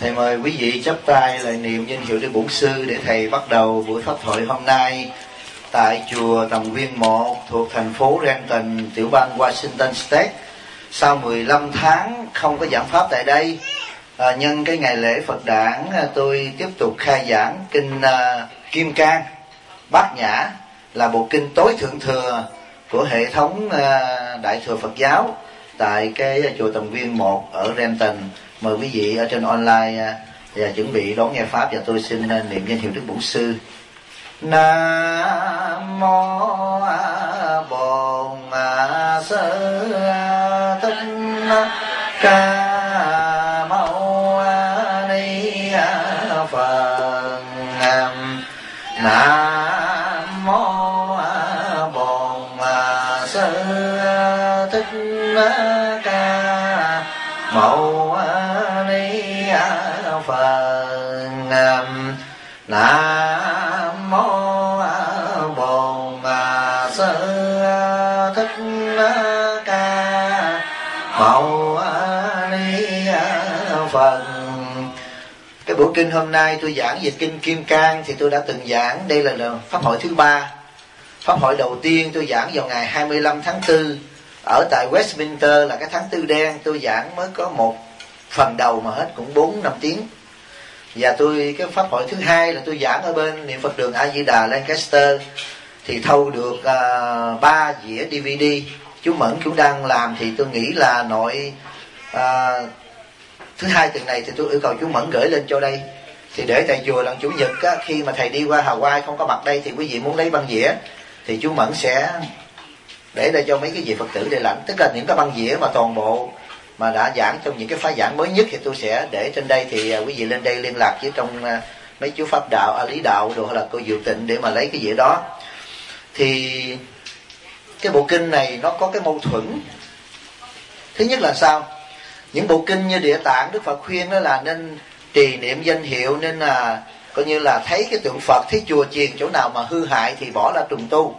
Thầy mời quý vị chắp tay lại niệm danh hiệu Đức Bổn Sư để thầy bắt đầu buổi pháp thoại hôm nay tại chùa Tầm Viên 1 thuộc thành phố Renton, tiểu bang Washington State. Sau 15 tháng không có giảng pháp tại đây, nhân cái ngày lễ Phật đản, tôi tiếp tục khai giảng kinh Kim Cang Bát Nhã, là bộ kinh tối thượng thừa của hệ thống Đại thừa Phật giáo tại cái chùa Tầm Viên 1 ở Renton. Mời quý vị ở trên online và chuẩn bị đón nghe pháp, và tôi xin niệm danh hiệu Đức Bổn Sư. Nam mô Bổn Sư Thích Ca Mâu Ni Phật. Nam mô Bổn Sư Thích Ca Mâu Ni Phật. Nam mô Bổn Sư Thích Ca Mâu Ni Phật. Cái buổi kinh hôm nay tôi giảng về kinh Kim Cang thì tôi đã từng giảng, đây là pháp hội thứ 3. Pháp hội đầu tiên tôi giảng vào ngày 25 tháng 4 ở tại Westminster, là cái tháng tư đen. Tôi giảng mới có một phần đầu mà hết cũng 4-5 tiếng. Và cái pháp hội thứ 2 là tôi giảng ở bên Niệm Phật đường A Di Đà Lancaster, thì thâu được 3 dĩa DVD. Chú Mẫn chú đang làm, thì tôi nghĩ là nội thứ 2 tuần này thì tôi yêu cầu chú Mẫn gửi lên cho đây. Thì để tại chùa lần chủ nhật á, khi mà thầy đi qua Hawaii không có mặt đây, thì quý vị muốn lấy băng dĩa thì chú Mẫn sẽ để đây cho mấy cái vị Phật tử để lãnh. Tức là những cái băng dĩa mà toàn bộ mà đã giảng trong những cái phái giảng mới nhất thì tôi sẽ để trên đây. Thì quý vị lên đây liên lạc với trong mấy chú Pháp Đạo, Lý Đạo đồ, hay là cô Diệu Tịnh để mà lấy cái dĩa đó. Thì cái bộ kinh này nó có cái mâu thuẫn. Thứ nhất là sao? Những bộ kinh như Địa Tạng, Đức Phật khuyên đó là nên trì niệm danh hiệu, nên là coi như là thấy cái tượng Phật, thấy chùa chiền chỗ nào mà hư hại thì bỏ ra trùng tu.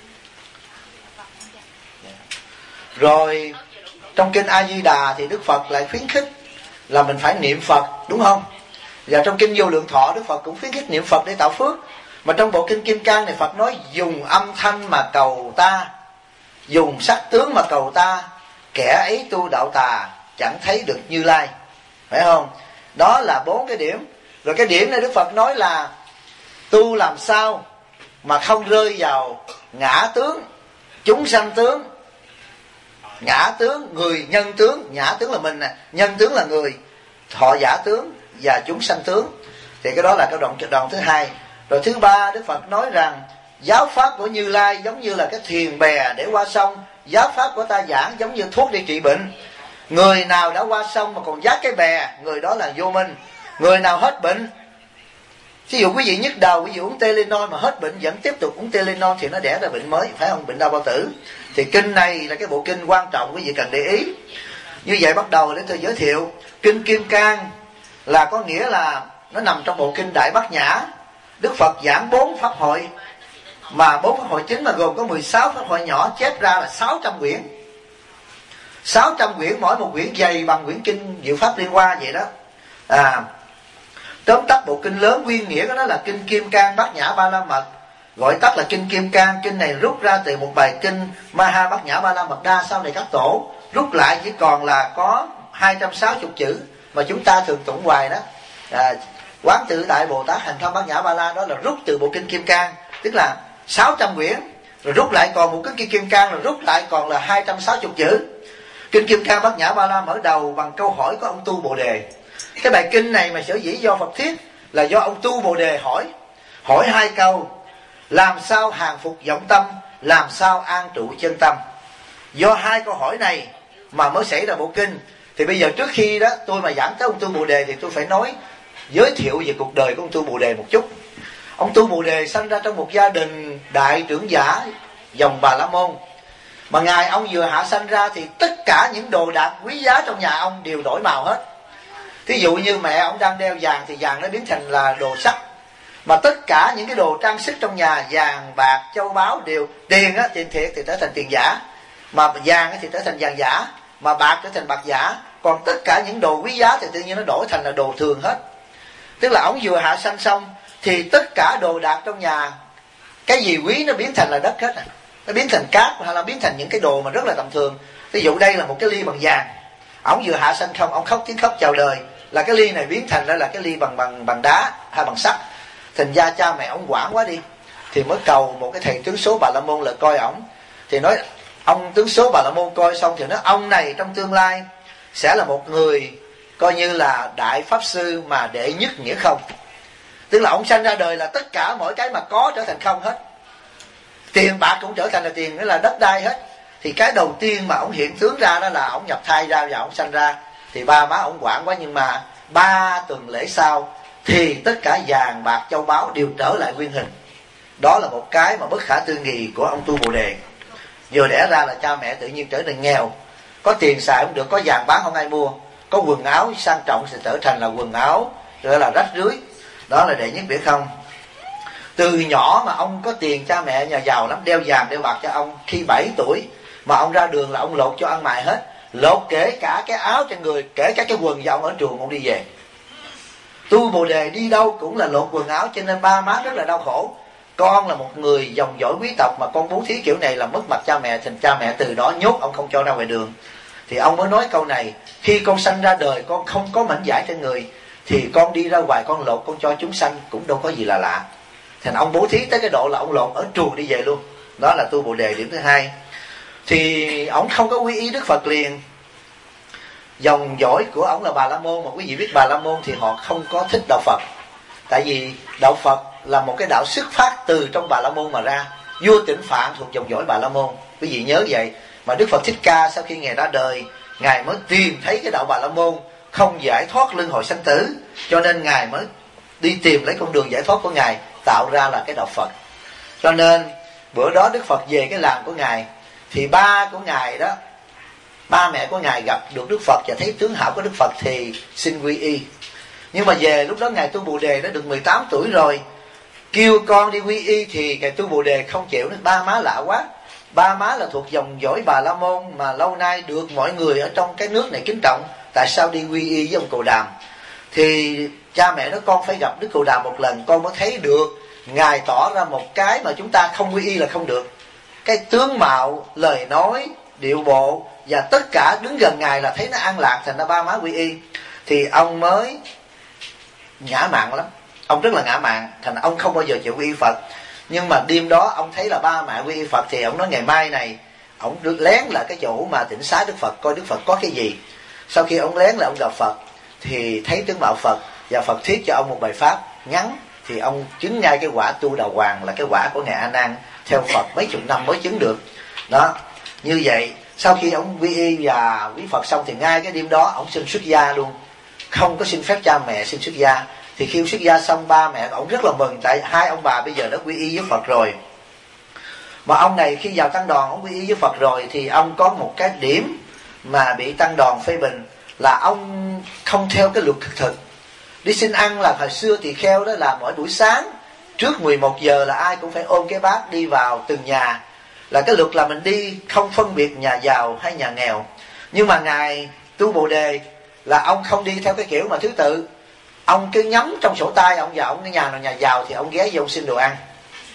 Rồi trong kinh A Di Đà thì Đức Phật lại khuyến khích là mình phải niệm Phật, đúng không? Và trong kinh Vô Lượng Thọ Đức Phật cũng khuyến khích niệm Phật để tạo phước. Mà trong bộ kinh Kim Cang này Phật nói dùng âm thanh mà cầu ta, dùng sắc tướng mà cầu ta, kẻ ấy tu đạo tà chẳng thấy được Như Lai. Phải không? Đó là 4 cái điểm. Rồi cái điểm này Đức Phật nói là tu làm sao mà không rơi vào ngã tướng, chúng sanh tướng. Ngã tướng, người nhân tướng, ngã tướng là mình nè, nhân tướng là người, thọ giả tướng và chúng sanh tướng. Thì cái đó là cái đoạn thứ 2. Rồi thứ 3, Đức Phật nói rằng giáo pháp của Như Lai giống như là cái thuyền bè để qua sông, giáo pháp của ta giảng giống như thuốc để trị bệnh. Người nào đã qua sông mà còn dắt cái bè, người đó là vô minh. Người nào hết bệnh, ví dụ quý vị nhức đầu, quý vị uống Tylenol mà hết bệnh vẫn tiếp tục uống Tylenol thì nó đẻ ra bệnh mới, phải không? Bệnh đau bao tử. Thì kinh này là cái bộ kinh quan trọng, quý vị cần để ý. Như vậy bắt đầu để tôi giới thiệu. Kinh Kim Cang là có nghĩa là nó nằm trong bộ kinh Đại Bát Nhã. Đức Phật giảng 4 pháp hội, mà 4 pháp hội chính mà gồm có 16 pháp hội nhỏ, chép ra là 600 quyển. 600 quyển, mỗi một quyển dày bằng quyển kinh Diệu Pháp Liên Hoa vậy đó. Tóm tắt bộ kinh lớn nguyên nghĩa của nó là kinh Kim Cang Bát Nhã Ba La Mật, gọi tắt là kinh Kim Cang. Kinh này rút ra từ một bài kinh Maha Bát Nhã Ba La Mật Đa, sau này các tổ rút lại chỉ còn là có 260 chữ mà chúng ta thường tụng hoài đó. Quán Tự Tại Bồ Tát Hành Thông Bát Nhã Ba La, đó là rút từ bộ kinh Kim Cang, tức là 600 quyển, rồi rút lại còn một cái kinh Kim Cang, rồi rút lại còn là 260 chữ. Kinh Kim Cang Bát Nhã Ba La mở đầu bằng câu hỏi của ông Tu Bồ Đề. Cái bài kinh này mà sở dĩ do Phật thiết là do ông Tu Bồ Đề hỏi 2 câu: làm sao hàng phục vọng tâm, làm sao an trụ chân tâm. Do 2 câu hỏi này mà mới xảy ra bộ kinh. Thì bây giờ trước khi đó tôi mà giảng tới ông Tu Bồ Đề thì tôi phải giới thiệu về cuộc đời của ông Tu Bồ Đề một chút. Ông Tu Bồ Đề sinh ra trong một gia đình đại trưởng giả dòng Bà La Môn. Mà ngày ông vừa hạ sanh ra thì tất cả những đồ đạc quý giá trong nhà ông đều đổi màu hết. Thí dụ như mẹ ông đang đeo vàng thì vàng nó biến thành là đồ sắt. Mà tất cả những cái đồ trang sức trong nhà, vàng, bạc, châu báu đều, tiền á, tiền thiệt thì trở thành tiền giả, mà vàng thì trở thành vàng giả, mà bạc trở thành bạc giả, còn tất cả những đồ quý giá thì tự nhiên nó đổi thành là đồ thường hết. Tức là ổng vừa hạ sanh xong thì tất cả đồ đạc trong nhà, cái gì quý nó biến thành là đất hết. Nó biến thành cát, hay là biến thành những cái đồ mà rất là tầm thường. Ví dụ đây là một cái ly bằng vàng, ổng vừa hạ sanh không, ổng khóc tiếng khóc chào đời, là cái ly này biến thành ra là cái ly bằng đá hay bằng sắt. Thành ra cha mẹ ổng quản quá đi, thì mới cầu một cái thầy tướng số Bà La Môn là coi ổng. Thì nói ông tướng số Bà La Môn coi xong thì nói ông này trong tương lai sẽ là một người coi như là đại pháp sư mà đệ nhất nghĩa không. Tức là ông sanh ra đời là tất cả mọi cái mà có trở thành không hết, tiền bạc cũng trở thành là tiền, nghĩa là đất đai hết. Thì cái đầu tiên mà ông hiện tướng ra đó là ông nhập thai ra và ông sanh ra. Thì ba má ông quản quá, nhưng mà 3 tuần lễ sau thì tất cả vàng bạc châu báu đều trở lại nguyên hình. Đó là một cái mà bất khả tư nghị của ông tu Bồ Đề. Vừa đẻ ra là cha mẹ tự nhiên trở nên nghèo, có tiền xài không được, có vàng bán không ai mua, có quần áo sang trọng thì trở thành là quần áo gọi là rách rưới. Đó là đệ nhất nghĩa không. Từ nhỏ mà ông có tiền, cha mẹ nhà giàu lắm, đeo vàng đeo bạc cho ông. Khi 7 tuổi mà ông ra đường là ông lột cho ăn mày hết, lột kể cả cái áo trên người, kể cả cái quần, và ông ở trường ông đi về. Tu Bồ Đề đi đâu cũng là lột quần áo, cho nên ba má rất là đau khổ. Con là một người dòng dõi quý tộc mà con bố thí kiểu này là mất mặt cha mẹ, thành cha mẹ từ đó nhốt ông không cho ra ngoài đường. Thì ông mới nói câu này: khi con sanh ra đời con không có mảnh vải trên người, thì con đi ra ngoài con lột con cho chúng sanh cũng đâu có gì là lạ. Thành ông bố thí tới cái độ là ông lột ở chuồng đi về luôn. Đó là tu Bồ Đề điểm thứ hai. Thì ông không có quy y Đức Phật liền. Dòng dõi của ông là Bà La Môn, mà quý vị biết Bà La Môn thì họ không có thích đạo Phật. Tại vì đạo Phật là một cái đạo xuất phát từ trong Bà La Môn mà ra. Vua Tịnh Phạn thuộc dòng dõi Bà La Môn, quý vị nhớ vậy. Mà Đức Phật Thích Ca sau khi Ngài ra đời, Ngài mới tìm thấy cái đạo Bà La Môn không giải thoát luân hồi sanh tử, cho nên Ngài mới đi tìm lấy con đường giải thoát của Ngài, tạo ra là cái đạo Phật. Cho nên bữa đó Đức Phật về cái làng của Ngài, thì ba của Ngài đó, ba mẹ của Ngài gặp được Đức Phật và thấy tướng hảo của Đức Phật thì xin quy y. Nhưng mà về lúc đó Ngài tu Bồ Đề đã được 18 tuổi rồi, kêu con đi quy y thì Ngài tu Bồ Đề không chịu. Ba má lạ quá, ba má là thuộc dòng dõi Bà La Môn mà lâu nay được mọi người ở trong cái nước này kính trọng, tại sao đi quy y với ông Cồ Đàm? Thì cha mẹ nói con phải gặp Đức Cồ Đàm một lần con mới thấy được Ngài tỏ ra một cái mà chúng ta không quy y là không được. Cái tướng mạo, lời nói, điệu bộ và tất cả đứng gần Ngài là thấy nó an lạc, thành ra ba má quy y. Thì ông mới ngã mạn lắm, ông rất là ngã mạn, thành ông không bao giờ chịu quy y Phật. Nhưng mà đêm đó ông thấy là ba mẹ quy y Phật, thì ông nói ngày mai này ông được lén là cái chỗ mà tĩnh xá Đức Phật, coi Đức Phật có cái gì. Sau khi ông lén là ông gặp Phật thì thấy tướng mạo Phật, và Phật thuyết cho ông một bài pháp ngắn. Thì ông chứng ngay cái quả tu đà hoàng, là cái quả của Ngài A Nan, theo Phật mấy chục năm mới chứng được. Đó, như vậy sau khi ông quy y và quý Phật xong thì ngay cái đêm đó ông xin xuất gia luôn, không có xin phép cha mẹ, xin xuất gia. Thì khi xuất gia xong ba mẹ ông rất là mừng, tại hai ông bà bây giờ đã quy y với Phật rồi. Mà ông này khi vào tăng đoàn ông quy y với Phật rồi, thì ông có một cái điểm mà bị tăng đoàn phê bình là ông không theo cái luật thực. Đi xin ăn là hồi xưa tỳ kheo đó là mỗi buổi sáng trước 11 giờ là ai cũng phải ôm cái bát đi vào từng nhà, là cái luật là mình đi không phân biệt nhà giàu hay nhà nghèo. Nhưng mà Ngài tu Bồ Đề là ông không đi theo cái kiểu mà thứ tự, ông cứ nhắm trong sổ tay ông, vào ông cái nhà nào nhà giàu thì ông ghé vô ông xin đồ ăn.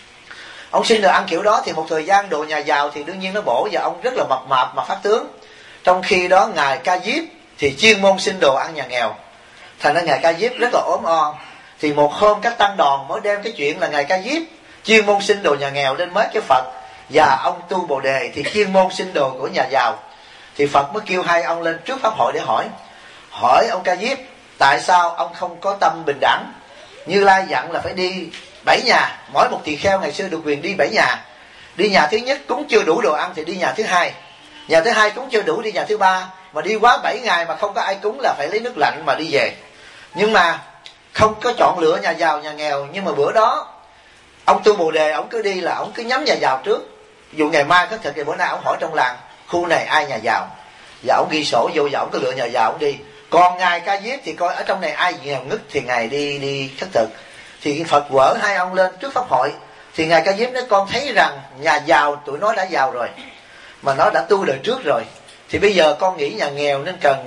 Ông xin đồ ăn kiểu đó thì một thời gian đồ nhà giàu thì đương nhiên nó bổ, và ông rất là mập mạp mà phát tướng. Trong khi đó Ngài Ca Diếp thì chuyên môn xin đồ ăn nhà nghèo, thành ra Ngài Ca Diếp rất là ốm o. Thì một hôm các tăng đoàn mới đem cái chuyện là Ngài Ca Diếp chuyên môn xin đồ nhà nghèo lên mấy cái Phật, và ông tu Bồ Đề thì chuyên môn xin đồ của nhà giàu. Thì Phật mới kêu hai ông lên trước pháp hội để hỏi ông Ca Diếp tại sao ông không có tâm bình đẳng. Như Lai dặn là phải đi 7 nhà, mỗi một tỳ kheo ngày xưa được quyền đi 7 nhà. Đi nhà thứ nhất cúng chưa đủ đồ ăn thì đi nhà thứ hai, nhà thứ hai cúng chưa đủ đi nhà thứ ba, mà đi quá 7 ngày mà không có ai cúng là phải lấy nước lạnh mà đi về. Nhưng mà không có chọn lựa nhà giàu nhà nghèo. Nhưng mà bữa đó ông tu Bồ Đề ông cứ đi là ông cứ nhắm nhà giàu trước. Dù ngày mai khất thực thì bữa nay ông hỏi trong làng khu này ai nhà giàu, và ông ghi sổ vô và ông cứ lựa nhà giàu ông đi. Còn Ngài Ca Diếp thì coi ở trong này ai nghèo ngứt thì Ngài đi khất thực. Thì Phật quở hai ông lên trước pháp hội, thì Ngài Ca Diếp nói con thấy rằng nhà giàu tụi nó đã giàu rồi, mà nó đã tu đời trước rồi, thì bây giờ con nghĩ nhà nghèo nên cần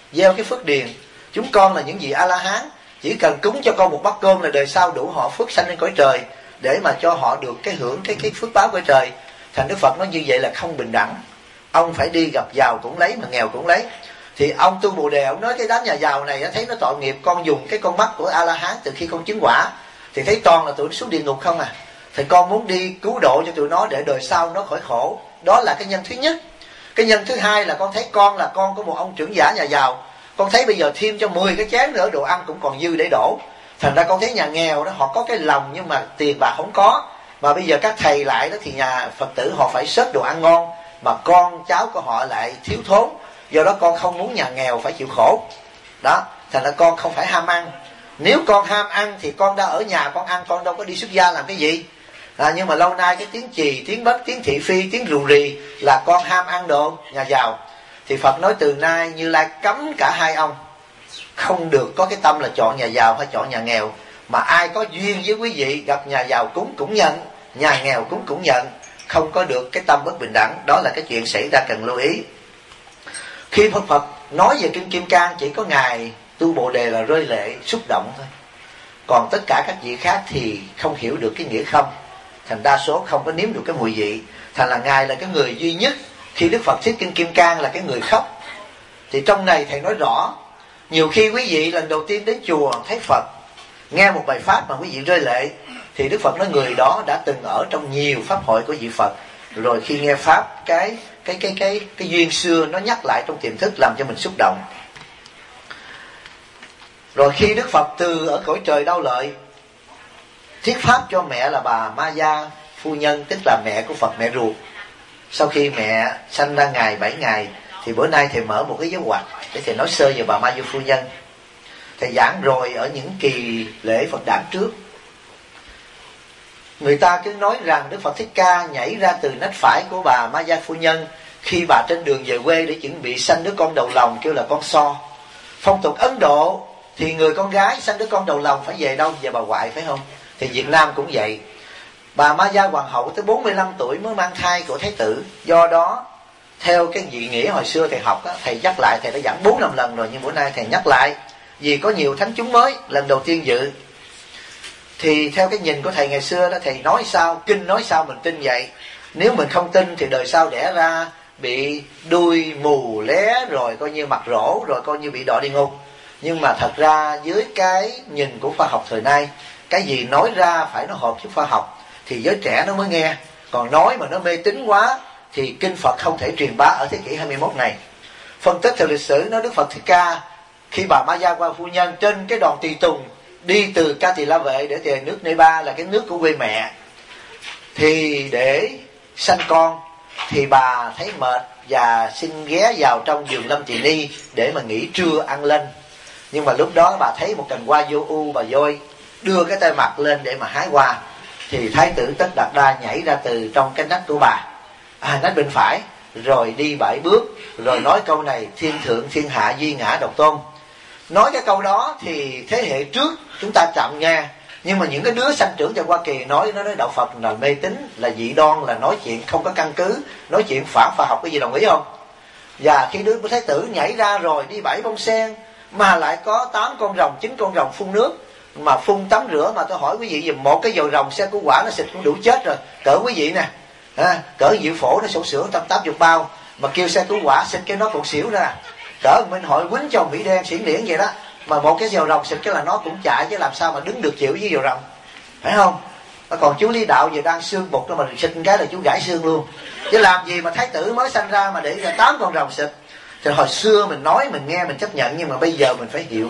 gieo cái phước điền. Chúng con là những vị A-la-hán, chỉ cần cúng cho con một bát cơm là đời sau đủ họ phước sanh lên cõi trời, để mà cho họ được cái hưởng cái phước báo cõi trời. Thành Đức Phật nói như vậy là không bình đẳng. Ông phải đi gặp giàu cũng lấy mà nghèo cũng lấy. Thì ông Tu Bồ Đề, ông nói cái đám nhà giàu này thấy nó tội nghiệp, con dùng cái con mắt của A-la-hán từ khi con chứng quả thì thấy toàn là tụi nó xuống địa ngục không à. Thì con muốn đi cứu độ cho tụi nó để đời sau nó khỏi khổ. Đó là cái nhân thứ nhất. Cái nhân thứ hai là con thấy con là con của một ông trưởng giả nhà giàu, con thấy bây giờ thêm cho 10 cái chén nữa đồ ăn cũng còn dư để đổ. Thành ra con thấy nhà nghèo đó họ có cái lòng nhưng mà tiền bạc không có, mà bây giờ các thầy lại đó thì nhà Phật tử họ phải xếp đồ ăn ngon, mà con cháu của họ lại thiếu thốn. Do đó con không muốn nhà nghèo phải chịu khổ. Đó, thành ra con không phải ham ăn. Nếu con ham ăn thì con đã ở nhà con ăn, con đâu có đi xuất gia làm cái gì. Nhưng mà lâu nay cái tiếng chì, tiếng bách, tiếng thị phi, tiếng rù rì là con ham ăn đồ nhà giàu. Thì Phật nói từ nay Như Lai cấm cả hai ông, không được có cái tâm là chọn nhà giàu hay chọn nhà nghèo. Mà ai có duyên với quý vị gặp nhà giàu cúng cũng nhận, nhà nghèo cúng cũng nhận, không có được cái tâm bất bình đẳng. Đó là cái chuyện xảy ra cần lưu ý. Khi Phật nói về Kinh Kim Cang, chỉ có Ngài Tu Bồ Đề là rơi lệ xúc động thôi, còn tất cả các vị khác thì không hiểu được cái nghĩa không. Thành đa số không có nếm được cái mùi vị. Thành là Ngài là cái người duy nhất khi Đức Phật thuyết Kinh Kim Cang là cái người khóc. Thì trong này thầy nói rõ, nhiều khi quý vị lần đầu tiên đến chùa thấy Phật, nghe một bài pháp mà quý vị rơi lệ, thì Đức Phật nói người đó đã từng ở trong nhiều pháp hội của vị Phật, rồi khi nghe pháp cái duyên xưa nó nhắc lại trong tiềm thức, làm cho mình xúc động. Rồi khi Đức Phật từ ở cõi trời Đau Lợi thuyết pháp cho mẹ là bà Ma Gia phu nhân, tức là mẹ của Phật, mẹ ruột. Sau khi mẹ sanh ra ngày 7 ngày thì bữa nay thầy mở một cái dấu ngoặc để thầy nói sơ về bà Ma Gia phu nhân. Thầy giảng rồi ở những kỳ lễ Phật đản trước. Người ta cứ nói rằng Đức Phật Thích Ca nhảy ra từ nách phải của bà Ma Gia phu nhân khi bà trên đường về quê để chuẩn bị sanh đứa con đầu lòng, kêu là con So. Phong tục Ấn Độ thì người con gái sanh đứa con đầu lòng phải về đâu? Về bà ngoại, phải không? Thì Việt Nam cũng vậy. Bà Ma Gia Hoàng hậu tới 45 tuổi mới mang thai của Thái tử. Do đó theo cái dị nghĩa hồi xưa thầy học á, thầy nhắc lại, thầy đã giảng 4-5 lần rồi, nhưng bữa nay thầy nhắc lại vì có nhiều thánh chúng mới lần đầu tiên dự. Thì theo cái nhìn của thầy ngày xưa đó, thầy nói sao, kinh nói sao mình tin vậy. Nếu mình không tin thì đời sau đẻ ra bị đuôi mù lé, rồi coi như mặt rỗ, rồi coi như bị đọa địa ngục. Nhưng mà thật ra dưới cái nhìn của khoa học thời nay, cái gì nói ra phải nó hợp với khoa học thì giới trẻ nó mới nghe. Còn nói mà nó mê tín quá thì kinh Phật không thể truyền bá ở thế kỷ 21 này. Phân tích theo lịch sử, nói Đức Phật Thích Ca khi bà Ma Gia qua phu nhân trên cái đoàn tùy tùng đi từ Ca Tỳ La Vệ để về nước Nepal, là cái nước của quê mẹ, thì để sanh con, thì bà thấy mệt và xin ghé vào trong vườn Lâm Tỳ Ni để mà nghỉ trưa ăn lên. Nhưng mà lúc đó bà thấy một cành hoa vô u, bà voi đưa cái tay mặt lên để mà hái hoa, thì Thái tử Tất Đạt Đa nhảy ra từ trong cái nách của bà, nách bên phải, rồi đi 7 bước, rồi nói câu này: thiên thượng thiên hạ duy ngã độc tôn. Nói cái câu đó thì thế hệ trước chúng ta chậm nghe, nhưng mà những cái đứa sanh trưởng trong Hoa Kỳ nói đạo Phật là mê tín, là dị đoan, là nói chuyện không có căn cứ, nói chuyện phản khoa học. Cái gì đồng ý không? Và khi đứa Thái tử nhảy ra rồi đi 7 bông sen, mà lại có 8 con rồng, 9 con rồng phun nước, mà phun tắm rửa, mà tôi hỏi quý vị dùm, một cái dầu rồng xe của quả nó xịt cũng đủ chết rồi. Cỡ quý vị nè, cỡ Diệu Phổ nó sổ sữa 180 bao, mà kêu xe cứu quả xịt cái nó còn xỉu ra. Cỡ Minh Hội quýnh cho Mỹ đen xỉn liễn vậy đó, mà một cái dầu rồng xịt cái là nó cũng chạy, chứ làm sao mà đứng được chịu với dầu rồng, phải không? Còn chú Lý Đạo giờ đang xương bục đó, mà xịt cái là chú gãy xương luôn. Chứ làm gì mà Thái tử mới sanh ra mà để ra 8 con rồng xịt. Thì hồi xưa mình nói mình nghe mình chấp nhận, nhưng mà bây giờ mình phải hiểu.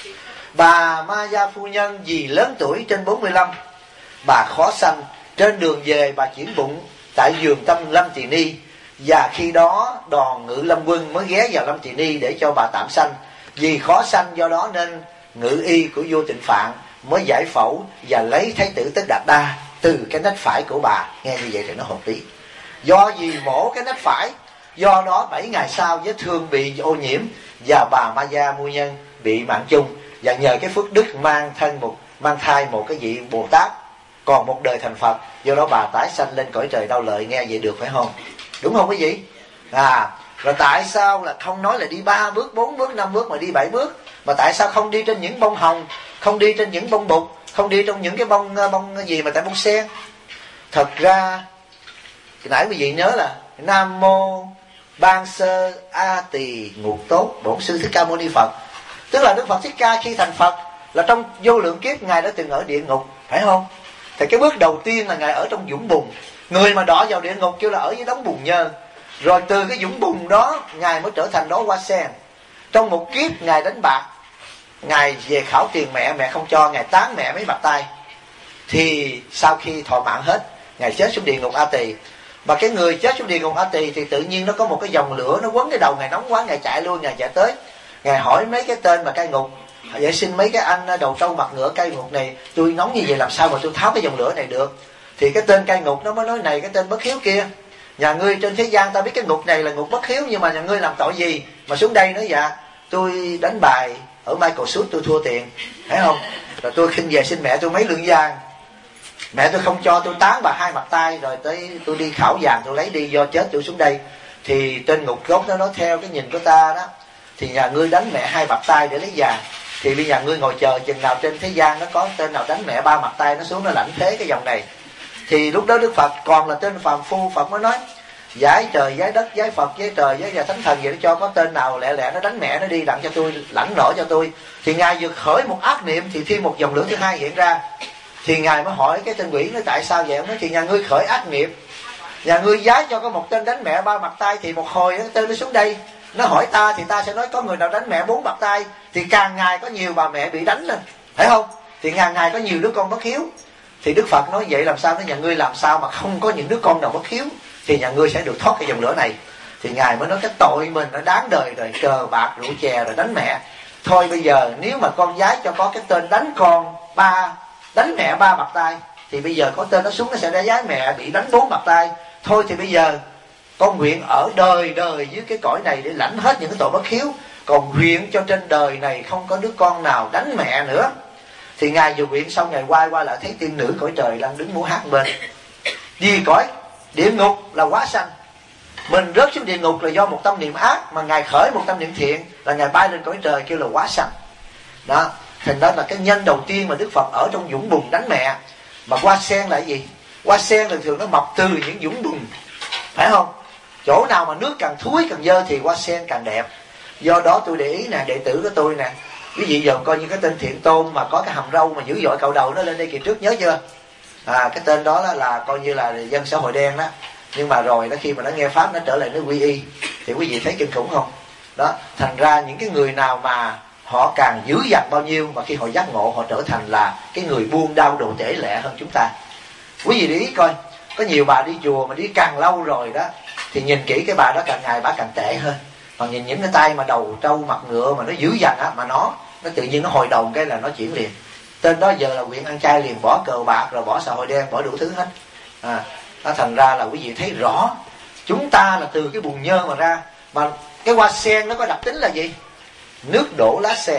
Bà Ma Gia phu nhân vì lớn tuổi trên 45, bà khó sanh. Trên đường về bà chuyển bụng tại vườn Tâm Lâm Tỳ Ni, và khi đó đoàn Ngự Lâm Quân mới ghé vào Lâm Tỳ Ni để cho bà tạm sanh. Vì khó sanh do đó nên ngự y của vua Tịnh Phạn mới giải phẫu và lấy Thái tử Tất Đạt Đa từ cái nách phải của bà. Nghe như vậy thì nó hợp lý. Do vì mổ cái nách phải, do đó 7 ngày sau vết thương bị ô nhiễm và bà Ma Gia phu nhân bị mạng chung. Và nhờ cái phước đức mang thai một cái vị Bồ Tát, còn một đời thành Phật, do đó bà tái sanh lên cõi trời Đau Lợi. Nghe vậy được phải không? Đúng không quý vị? Rồi tại sao là không nói là đi 3 bước, 4 bước, 5 bước mà đi 7 bước? Mà tại sao không đi trên những bông hồng, không đi trên những bông bụt, không đi trong những cái bông gì mà tại bông sen? Thật ra nãy quý vị nhớ là Nam Mô Ban Sơ A Tỳ Ngục Tốt Bổn Sư Thích Ca Mâu Ni Phật. Tức là Đức Phật Thích Ca khi thành Phật là trong vô lượng kiếp Ngài đã từng ở địa ngục, phải không? Thì cái bước đầu tiên là Ngài ở trong vũng bùn. Người mà đọa vào địa ngục kêu là ở dưới đống bùn nhơ. Rồi từ cái vũng bùn đó Ngài mới trở thành đó hoa sen. Trong một kiếp Ngài đánh bạc, Ngài về khảo tiền mẹ, mẹ không cho, Ngài tán mẹ mấy bạt tay. Thì sau khi thọ mạng hết, Ngài chết xuống địa ngục A Tỳ. Mà cái người chết xuống địa ngục A Tỳ thì tự nhiên nó có một cái dòng lửa nó quấn cái đầu Ngài, nóng quá Ngài chạy luôn. Ngài chạy tới, Ngài hỏi mấy cái tên mà cai ngục: vậy xin mấy cái anh đầu trâu mặt ngựa cai ngục này, tôi nóng như vậy làm sao mà tôi tháo cái dòng lửa này được? Thì cái tên cai ngục nó mới nói: này cái tên bất hiếu kia, nhà ngươi trên thế gian ta biết cái ngục này là ngục bất hiếu, nhưng mà nhà ngươi làm tội gì mà xuống đây nữa? Dạ tôi đánh bài ở Michael Suit tôi thua tiền, thấy không? Rồi tôi khinh về xin mẹ tôi mấy lượng vàng, mẹ tôi không cho, tôi tán bà 2 mặt tay, rồi tới tôi đi khảo vàng tôi lấy đi, do chết tôi xuống đây. Thì tên ngục gốc nó nói theo cái nhìn của ta đó, thì nhà ngươi đánh mẹ 2 mặt tay để lấy vàng, thì bây giờ ngươi ngồi chờ chừng nào trên thế gian nó có tên nào đánh mẹ 3 mặt tay nó xuống nó lãnh thế cái dòng này. Thì lúc đó Đức Phật còn là tên phàm phu, Phật mới nói: giải trời, giải đất, giải Phật, giải trời, giải và thánh thần, vậy cho có tên nào lẹ lẹ nó đánh mẹ nó đi, đặng cho tôi lãnh nổi cho tôi. Thì Ngài vừa khởi một ác niệm thì thêm một dòng lửa thứ hai hiện ra. Thì Ngài mới hỏi cái tên quỷ nó tại sao vậy? Ông nói: thì nhà ngươi khởi ác niệm, nhà ngươi giá cho có một tên đánh mẹ 3 mặt tay, thì một hồi cái tên nó xuống đây nó hỏi ta, thì ta sẽ nói có người nào đánh mẹ 4 mặt tay. Thì càng ngày có nhiều bà mẹ bị đánh lên, phải không? Thì càng ngày có nhiều đứa con bất hiếu. Thì Đức Phật nói vậy làm sao? Nó nhà ngươi làm sao mà không có những đứa con nào bất hiếu, thì nhà ngươi sẽ được thoát cái dòng lửa này. Thì Ngài mới nói cái tội mình nó đáng đời rồi, cờ bạc rượu chè rồi đánh mẹ. Thôi bây giờ nếu mà con giái cho có cái tên đánh con đánh mẹ 3 mặt tay, thì bây giờ có tên nó xuống nó sẽ để giái mẹ bị đánh 4 mặt tay. Thôi thì bây giờ con nguyện ở đời đời dưới cái cõi này để lãnh hết những cái tội bất hiếu, còn nguyện cho trên đời này không có đứa con nào đánh mẹ nữa. Thì Ngài vừa nguyện xong, Ngài quay qua lại thấy tiên nữ cõi trời đang đứng múa hát bên. Vì cõi địa ngục là quá sanh, mình rớt xuống địa ngục là do một tâm niệm ác, mà Ngài khởi một tâm niệm thiện là Ngài bay lên cõi trời kêu là quá sanh. Đó, thành đó là cái nhân đầu tiên mà Đức Phật ở trong vũng bùn đánh mẹ. Mà hoa sen là cái gì? Hoa sen thường thường nó mọc từ những vũng bùn, phải không? Chỗ nào mà nước càng thúi càng dơ thì hoa sen càng đẹp. Do đó tôi để ý nè, đệ tử của tôi nè, quý vị giờ coi như cái tên Thiện Tôn mà có cái hàm râu mà dữ dội cạo đầu nó lên đây kỳ trước, nhớ chưa? Cái tên đó là coi như là dân xã hội đen đó. Nhưng mà rồi đó, khi mà nó nghe pháp nó trở lại nó quy y, thì quý vị thấy kinh khủng không? Đó, thành ra những cái người nào mà họ càng dữ dằn bao nhiêu, mà khi họ giác ngộ họ trở thành là cái người buông đau độ tể lẹ hơn chúng ta. Quý vị để ý coi, có nhiều bà đi chùa mà đi càng lâu rồi đó, thì nhìn kỹ cái bà đó càng ngày bà càng tệ hơn. Còn nhìn những cái tay mà đầu trâu mặt ngựa mà nó dữ dằn á, mà nó tự nhiên nó hồi đồng cái là nó chuyển liền. Tên đó giờ là nguyện ăn chay liền, bỏ cờ bạc rồi bỏ xã hội đen, bỏ đủ thứ hết. Nó thành ra là quý vị thấy rõ chúng ta là từ cái bùn nhơ mà ra. Mà cái hoa sen nó có đặc tính là gì? Nước đổ lá sen.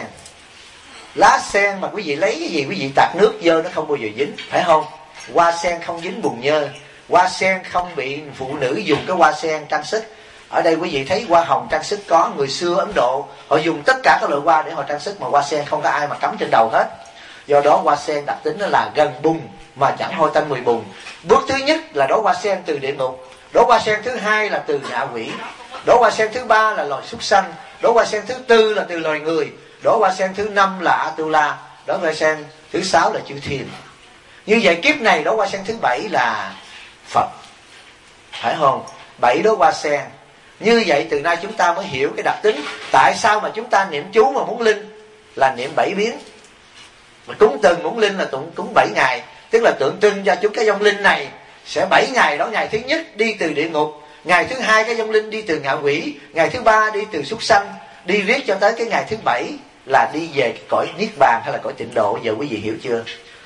Lá sen mà quý vị lấy cái gì quý vị tạt nước dơ nó không bao giờ dính, phải không? Hoa sen không dính bùn nhơ, hoa sen không bị phụ nữ dùng cái hoa sen trang sức. Ở đây quý vị thấy hoa hồng trang sức có, người xưa Ấn Độ họ dùng tất cả các loại hoa để họ trang sức, mà hoa sen không có ai mà cắm trên đầu hết. Do đó hoa sen đặc tính nó là gần bùn mà chẳng hôi tanh mùi bùn. Bước thứ nhất là đổ hoa sen từ địa ngục, đổ hoa sen thứ hai là từ ngạ quỷ, đổ hoa sen thứ ba là loài súc sanh, đổ hoa sen thứ tư là từ loài người, đổ hoa sen thứ năm là Atula, đổ hoa sen thứ sáu là chư thiên. Như vậy kiếp này đổ hoa sen thứ bảy là Phật, phải không? 7 đóa hoa sen. Như vậy từ nay chúng ta mới hiểu cái đặc tính tại sao mà chúng ta niệm chú mà muốn linh là niệm 7 biến, mà cúng từng muốn linh là cúng 7 ngày, tức là tượng trưng cho chúng cái vong linh này sẽ 7 ngày đó. Ngày thứ nhất đi từ địa ngục, ngày thứ hai cái vong linh đi từ ngạ quỷ, ngày thứ ba đi từ súc sanh, đi riết cho tới cái ngày thứ 7 là đi về cái cõi niết bàn hay là cõi tịnh độ. Giờ quý vị hiểu chưa?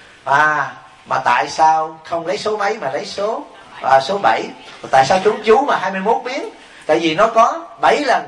Mà tại sao không lấy số mấy mà lấy số 7? Tại sao chúng chú mà 21 biến? Tại vì nó có 7 lần,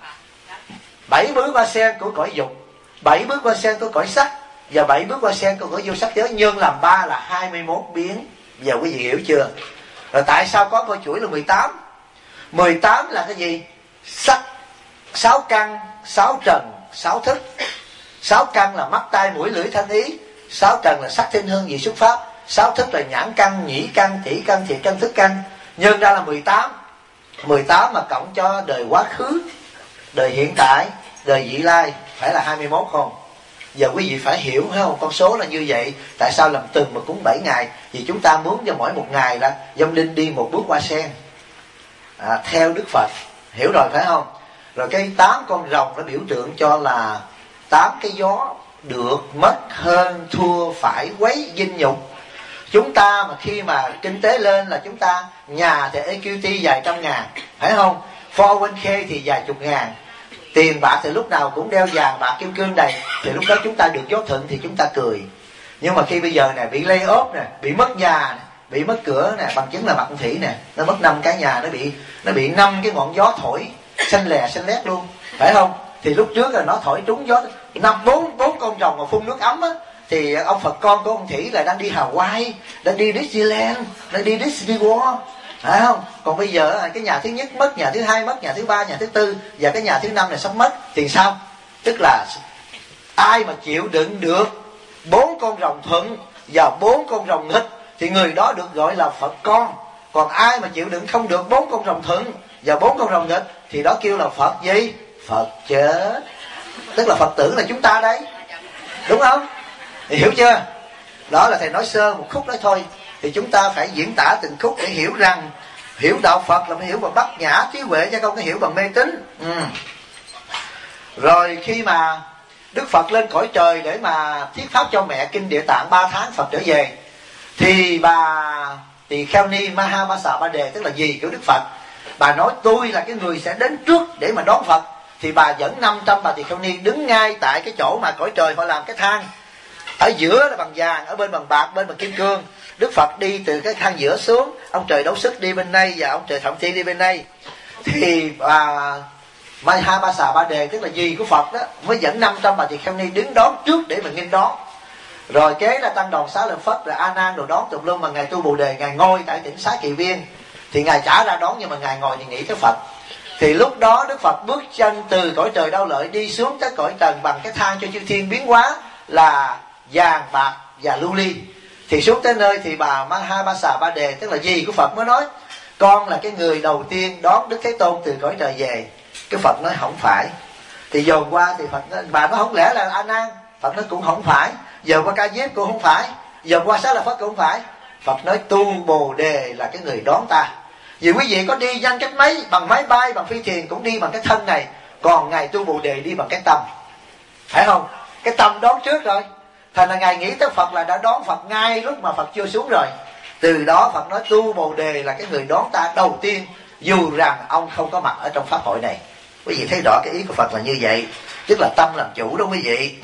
7 bước hoa sen của cõi dục, 7 bước hoa sen của cõi sắc, và 7 bước hoa sen của cõi vô sắc giới, nhân làm 3 là 21 biến. Giờ quý vị hiểu chưa? Rồi tại sao có con chuỗi là 18? 18 là cái gì? sắc, 6 căn, 6 trần, 6 thức. 6 căn là mắt tai mũi lưỡi thân ý, 6 trần là sắc thinh hương vị xúc pháp, 6 thức là nhãn căn, nhĩ căn, tỷ căn, thiệt căn, thức căn, nhân ra là 18. 18 mà cộng cho đời quá khứ, đời hiện tại, đời vị lai, phải là 21 không? Giờ quý vị phải hiểu thấy không? Con số là như vậy. Tại sao làm tuần mà cúng 7 ngày? Vì chúng ta muốn cho mỗi một ngày là dông linh đi một bước hoa sen, theo Đức Phật. Hiểu rồi phải không? Rồi cái 8 con rồng nó biểu tượng cho là 8 cái gió được, mất, hơn, thua, phải, quấy, dinh nhục. Chúng ta mà khi mà kinh tế lên là chúng ta, nhà thì EQT vài trăm ngàn, phải không? 401k thì vài chục ngàn. Tiền bạc thì lúc nào cũng đeo vàng bạc kim cương đầy, thì lúc đó chúng ta được gió thuận thì chúng ta cười. Nhưng mà khi bây giờ nè, bị lay off nè, bị mất nhà nè, bị mất cửa nè, bằng chứng là Mạc Công Thủy nè, nó mất 5 cái nhà, nó bị 5 cái ngọn gió thổi xanh lè xanh lét luôn, phải không? Thì lúc trước là nó thổi trúng gió 4 con rồng mà phun nước ấm á, thì ông Phật con của ông Thủy là đang đi Hawaii, đang đi Disneyland, đang đi Disney World, phải không? Còn bây giờ cái nhà thứ nhất mất, nhà thứ hai mất, nhà thứ ba, nhà thứ tư, và cái nhà thứ năm này sắp mất, thì sao? Tức là ai mà chịu đựng được 4 con rồng thuận và 4 con rồng nghịch thì người đó được gọi là Phật con. Còn ai mà chịu đựng không được 4 con rồng thuận và 4 con rồng nghịch thì đó kêu là Phật gì? Phật chết. Tức là Phật tử là chúng ta đấy, đúng không? Thì hiểu chưa? Đó là thầy nói sơ một khúc đó thôi. Thì chúng ta phải diễn tả từng khúc để hiểu rằng hiểu đạo Phật là phải hiểu bằng bát nhã trí huệ, chứ không có hiểu bằng mê tín. Rồi khi mà Đức Phật lên cõi trời để mà thuyết pháp cho mẹ kinh Địa Tạng 3 tháng Phật trở về, thì bà Tỳ Kheo Ni Mahamasa Ba Đề, tức là dì của Đức Phật, bà nói tôi là cái người sẽ đến trước để mà đón Phật. Thì bà dẫn 500 bà Tỳ Kheo Ni đứng ngay tại cái chỗ mà cõi trời họ làm cái thang, ở giữa là bằng vàng, ở bên bằng bạc, bên bằng kim cương. Đức Phật đi từ cái thang giữa xuống, ông trời Đấu Sức đi bên đây và ông trời Thậm Thi đi bên đây. Thì Mahamasa Ba Đề, tức là dì của Phật đó, mới dẫn 500 bà Tỳ Kheo Ni đứng đón trước để mà nghinh đón. Rồi kế là Tăng Đoàn Xá Lợi Phất, là A Nan đồ đón tùm lum, mà ngài tu Bồ Đề, ngài ngồi tại tỉnh Xá Kỳ Viên thì ngài trả ra đón, nhưng mà ngài ngồi thì nghĩ tới Phật. Thì lúc đó Đức Phật bước chân từ cõi trời Đau Lợi đi xuống tới cõi trần bằng cái thang cho chư thiên biến hóa là vàng, bạc và lưu ly. Thì xuống tới nơi thì bà Mahamasa Ba Đề, tức là dì của Phật, mới nói con là cái người đầu tiên đón Đức Thế Tôn từ cõi trời về. Cái Phật nói không phải. Thì dồn qua thì Phật nói, bà nói không lẽ là A Nan? Phật nói cũng không phải. Giờ qua Ca Diếp cũng không phải. Giờ qua Xá Lợi Phất cũng không phải. Phật nói tu Bồ Đề là cái người đón ta. Vì quý vị có đi danh cách mấy, bằng máy bay, bằng phi thuyền cũng đi bằng cái thân này, còn ngài tu Bồ Đề đi bằng cái tâm, phải không? Cái tâm đón trước rồi. Thành là ngài nghĩ tới Phật là đã đón Phật ngay lúc mà Phật chưa xuống rồi. Từ đó Phật nói tu Bồ Đề là cái người đón ta đầu tiên, dù rằng ông không có mặt ở trong pháp hội này. Quý vị thấy rõ cái ý của Phật là như vậy, tức là tâm làm chủ đó quý vị.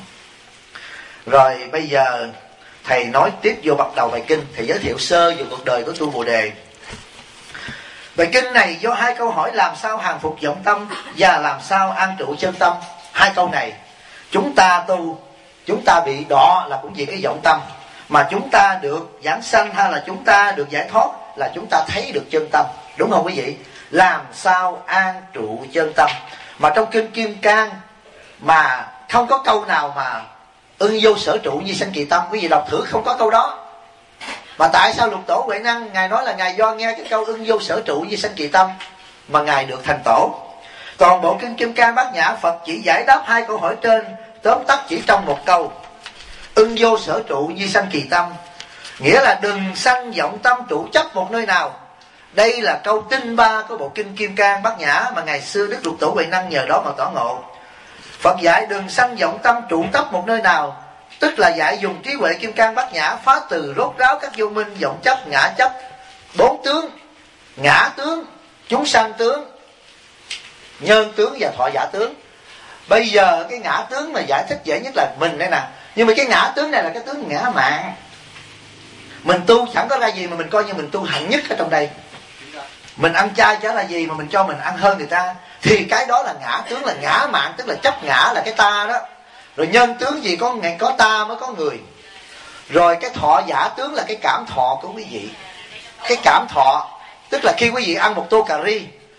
Rồi bây giờ thầy nói tiếp vô bắt đầu bài kinh. Thầy giới thiệu sơ về cuộc đời của tu Bồ Đề. Bài kinh này do 2 câu hỏi làm sao hàng phục vọng tâm và làm sao an trụ chân tâm. 2 câu này chúng ta tu, chúng ta bị đọa là cũng vì cái vọng tâm, mà chúng ta được giảng sanh hay là chúng ta được giải thoát là chúng ta thấy được chân tâm, đúng không quý vị? Làm sao an trụ chân tâm. Mà trong kinh Kim Cang mà không có câu nào mà ưng vô sở trụ như sanh kỳ tâm. Quý vị đọc thử, không có câu đó. Mà tại sao Lục Tổ Huệ Năng ngài nói là ngài do nghe cái câu ưng vô sở trụ như sanh kỳ tâm mà ngài được thành tổ? Toàn bộ kinh Kim Cang Bát Nhã, Phật chỉ giải đáp 2 câu hỏi trên tóm tắt chỉ trong một câu: ưng vô sở trụ như sanh kỳ tâm, nghĩa là đừng sanh vọng tâm trụ chấp một nơi nào. Đây là câu tinh ba của bộ kinh Kim Cang Bát Nhã mà ngày xưa Đức Lục Tổ Huệ Năng nhờ đó mà tỏ ngộ. Phật dạy đừng sanh vọng tâm trụ chấp một nơi nào, tức là dạy dùng trí huệ Kim Cang Bát Nhã phá từ rốt ráo các vô minh, vọng chấp, ngã chấp, 4 tướng: ngã tướng, chúng sanh tướng, nhân tướng và thọ giả tướng. Bây giờ cái ngã tướng mà giải thích dễ nhất là mình đây nè. Nhưng mà cái ngã tướng này là cái tướng ngã mạn. Mình tu chẳng có ra gì mà mình coi như mình tu hạnh nhất ở trong đây. Mình ăn chay chả là gì mà mình cho mình ăn hơn người ta. Thì cái đó là ngã tướng, là ngã mạn, tức là chấp ngã là cái ta đó. Rồi nhân tướng gì có ta mới có người. Rồi cái thọ giả tướng là cái cảm thọ của quý vị. Cái cảm thọ tức là khi quý vị ăn một tô cà ri,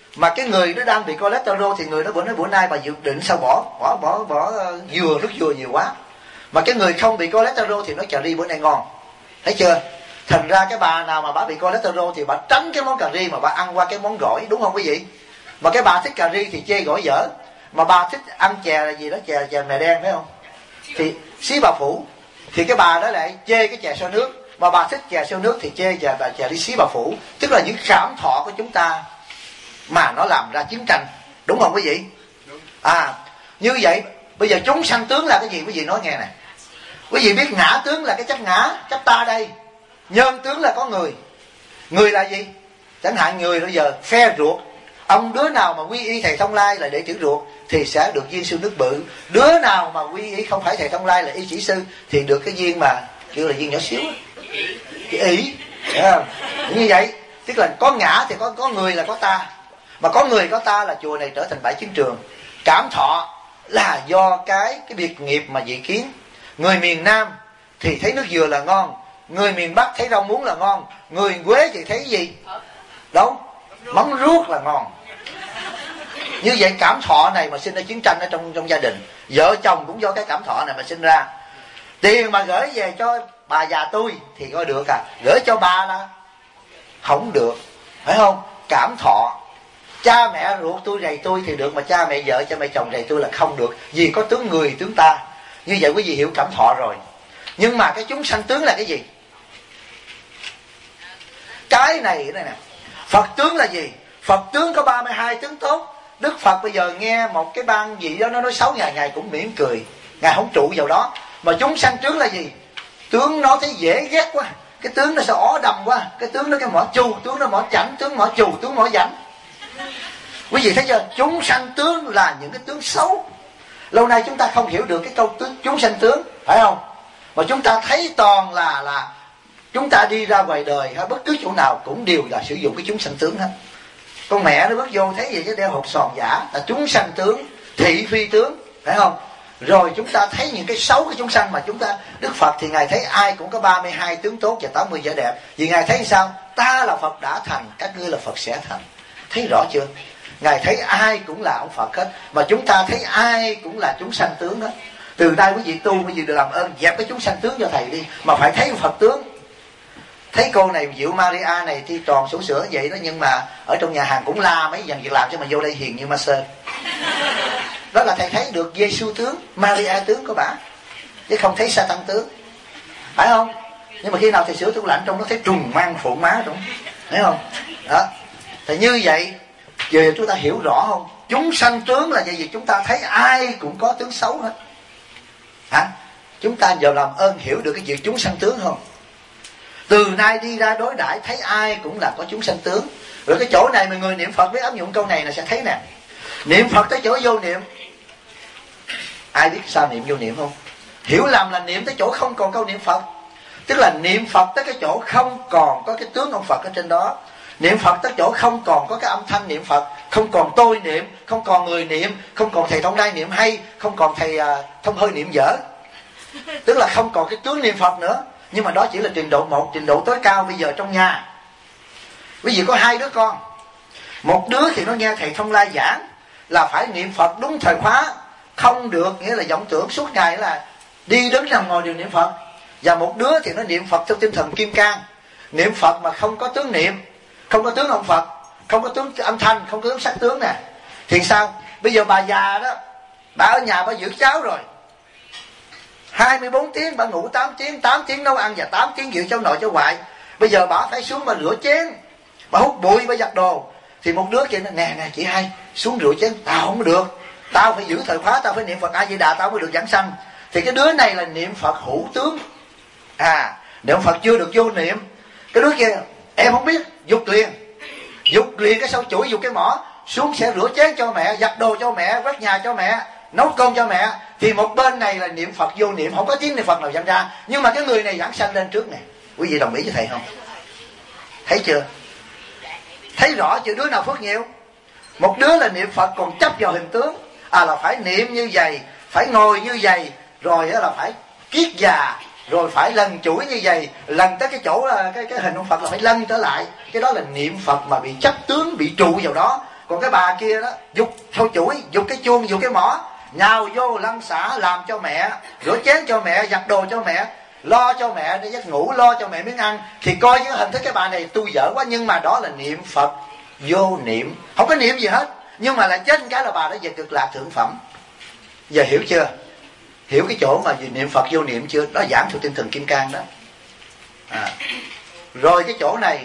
mà cái người nó đang bị cholesterol thì người nó bữa nay bà dự định sao bỏ dừa, nước dừa nhiều quá. Mà cái người không bị cholesterol thì nói cà ri bữa nay ngon, thấy chưa? Thành ra cái bà nào mà bà bị cholesterol thì bà tránh cái món cà ri mà bà ăn qua cái món gỏi, đúng không quý vị? Mà cái bà thích cà ri thì chê gỏi dở, mà bà thích ăn chè là gì đó, chè mè đen phải không? Thì xí bà phủ, thì cái bà đó lại chê cái chè xôi nước, mà bà thích chè xôi nước thì chê chè đi xí bà phủ. Tức là những cảm thọ của chúng ta mà nó làm ra chiến tranh, đúng không quý vị? Như vậy bây giờ chúng sanh tướng là cái gì quý vị nói nghe nè. Quý vị biết ngã tướng là cái chấp ngã, chấp ta đây. Nhân tướng là có người. Người là gì? Chẳng hạn người bây giờ phe ruột, ông đứa nào mà quy y thầy Thông Lai là đệ tử ruột thì sẽ được viên sư nước bự. Đứa nào mà quy y không phải thầy Thông Lai là y chỉ sư thì được cái viên mà kêu là viên nhỏ xíu, cái ý. Như vậy tức là có ngã thì có người là có ta, mà có người có ta là chùa này trở thành bãi chiến trường. Cảm thọ là do cái biệt nghiệp mà dị kiến. Người miền Nam thì thấy nước dừa là ngon, người miền Bắc thấy rau muống là ngon, người Quế thì thấy gì? Đâu? Mắm ruốc là ngon. Như vậy cảm thọ này mà sinh ra chiến tranh ở trong gia đình. Vợ chồng cũng do cái cảm thọ này mà sinh ra. Tiền mà gửi về cho bà già tôi thì coi được gửi cho bà là không được, phải không? Cảm thọ. Cha mẹ ruột tôi rầy tôi thì được, mà cha mẹ vợ, cha mẹ chồng rầy tôi là không được, vì có tướng người tướng ta. Như vậy quý vị hiểu cảm thọ rồi. Nhưng mà cái chúng sanh tướng là cái gì? Cái này nè, Phật tướng là gì? Phật tướng có 32 tướng tốt. Đức Phật bây giờ nghe một cái ban gì đó nó nói xấu Ngài cũng mỉm cười, Ngài không trụ vào đó. Mà chúng sanh tướng là gì? Tướng nó thấy dễ ghét quá, cái tướng nó sẽ ó đầm quá, cái tướng nó cái mỏ chù, tướng nó mỏ chảnh, tướng mỏ chù, tướng mỏ dảnh. Quý vị thấy chưa? Chúng sanh tướng là những cái tướng xấu. Lâu nay chúng ta không hiểu được cái câu tướng chúng sanh tướng, phải không? Mà chúng ta thấy toàn là chúng ta đi ra ngoài đời hay bất cứ chỗ nào cũng đều là sử dụng cái chúng sanh tướng hết. Con mẹ nó bước vô thấy gì chứ đeo hộp sòn giả là chúng sanh tướng, thị phi tướng, phải không? Rồi chúng ta thấy những cái xấu của chúng sanh mà chúng ta, Đức Phật thì Ngài thấy ai cũng có 32 tướng tốt và 80 vẻ đẹp. Vì Ngài thấy sao? Ta là Phật đã thành, các ngươi là Phật sẽ thành. Thấy rõ chưa? Ngài thấy ai cũng là ông Phật hết, mà chúng ta thấy ai cũng là chúng sanh tướng hết. Từ nay quý vị tu, quý vị được làm ơn dẹp cái chúng sanh tướng cho thầy đi, mà phải thấy Phật tướng. Thấy cô này Diệu Maria này thì tròn sổ sữa vậy đó, nhưng mà ở trong nhà hàng cũng la mấy dàn việc làm cho mà vô đây hiền như ma sơ. Đó là thầy thấy được Giê-xu tướng, Maria tướng của bả, chứ không thấy Sa-tăng tướng, phải không? Nhưng mà khi nào thầy sửa tủ lạnh trong nó thấy trùng mang phượng má trong, thấy không? Đó. Thì như vậy giờ chúng ta hiểu rõ không? Chúng sanh tướng là gì? Chúng ta thấy ai cũng có tướng xấu hết. Chúng ta giờ làm ơn hiểu được cái chuyện chúng sanh tướng không? Từ nay đi ra đối đãi thấy ai cũng là có chúng sanh tướng. Rồi cái chỗ này mà người niệm Phật biết áp dụng câu này là sẽ thấy nè. Niệm Phật tới chỗ vô niệm. Ai biết sao niệm vô niệm không? Hiểu lầm là niệm tới chỗ không còn câu niệm Phật. Tức là niệm Phật tới cái chỗ không còn có cái tướng ông Phật ở trên đó. Niệm Phật tới chỗ không còn có cái âm thanh niệm Phật, không còn tôi niệm, không còn người niệm, không còn thầy Thông Lai niệm hay, không còn thầy Thông Hơi niệm dở. Tức là không còn cái tướng niệm Phật nữa. Nhưng mà đó chỉ là trình độ 1, trình độ tối cao. Bây giờ trong nhà quý vị có 2 đứa con. Một đứa thì nó nghe thầy Thông Lai giảng là phải niệm Phật đúng thời khóa, không được nghĩa là vọng tưởng suốt ngày là đi đứng nằm ngồi đều niệm Phật. Và một đứa thì nó niệm Phật theo tinh thần kim cang, niệm Phật mà không có tướng niệm, không có tướng ông Phật, không có tướng âm thanh, không có tướng sắc tướng nè. Thì sao? Bây giờ bà già đó, bà ở nhà bà giữ cháu rồi, 24 tiếng bà ngủ 8 tiếng, 8 tiếng nấu ăn và 8 tiếng giữ cháu nội cháu ngoại. Bây giờ bà phải xuống bà rửa chén, bà hút bụi, bà giặt đồ. Thì một đứa kia nói, nè chị hai, xuống rửa chén. Tao không được, tao phải giữ thời khóa, tao phải niệm Phật A Di Đà, tao mới được giảng sanh. Thì cái đứa này là niệm Phật hữu tướng, niệm Phật chưa được vô niệm. Cái đứa kia em không biết, dục liền cái sâu chuỗi, dục cái mỏ xuống sẽ rửa chén cho mẹ, giặt đồ cho mẹ, quét nhà cho mẹ, nấu cơm cho mẹ. Thì một bên này là niệm Phật vô niệm, không có tiếng niệm Phật nào vang ra, nhưng mà cái người này giảng sanh lên trước nè. Quý vị đồng ý với thầy không? Thấy chưa? Thấy rõ chưa? Đứa nào phước nhiều? Một đứa là niệm Phật còn chấp vào hình tướng, là phải niệm như vậy, phải ngồi như vậy, rồi là phải kiết già, rồi phải lần chuỗi như vậy, lần tới cái chỗ cái hình ông Phật là phải lân trở lại. Cái đó là niệm Phật mà bị chấp tướng, bị trụ vào đó. Còn cái bà kia đó giục theo chuỗi, giục cái chuông, giục cái mỏ, nhào vô lăn xả làm cho mẹ, rửa chén cho mẹ, giặt đồ cho mẹ, lo cho mẹ để giấc ngủ, lo cho mẹ miếng ăn. Thì coi như hình thức cái bà này tu dở quá, nhưng mà đó là niệm Phật vô niệm, không có niệm gì hết, nhưng mà lại chết cái là bà đã về cực lạc thượng phẩm. Giờ hiểu chưa? Hiểu cái chỗ mà niệm Phật vô niệm chưa? Đó giảng theo tinh thần Kim Cang đó. Rồi cái chỗ này,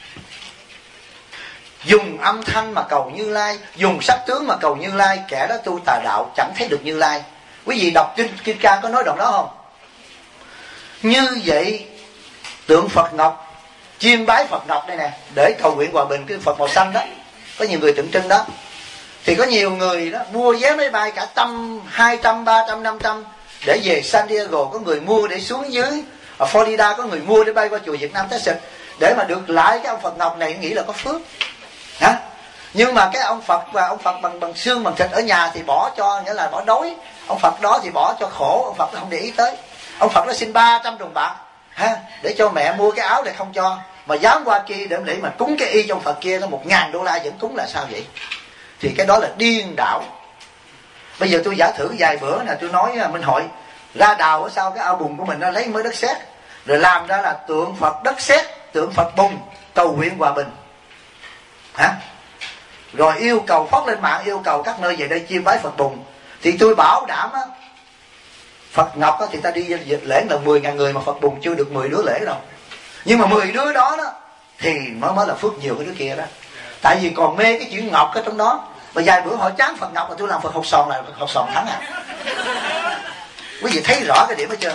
dùng âm thanh mà cầu Như Lai, dùng sắc tướng mà cầu Như Lai, kẻ đó tu tà đạo chẳng thấy được Như Lai. Quý vị đọc Kim Cang có nói đoạn đó không? Như vậy tượng Phật Ngọc, chiêm bái Phật Ngọc đây nè, để cầu nguyện hòa bình, cái Phật màu xanh đó, có nhiều người tượng trưng đó. Thì có nhiều người đó mua vé máy bay cả 100, 200, 300, 500 để về San Diego, có người mua để xuống dưới ở Florida, có người mua để bay qua chùa Việt Nam Texas để mà được lại cái ông Phật Ngọc này, nghĩ là có phước. Hả? Nhưng mà cái ông Phật và ông Phật bằng xương bằng thịt ở nhà thì bỏ cho, nghĩa là bỏ đói. Ông Phật đó thì bỏ cho khổ, ông Phật nó không để ý tới. Ông Phật nó xin 300 đồng bạc để cho mẹ mua cái áo này không cho, mà dám qua kia để mà cúng cái y trong Phật kia nó $1.000 vẫn cúng, là sao vậy? Thì cái đó là điên đảo. Bây giờ tôi giả thử vài bữa nè, tôi nói Minh Hội ra đào ở sau cái ao bùn của mình, nó lấy mới đất sét, rồi làm ra là tượng Phật đất sét, tượng Phật bùn, cầu nguyện hòa bình. Rồi yêu cầu phát lên mạng, yêu cầu các nơi về đây chiêm bái Phật bùn. Thì tôi bảo đảm á, Phật Ngọc á, thì ta đi lễ là 10.000 người, mà Phật bùn chưa được 10 đứa lễ đâu. Nhưng mà 10 đứa đó thì mới là phước nhiều cái đứa kia đó. Tại vì còn mê cái chữ Ngọc ở trong đó. Và vài bữa hỏi chán Phật Ngọc là tôi làm Phật Hột Sòn, là Phật Hột Sòn thắng à. Quý vị thấy rõ cái điểm hết chưa?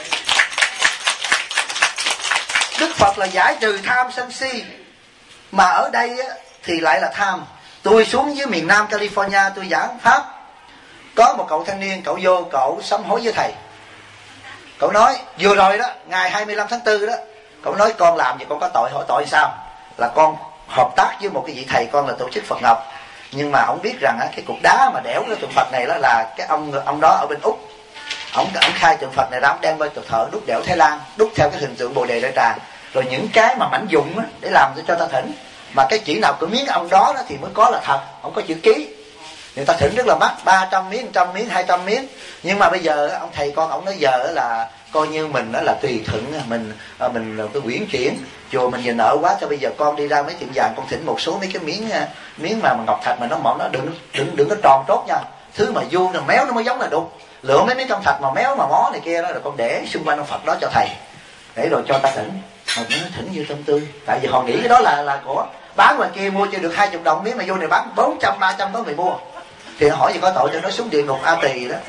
Đức Phật là giải trừ tham sân si, mà ở đây á, thì lại là tham. Tôi xuống dưới miền Nam California tôi giảng pháp, có một cậu thanh niên, cậu vô, cậu sám hối với thầy. Cậu nói vừa rồi đó, ngày 25 tháng 4 đó, cậu nói con làm gì con có tội. Hỏi tội sao? Là con hợp tác với một cái vị thầy, con là tổ chức Phật Ngọc, nhưng mà ông biết rằng á, cái cục đá mà đẽo cái tượng Phật này đó là cái ông đó ở bên Úc, ông khai tượng Phật này ra, ông đem qua chùa thờ đúc đẽo Thái Lan, đúc theo cái hình tượng Bồ Đề Đại Trà, rồi những cái mà mảnh dụng á, để làm cho ta thỉnh. Mà cái chỉ nào của miếng ông đó thì mới có là thật, không có chữ ký. Người ta thỉnh rất là mắc, 300 miếng, 100 miếng, 200 miếng. Nhưng mà bây giờ ông thầy con ông nói giờ là coi như mình đó là tùy thuận, mình cái quyển chuyển chùa mình giờ nợ quá, cho bây giờ con đi ra mấy tiệm vàng con thỉnh một số mấy cái miếng mà ngọc thạch mà nó mỏng, nó đừng có tròn trốt nha, thứ mà vuông là méo nó mới giống là đục. Lựa mấy miếng trong thạch mà méo mà mó này kia đó, rồi con để xung quanh ông Phật đó cho thầy, để rồi cho ta thỉnh. Mà nó thỉnh như tâm tư, tại vì họ nghĩ cái đó là của bán ngoài kia mua cho được 20 đồng miếng, mà vô này bán 400, 300 có người mua. Thì hỏi gì có tội cho nó xuống địa ngục A Tỳ đó.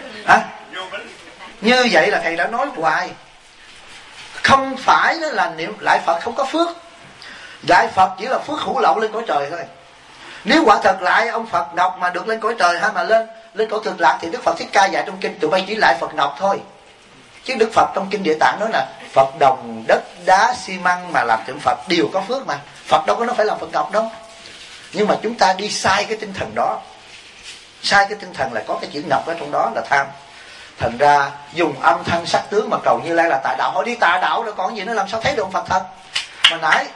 Như vậy là thầy đã nói hoài, không phải đó là niệm lại Phật không có phước. Lại Phật chỉ là phước hữu lậu lên cõi trời thôi. Nếu quả thật lại ông Phật Ngọc mà được lên cõi trời hay mà lên cõi Cực Lạc, thì Đức Phật Thích Ca dạy trong kinh tụi bay chỉ lại Phật Ngọc thôi. Chứ Đức Phật trong kinh Địa Tạng nói là Phật đồng, đất, đá, xi măng mà làm tượng Phật đều có phước mà. Phật đâu có nó phải làm Phật Ngọc đâu. Nhưng mà chúng ta đi sai cái tinh thần đó. Sai cái tinh thần là có cái chữ Ngọc ở trong đó là tham. Thành ra dùng âm thanh sắc tướng mà cầu Như Lai là tà đạo. Họ đi tà đạo rồi còn gì nữa, làm sao thấy được ông Phật thật. Mà nãy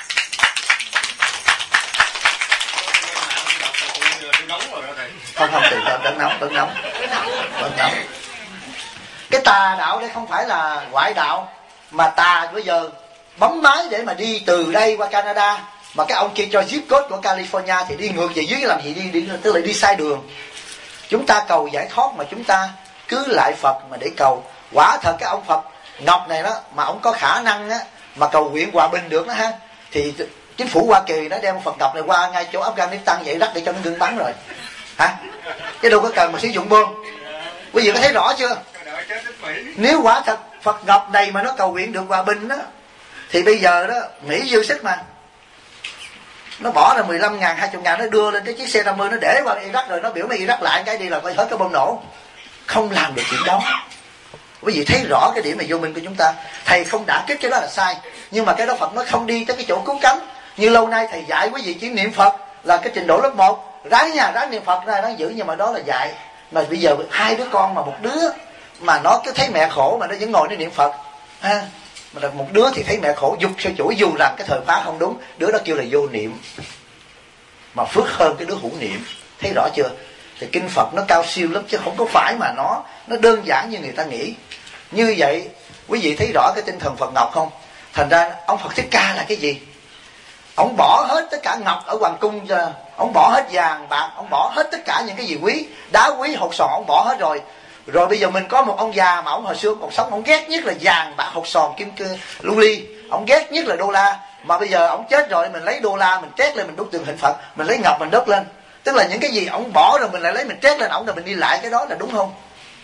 không từ đừng nóng. Cái tà đạo đây không phải là ngoại đạo, mà tà bây giờ bấm máy để mà đi từ đây qua Canada, mà cái ông kia cho zip code của California thì đi ngược về dưới làm gì, đi tức là đi sai đường. Chúng ta cầu giải thoát mà chúng ta cứ lại Phật mà để cầu. Quả thật cái ông Phật Ngọc này đó mà ông có khả năng á, mà cầu nguyện hòa bình được đó ha, thì chính phủ Hoa Kỳ nó đem Phật Ngọc này qua ngay chỗ Afghanistan vậy rắc để cho nó ngưng bắn rồi hả, chứ đâu có cần mà sử dụng bom. Quý vị có thấy rõ chưa? Nếu quả thật Phật Ngọc này mà nó cầu nguyện được hòa bình đó, thì bây giờ đó Mỹ dư sức mà nó bỏ ra 15.000, 20.000 nó đưa lên cái chiếc xe 50 nó để vào Iraq, rồi nó biểu mấy Iraq lại cái đi là phải hết cái bom nổ. Không làm được chuyện đó. Quý vị thấy rõ cái điểm này vô minh của chúng ta. Thầy không đả kích cái đó là sai, nhưng mà cái đó Phật nó không đi tới cái chỗ cứu cánh. Như lâu nay thầy dạy quý vị chỉ niệm Phật là cái trình độ lớp 1, ráng niệm Phật ra, ráng giữ, nhưng mà đó là dạy. Mà bây giờ hai đứa con mà một đứa mà nó cứ thấy mẹ khổ mà nó vẫn ngồi nó niệm Phật ha, mà một đứa thì thấy mẹ khổ giục theo chủ, dù rằng cái thời khóa không đúng, đứa đó kêu là vô niệm. mà phước hơn cái đứa hữu niệm. Thấy rõ chưa? Thì kinh Phật nó cao siêu lắm, chứ không có phải mà nó đơn giản như người ta nghĩ. Như vậy quý vị thấy rõ cái tinh thần Phật Ngọc không? Thành ra ông Phật Thích Ca là cái gì? Ông bỏ hết tất cả ngọc ở hoàng cung, ông bỏ hết vàng bạc, ông bỏ hết tất cả những cái gì quý, đá quý hột sòn ông bỏ hết rồi. Rồi bây giờ mình có một ông già mà ông hồi xưa còn sống, ông ghét nhất là vàng bạc hột sòn kim lưu ly, ông ghét nhất là đô la. Mà bây giờ ông chết rồi, mình lấy đô la mình trét lên mình đúc tượng hình Phật, mình lấy ngọc mình đốt lên. Tức là những cái gì ông bỏ rồi mình lại lấy mình trét lên ông, rồi mình đi lại cái đó là đúng không?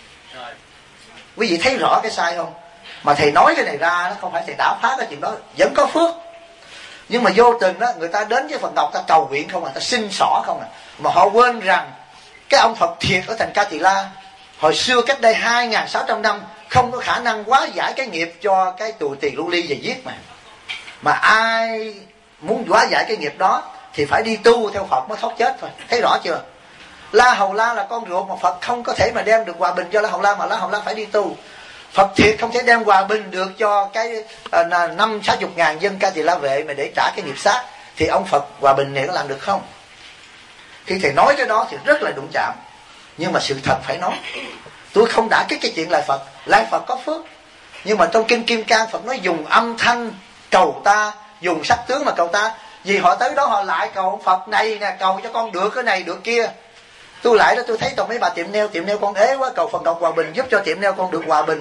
Quý vị thấy rõ cái sai không? Mà thầy nói cái này ra, nó không phải thầy đảo phá cái chuyện đó, vẫn có phước. Nhưng mà vô tình đó, người ta đến với Phật Ngọc ta cầu nguyện không à, ta xin xỏ không à. Mà họ quên rằng cái ông Phật thiệt ở thành Ca Tỳ La hồi xưa cách đây 2.600 năm không có khả năng hóa giải cái nghiệp cho cái tù tỳ lưu ly và giết mà. Mà ai muốn hóa giải cái nghiệp đó thì phải đi tu theo Phật mới thoát chết thôi. Thấy rõ chưa? La Hầu La là con ruột mà Phật không có thể mà đem được hòa bình cho La Hầu La, mà La Hầu La phải đi tu. Phật thiệt không thể đem hòa bình được cho cái 50-60 ngàn dân Ca Tỳ La vệ mà để trả cái nghiệp sát. Thì ông Phật hòa bình này có làm được không? Khi thầy nói cái đó thì rất là đụng chạm, nhưng mà sự thật phải nói. Tôi không đả kích cái chuyện lại Phật, lại Phật có phước. Nhưng mà trong kinh Kim Cang Phật nói dùng âm thanh cầu ta, dùng sắc tướng mà cầu ta. Vì họ tới đó họ lại cầu ông Phật này nè, cầu cho con được cái này được kia. Tôi lại đó tôi thấy toàn mấy bà tiệm nail con ế quá, cầu Phật Ngọc hòa bình giúp cho tiệm nail con được hòa bình.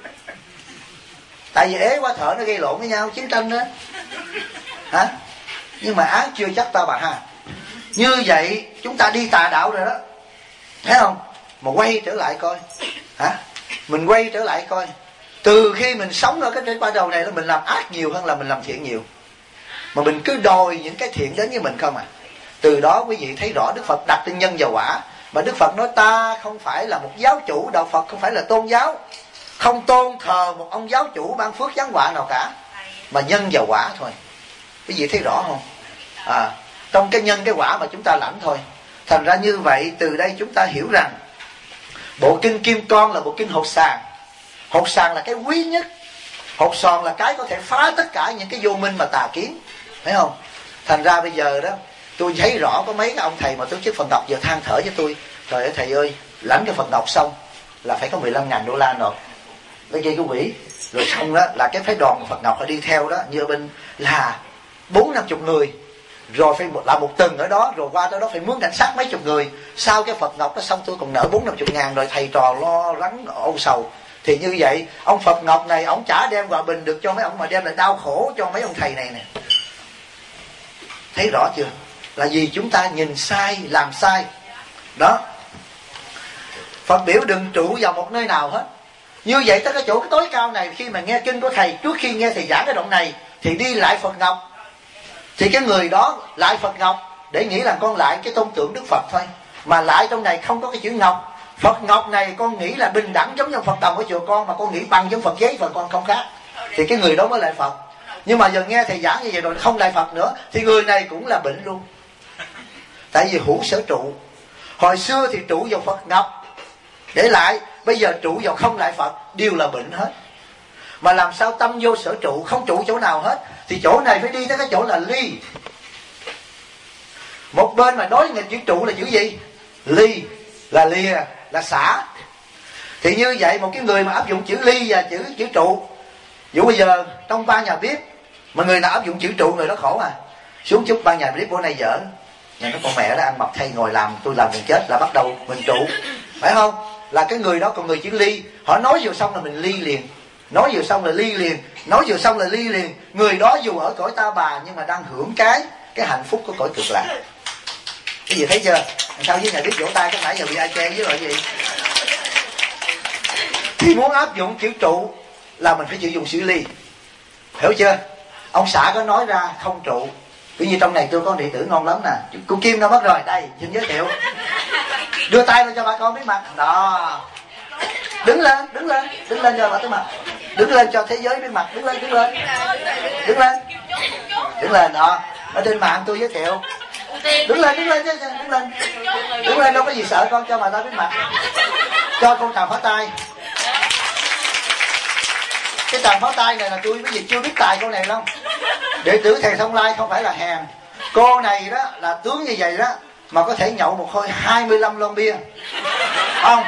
Tại vì ế quá thở nó gây lộn với nhau, chiến tranh đó. Hả? Nhưng mà án chưa chắc ta bà ha. Như vậy chúng ta đi tà đạo rồi đó, thấy không? Mà quay trở lại coi, hả? Mình quay trở lại coi, từ khi mình sống ở cái trên qua đầu này là mình làm ác nhiều hơn là mình làm thiện nhiều. Mà mình cứ đòi những cái thiện đến với mình không à. Từ đó quý vị thấy rõ Đức Phật đặt trên nhân và quả. Mà Đức Phật nói ta không phải là một giáo chủ, đạo Phật không phải là tôn giáo, không tôn thờ một ông giáo chủ ban phước giáng họa nào cả, mà nhân và quả thôi. Quý vị thấy rõ không? Trong cái nhân cái quả mà chúng ta lãnh thôi. Thành ra như vậy, từ đây chúng ta hiểu rằng bộ kinh Kim Cang là bộ kinh hột sàn. Hột sàn là cái quý nhất, hột sòn là cái có thể phá tất cả những cái vô minh mà tà kiến, thấy không? Thành ra bây giờ đó tôi thấy rõ có mấy cái ông thầy mà tổ chức Phật Ngọc giờ than thở với tôi: trời ơi thầy ơi, lãnh cái Phật Ngọc xong là phải có 15.000 đô la nộp với dây cái quỹ, rồi xong đó là cái phái đoàn Phật Ngọc họ đi theo đó như ở bên là 40-50 người, rồi phải là một tuần ở đó, rồi qua đó phải mướn cảnh sát mấy chục người. Sau cái Phật Ngọc đó xong tôi còn nợ 40-50 ngàn, rồi thầy trò lo lắng âu sầu. Thì như vậy ông Phật Ngọc này ông chả đem hòa bình được cho mấy ông, mà đem lại đau khổ cho mấy ông thầy này nè. Thấy rõ chưa? Là vì chúng ta nhìn sai, làm sai đó. Phật biểu đừng trụ vào một nơi nào hết. Như vậy tới cái chỗ cái tối cao này, khi mà nghe kinh của thầy, trước khi nghe thầy giảng cái đoạn này thì đi lại Phật Ngọc, thì cái người đó lại Phật Ngọc để nghĩ là con lại cái tôn tượng Đức Phật thôi, mà lại trong này không có cái chữ Ngọc. Phật Ngọc này con nghĩ là bình đẳng giống như Phật đồng của chùa con, mà con nghĩ bằng giống Phật giấy, Phật con không khác, thì cái người đó mới lại Phật. Nhưng mà giờ nghe thầy giảng như vậy rồi không lại Phật nữa, thì người này cũng là bệnh luôn. Tại vì hữu sở trụ. Hồi xưa thì trụ vào Phật Ngọc để lại, bây giờ trụ vào không lại Phật, đều là bệnh hết. Mà làm sao tâm vô sở trụ, không trụ chỗ nào hết, thì chỗ này phải đi tới cái chỗ là ly. Một bên mà đối nghịch chữ trụ là chữ gì? Ly, là lìa, là xả. Thì như vậy một cái người mà áp dụng chữ ly và chữ trụ, dụ bây giờ trong ban nhà bếp mà người nào áp dụng chữ trụ người đó khổ à. Xuống chút ban nhà bếp bữa nay dở, nhà nó con mẹ đó ăn mập thay ngồi làm, tôi làm gần chết, là bắt đầu mình trụ, phải không? Là cái người đó. Còn người chữ ly, họ nói vừa xong là mình ly liền, nói vừa xong là ly liền, nói vừa xong là ly liền. Người đó dù ở cõi ta bà nhưng mà đang hưởng cái hạnh phúc của cõi cực lạc. Cái gì thấy chưa? Sao với nhà biết vỗ tay cái nãy giờ bị ai chen với rồi gì? Thì muốn áp dụng chữ trụ là mình phải sử dụng chữ ly, hiểu chưa? Ông xã có nói ra không trụ. Cứ như trong này tôi có đệ tử ngon lắm nè, cô Kim đâu mất rồi, đây xin giới thiệu. Đưa tay lên cho bà con biết mặt đó. Đứng lên cho bà thấy mặt. Đứng lên cho thế giới biết mặt. Đứng lên đó. Ở trên mạng tôi giới thiệu. Đứng lên đâu có gì sợ, con cho bà ta biết mặt. Cho con tràng phá tay. Cái tràng phá tay này là tôi bây giờ chưa biết tài con này đâu. Đệ tử thầy Thông Lai không phải là hèn. Cô này đó là tướng như vậy đó mà có thể nhậu một hơi 25 lon bia không?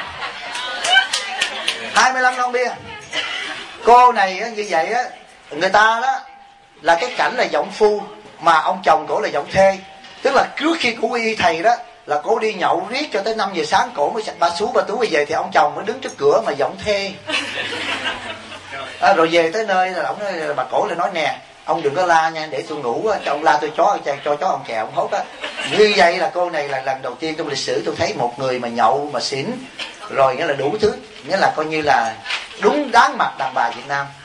25 lon bia. Cô này á, như vậy á, người ta đó là cái cảnh là giọng phu mà ông chồng cổ là giọng thê. Tức là trước khi cổ quy y thầy đó là cổ đi nhậu riết cho tới 5 giờ sáng, cổ mới ba sú ba tú về thì ông chồng mới đứng trước cửa mà giọng thê. Rồi về tới nơi là ông nói, bà cổ lại nói nè, ông đừng có la nha, để tôi ngủ cho ông la tôi cho chó ông chè ông hốt á. Như vậy là cô này là lần đầu tiên trong lịch sử tôi thấy một người mà nhậu mà xỉn rồi, nghĩa là đủ thứ, nghĩa là coi như là đúng đáng mặt đàn bà Việt Nam.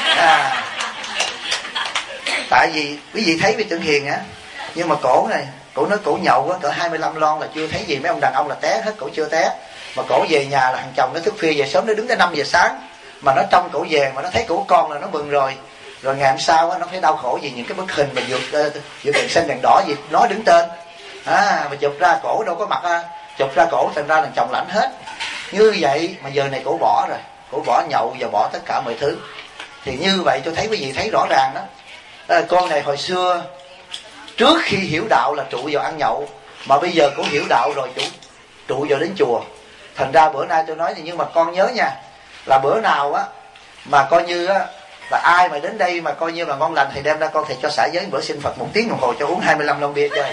Tại vì quý vị thấy với Tưởng Hiền á, nhưng mà cổ này, cổ nói cổ nhậu á cỡ 25 lon là chưa thấy gì, mấy ông đàn ông là té hết, cổ chưa té. Mà cổ về nhà là thằng chồng nó thức khuya về sớm, nó đứng tới 5 giờ sáng mà nó trông cổ về mà nó thấy cổ con là nó mừng rồi. Rồi ngày hôm sau á, nó phải đau khổ vì những cái bức hình mà vượt đèn xanh đèn đỏ gì nó đứng tên mà chụp ra cổ đâu có mặt chụp ra cổ, thành ra thằng chồng lãnh hết. Như vậy mà giờ này cổ bỏ rồi, cổ bỏ nhậu và bỏ tất cả mọi thứ. Thì như vậy tôi thấy quý vị thấy rõ ràng đó, con này hồi xưa trước khi hiểu đạo là trụ vào ăn nhậu, mà bây giờ cũng hiểu đạo rồi trụ vào đến chùa. Thành ra bữa nay tôi nói thì, nhưng mà con nhớ nha, là bữa nào á mà coi như á là ai mà đến đây mà coi như là ngon lành thì đem ra con thầy cho xả giới bữa xin Phật 1 tiếng đồng hồ cho uống 25 lon bia chơi.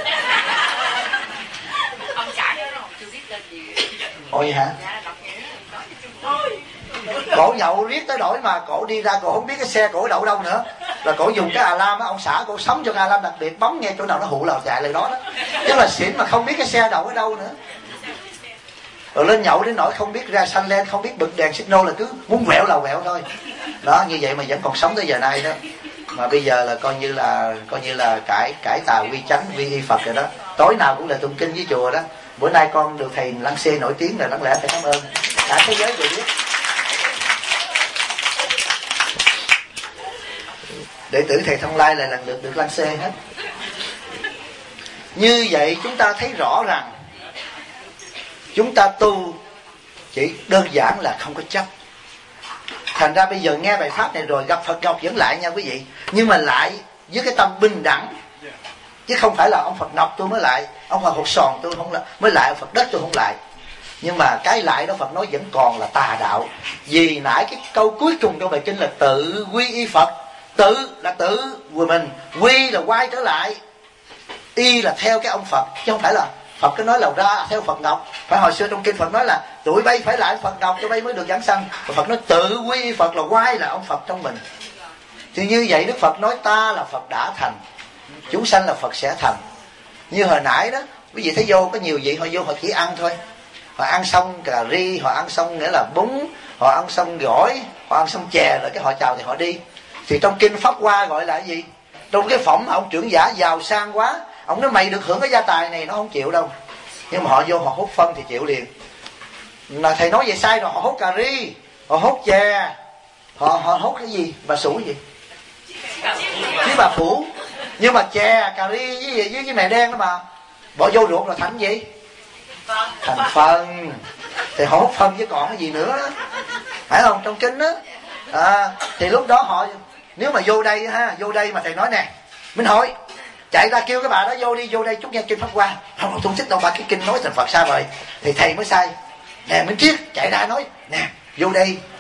Ông xả giới đâu chưa biết lên gì. Ôi vậy hả? Cổ nhậu riết tới đổi mà cổ đi ra cổ không biết cái xe cổ đậu đâu nữa, là cổ dùng cái alarm á, ông xã cổ sống cho cái alarm đặc biệt, bấm nghe chỗ nào nó hụ là chạy lại đó đó. Chứ là xỉn mà không biết cái xe đậu ở đâu nữa. Rồi lên nhậu đến nỗi không biết ra xanh lên, không biết bật đèn signal, là cứ muốn quẹo là quẹo thôi. Đó, như vậy mà vẫn còn sống tới giờ nay đó. Mà bây giờ là coi như là cải tà quy chánh quy y Phật rồi đó. Tối nào cũng là tụng kinh với chùa đó. Bữa nay con được thầy Lăng Xê nổi tiếng là đáng lẽ phải cảm ơn cả thế giới đều biết. Đệ tử thầy Thông Lai là lần lượt được Lăng Xê hết. Như vậy chúng ta thấy rõ rằng chúng ta tu chỉ đơn giản là không có chấp. Thành ra bây giờ nghe bài pháp này rồi gặp Phật Ngọc vẫn lại nha quý vị, nhưng mà lại với cái tâm bình đẳng, chứ không phải là ông Phật Ngọc tôi mới lại, ông Phật Hột Sòn tôi không lại, mới lại ông Phật Đất tôi không lại. Nhưng mà cái lại đó Phật nói vẫn còn là tà đạo. Vì nãy cái câu cuối cùng trong bài kinh là tự quy y Phật. Tự là tự của mình, quy là quay trở lại, y là theo cái ông Phật, chứ không phải là Phật cứ nói là ra theo Phật Ngọc. Phải hồi xưa trong kinh Phật nói là tụi bay phải lại Phật Ngọc cho bay mới được giảng sanh. Phật nói tự quy Phật là quay là ông Phật trong mình. Thì như vậy Đức Phật nói ta là Phật đã thành, chúng sanh là Phật sẽ thành. Như hồi nãy đó quý vị thấy vô có nhiều vị họ vô họ chỉ ăn thôi, họ ăn xong cà ri, họ ăn xong nghĩa là bún, họ ăn xong gỏi, họ ăn xong chè rồi cái họ chào thì họ đi. Thì trong kinh Pháp Hoa gọi là cái gì? Trong cái phẩm ông trưởng giả giàu sang quá, ông nói mày được hưởng cái gia tài này, nó không chịu đâu. Nhưng mà họ vô họ hút phân thì chịu liền. Là thầy nói vậy sai rồi, họ hút cà ri, họ hút chè, họ hút cái gì? Bà sủ gì? Chứ bà phủ. Nhưng mà chè, cà ri với cái mè đen đó mà bỏ vô ruột là thành gì? Thành phân. Thì họ hút phân chứ còn cái gì nữa đó. Phải không? Trong kinh đó. Thì lúc đó họ, nếu mà vô đây ha, vô đây mà thầy nói nè, Minh Hội chạy ra kêu cái bà đó vô đây chút nghe kinh Pháp Hoa. Không, tôi thích đâu bà, cái kinh nói thành Phật sai rồi. Thì thầy mới sai. Nè Minh Triết chạy ra nói nè, vô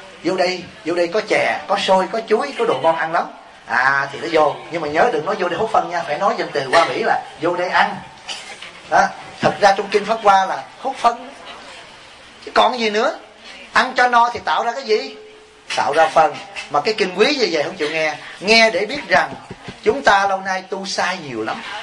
đây có chè, có xôi, có chuối, có đồ ngon ăn lắm. Thì nó vô, nhưng mà nhớ đừng nói vô đây hút phân nha, phải nói danh từ Hoa Mỹ là vô đây ăn đó. Thật ra trong kinh Pháp Hoa là hút phân chứ còn cái gì nữa. Ăn cho no thì tạo ra cái gì? Tạo ra phân. Mà cái kinh quý như vậy không chịu nghe để biết rằng chúng ta lâu nay tu sai nhiều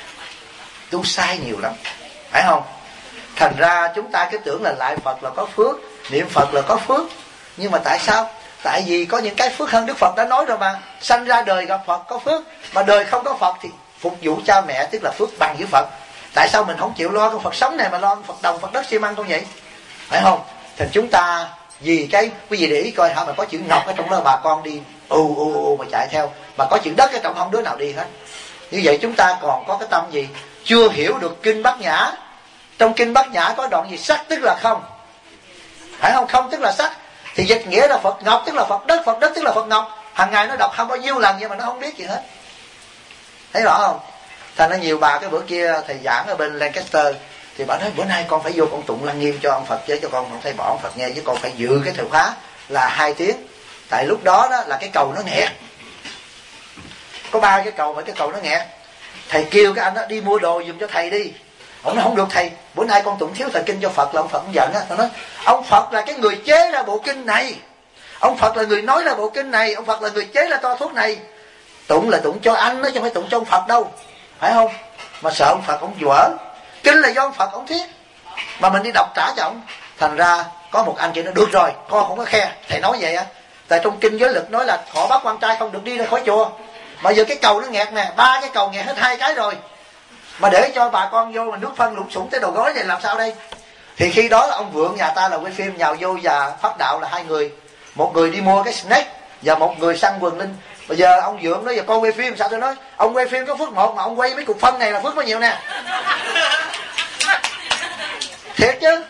lắm, phải không? Thành ra chúng ta cứ tưởng là lại Phật là có phước, niệm Phật là có phước. Nhưng mà tại sao? Tại vì có những cái phước hơn. Đức Phật đã nói rồi mà, sanh ra đời gặp Phật có phước, mà đời không có Phật thì phục vụ cha mẹ tức là phước bằng với Phật. Tại sao mình không chịu lo con Phật sống này mà lo Phật đồng, Phật đất xi măng không vậy? Phải không? Thành chúng ta vì cái quý vị để ý coi hả, mà có chữ Ngọc ở trong đó bà con đi mà chạy theo, mà có chữ đất ở trong không đứa nào đi hết. Như vậy chúng ta còn có cái tâm gì? Chưa hiểu được kinh Bát Nhã. Trong kinh Bát Nhã có đoạn gì? Sắc tức là không, phải không? Không tức là sắc. Thì dịch nghĩa là Phật Ngọc tức là Phật đất, Phật đất tức là Phật Ngọc. Hàng ngày nó đọc không bao nhiêu lần vậy mà nó không biết gì hết. Thấy rõ không? Thành ra nhiều bà cái bữa kia thầy giảng ở bên Lancaster, thì bà nói bữa nay con phải vô con tụng lăng nghiêm cho ông Phật chứ, cho con không thể bỏ ông Phật nghe, chứ con phải dự cái thời khóa là 2 tiếng. Tại lúc đó đó là cái cầu nó nghẹt, có 3 cái cầu mà cái cầu nó nghẹt. Thầy kêu cái anh đó đi mua đồ giùm cho thầy đi. Ông nói không được thầy, bữa nay con tụng thiếu thời kinh cho Phật là ông Phật không giận á. Tôi nói ông Phật là cái người chế ra bộ kinh này, ông Phật là người nói ra bộ kinh này, ông Phật là người chế ra toa thuốc này. Tụng là tụng cho anh đó, chứ không phải tụng cho ông Phật đâu, phải không? Mà sợ ông Phật ông dở, kinh là do ông Phật ông thiết, mà mình đi đọc trả cho ông. Thành ra có một anh kia nó được rồi, con không có khe. Thầy nói vậy á, tại trong kinh giới lực nói là họ bắt quan trai không được đi ra khỏi chùa. Mà giờ cái cầu nó nghẹt nè, 3 cái cầu nghẹt hết 2 cái rồi, mà để cho bà con vô mà nước phân lũng sủng tới đầu gối này làm sao đây? Thì khi đó là ông Vượng nhà ta là quay phim nhào vô, và Pháp Đạo là 2 người, một người đi mua cái snack và một người săn quần linh. Bây giờ ông Vượng nói giờ con quay phim sao? Tôi nói ông quay phim có phước 1, mà ông quay mấy cục phân này là phước bao nhiêu nè. Thiệt chứ,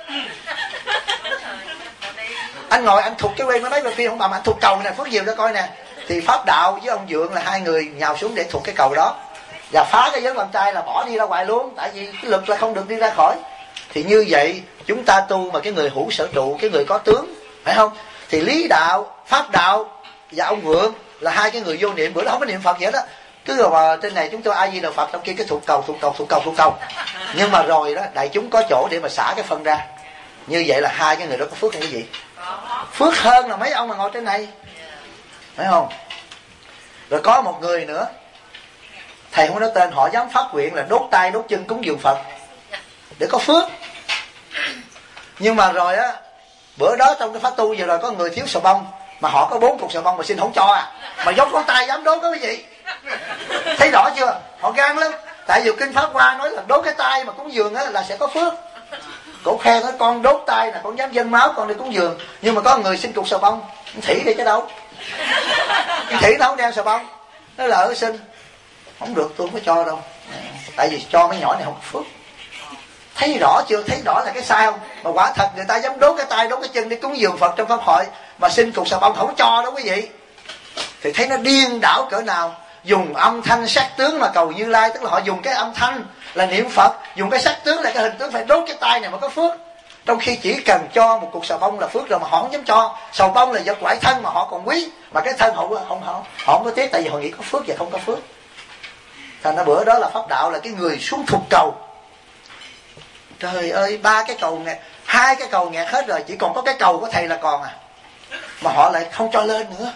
anh ngồi anh thụt cái quen máy quay phim không, mà anh thụt cầu này phước nhiều cho coi nè. Thì Pháp Đạo với ông Vượng là 2 người nhào xuống để thụt cái cầu đó, và phá cái giới quan trai là bỏ đi ra ngoài luôn, tại vì cái lực là không được đi ra khỏi. Thì như vậy chúng ta tu mà cái người hữu sở trụ, cái người có tướng, phải không? Thì Lý Đạo, Pháp Đạo và ông Vượng là 2 cái người vô niệm, bữa đó không có niệm Phật vậy đó, cứ rồi mà trên này chúng tôi A Di Đà Phật, trong kia cái thụt cầu. Nhưng mà rồi đó đại chúng có chỗ để mà xả cái phân ra. Như vậy là 2 cái người đó có phước hay cái gì? Phước hơn là mấy ông mà ngồi trên này, phải không? Rồi có một người nữa, thầy không nói tên, họ dám phát nguyện là đốt tay đốt chân cúng dường Phật để có phước. Nhưng mà rồi á, bữa đó trong cái phát tu vừa rồi có người thiếu sờ bông, mà họ có 4 cục sờ bông mà xin không cho à, mà dốc con tay dám đốt đó quý vị. Thấy rõ chưa? Họ gan lắm. Tại vì kinh Pháp Hoa nói là đốt cái tay mà cúng dường á là sẽ có phước. Cổ khe nói con đốt tay là con dám dâng máu con đi cúng dường. Nhưng mà có người xin cục sờ bông, Thủy đi chứ đâu. Thủy nó không đeo sờ bông, nó lỡ xin không được, tôi không có cho đâu, tại vì cho mấy nhỏ này không có phước. Thấy rõ chưa? Thấy rõ là cái sai không? Mà quả thật người ta dám đốt cái tay đốt cái chân đi cúng dường Phật trong pháp hội, mà xin cục sờ bông không cho đó quý vị. Thì thấy nó điên đảo cỡ nào. Dùng âm thanh sắc tướng mà cầu Như Lai, tức là họ dùng cái âm thanh là niệm Phật, dùng cái sắc tướng là cái hình tướng, phải đốt cái tay này mà có phước. Trong khi chỉ cần cho một cục sờ bông là phước rồi, mà họ không dám cho. Sờ bông là vật ngoại thân mà họ còn quý, mà cái thân họ không có tiếc, tại vì họ nghĩ có phước và không có phước. Thành ra bữa đó là Pháp Đạo là cái người xuống thục cầu. Trời ơi, 3 cái cầu nghẹt, 2 cái cầu nghẹt hết rồi, chỉ còn có cái cầu của thầy là còn à, mà họ lại không cho lên nữa,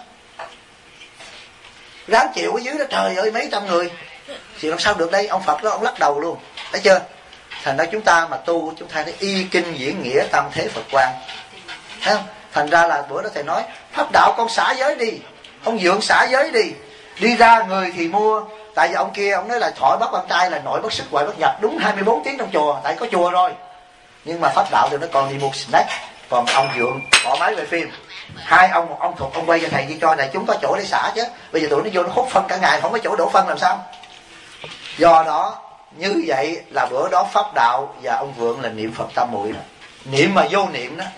ráng chịu ở dưới đó. Trời ơi, mấy trăm người thì làm sao được đây? Ông Phật đó ông lắc đầu luôn, thấy chưa? Thành ra chúng ta mà tu, chúng ta phải y kinh diễn nghĩa tam thế Phật quan, thấy không? Thành ra là bữa đó thầy nói Pháp Đạo con xả giới đi, ông Vượng xả giới đi, đi ra người thì mua. Tại vì ông kia ông nói là thổi bắt quan trai là nội bất xuất ngoại bất nhập, đúng 24 tiếng trong chùa, tại có chùa rồi. Nhưng mà Pháp Đạo thì nó còn đi mua snack, còn ông Vượng bỏ máy về phim. 2 ông, một ông thuộc ông quay cho thầy đi cho đại chúng có chỗ để xả chứ. Bây giờ tụi nó vô nó hút phân cả ngày, không có chỗ đổ phân làm sao? Do đó như vậy là bữa đó Pháp Đạo và ông Vượng là niệm Phật tam muội đó, niệm mà vô niệm đó.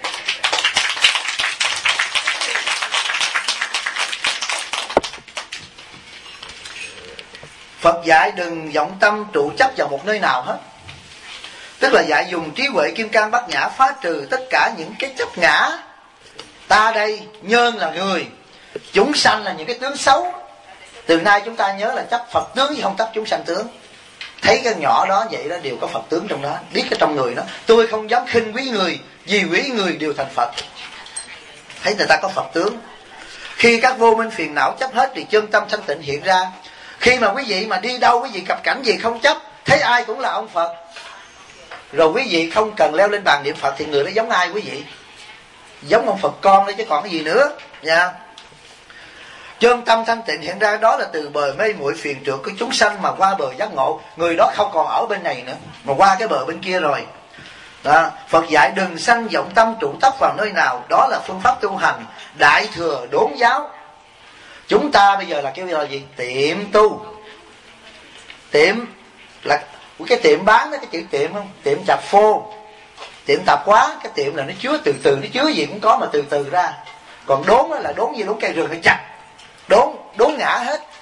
Phật dạy đừng vọng tâm trụ chấp vào một nơi nào hết, tức là dạy dùng trí huệ kim cang bát nhã phá trừ tất cả những cái chấp ngã. Ta đây nhân là người, chúng sanh là những cái tướng xấu. Từ nay chúng ta nhớ là chấp Phật tướng chứ không chấp chúng sanh tướng. Thấy cái nhỏ đó vậy đó đều có Phật tướng trong đó, biết cái trong người đó. Tôi không dám khinh quý người, vì quý người đều thành Phật. Thấy người ta có Phật tướng. Khi các vô minh phiền não chấp hết thì chân tâm thanh tịnh hiện ra. Khi mà quý vị mà đi đâu, quý vị gặp cảnh gì không chấp, thấy ai cũng là ông Phật, rồi quý vị không cần leo lên bàn niệm Phật thì người đó giống ai quý vị? Giống ông Phật con đấy chứ còn cái gì nữa nha. Chân tâm thanh tịnh hiện ra, đó là từ bờ mê muội phiền trượt của chúng sanh mà qua bờ giác ngộ. Người đó không còn ở bên này nữa, mà qua cái bờ bên kia rồi đó. Phật dạy đừng sanh vọng tâm trụ tấp vào nơi nào, đó là phương pháp tu hành đại thừa đốn giáo. Chúng ta bây giờ là kêu là gì? Tiệm tu. Tiệm là cái tiệm bán đó, cái chữ tiệm không? Tiệm chạp phô, tiệm tạp hóa. Cái tiệm là nó chứa từ từ, nó chứa gì cũng có mà từ từ ra. Còn đốn là đốn gì? Đốn cây rừng hay chặt, đốn ngã hết.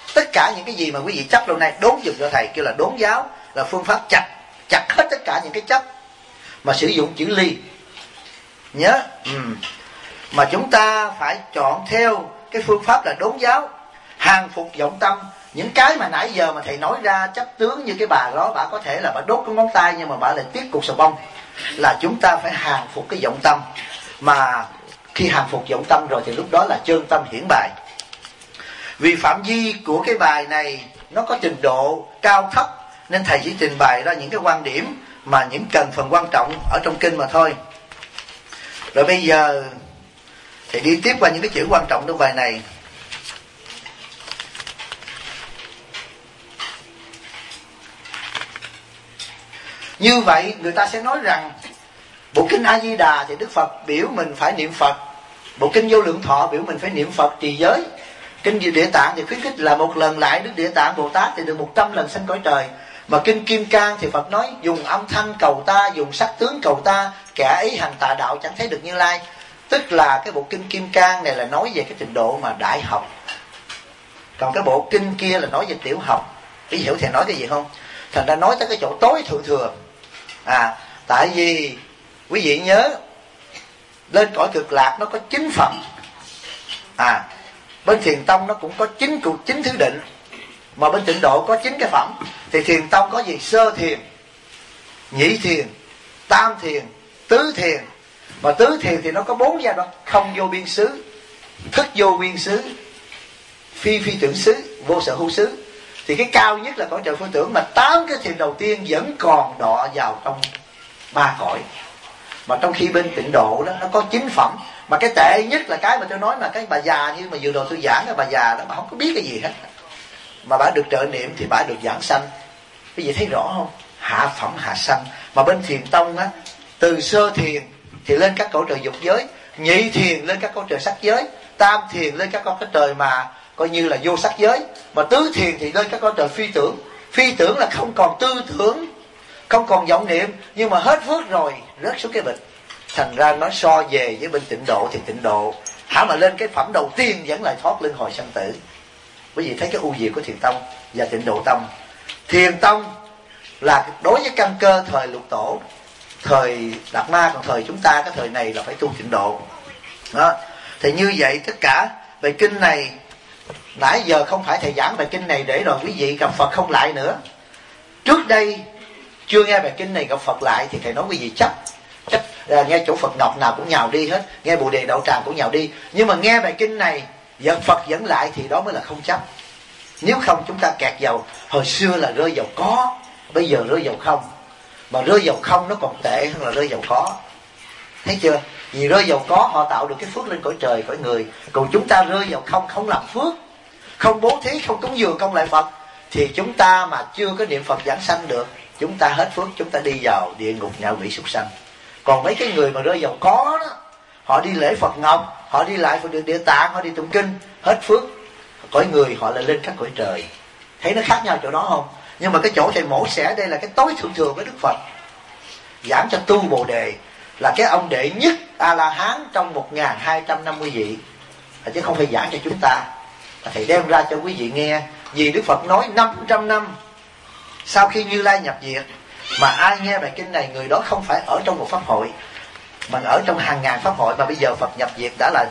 Tất cả những cái gì mà quý vị chấp lâu nay đốn giùm cho thầy, kêu là đốn giáo, là phương pháp chặt hết tất cả những cái chấp, mà sử dụng chữ ly. Nhớ, mà chúng ta phải chọn theo cái phương pháp là đốn giáo, hàng phục vọng tâm. Những cái mà nãy giờ mà thầy nói ra chấp tướng như cái bà đó, bà có thể là bà đốt cái ngón tay nhưng mà bà lại tiếc cục sờ bông, là chúng ta phải hàng phục cái vọng tâm. Mà khi hàng phục vọng tâm rồi thì lúc đó là chân tâm hiển bài. Vì phạm vi của cái bài này nó có trình độ cao thấp, nên thầy chỉ trình bày ra những cái quan điểm mà những cần phần quan trọng ở trong kinh mà thôi. Rồi bây giờ thầy đi tiếp qua những cái chữ quan trọng trong bài này. Như vậy người ta sẽ nói rằng bộ kinh A Di Đà thì Đức Phật biểu mình phải niệm Phật, bộ kinh Vô Lượng Thọ biểu mình phải niệm Phật trì giới, kinh Địa Tạng thì khuyến khích là một lần lại Đức Địa Tạng Bồ Tát thì được 100 lần sanh cõi trời. Mà kinh Kim Cang thì Phật nói dùng âm thanh cầu ta, dùng sắc tướng cầu ta, kẻ ấy hành tà đạo chẳng thấy được Như Lai. Tức là cái bộ kinh Kim Cang này là nói về cái trình độ mà đại học, còn cái bộ kinh kia là nói về tiểu học. Quý hiểu thầy nói cái gì không? Thành ra nói tới cái chỗ tối thượng thừa. Tại vì quý vị nhớ lên cõi Cực Lạc nó có 9 phẩm, bên Thiền Tông nó cũng có 9 thứ định, mà bên Tịnh Độ có 9 cái phẩm. Thì Thiền Tông có gì? Sơ thiền, nhị thiền, tam thiền, tứ thiền. Mà tứ thiền thì nó có 4 giai đoạn: không vô biên xứ, thức vô biên xứ, phi tưởng xứ, vô sở hữu xứ. Thì cái cao nhất là cõi trời phương tưởng, mà 8 cái thiền đầu tiên vẫn còn đọa vào trong 3 cõi. Mà trong khi bên Tịnh Độ đó nó có 9 phẩm. Mà cái tệ nhất là cái mà tôi nói, mà cái bà già như mà vừa rồi tôi giảng, cái bà già đó bà không có biết cái gì hết, mà bà được trợ niệm thì bà được giảng sanh. Quý vị thấy rõ không? Hạ phẩm hạ sanh. Mà bên Thiền Tông á, từ sơ thiền thì lên các cõi trời dục giới, nhị thiền lên các cõi trời sắc giới, tam thiền lên các cõi trời mà coi như là vô sắc giới, mà tứ thiền thì lên các cõi trời phi tưởng. Phi tưởng là không còn tư tưởng, không còn vọng niệm, nhưng mà hết phước rồi rớt xuống cái bịch. Thành ra nói so về với bên Tịnh Độ thì Tịnh Độ hả mà lên cái phẩm đầu tiên vẫn lại thoát luân hồi sanh tử. Quý vị thấy cái ưu việt của Thiền Tông và Tịnh Độ Tông. Thiền Tông là đối với căn cơ thời Lục Tổ, thời Đạt Ma, còn thời chúng ta cái thời này là phải tu Tịnh Độ đó. Thì như vậy tất cả bài kinh này nãy giờ không phải thầy giảng bài kinh này để rồi quý vị gặp Phật không lại nữa. Trước đây chưa nghe bài kinh này gặp Phật lại thì thầy nói quý vị chấp nghe chỗ Phật Ngọc nào cũng nhào đi hết, nghe Bồ Đề Đậu Tràng cũng nhào đi. Nhưng mà nghe bài kinh này dẫn Phật dẫn lại thì đó mới là không chấp. Nếu không chúng ta kẹt vào, hồi xưa là rơi vào có, bây giờ rơi vào không. Mà rơi vào không nó còn tệ hơn là rơi vào có. Thấy chưa? Vì rơi vào có họ tạo được cái phước lên cõi trời cõi người. Còn chúng ta rơi vào không, không làm phước, không bố thí, không cúng dường công lại Phật, thì chúng ta mà chưa có niệm Phật giảng sanh được, chúng ta hết phước, chúng ta đi vào địa ngục ngạ quỷ súc sanh. Còn mấy cái người mà rơi vào có đó, họ đi lễ Phật Ngọc, họ đi lại Phật Địa Tạng, họ đi tụng kinh, hết phước, cõi người họ lại lên các cõi trời. Thấy nó khác nhau chỗ đó không? Nhưng mà cái chỗ thầy mổ xẻ đây là cái tối thượng thừa với Đức Phật giảng cho tu Bồ Đề, là cái ông đệ nhất A-la-hán trong 1250 vị, chứ không phải giảng cho chúng ta. Thầy đem ra cho quý vị nghe. Vì Đức Phật nói 500 năm sau khi Như Lai nhập diệt, mà ai nghe bài kinh này người đó không phải ở trong một pháp hội, mà ở trong hàng ngàn pháp hội. Mà bây giờ Phật nhập diệt đã là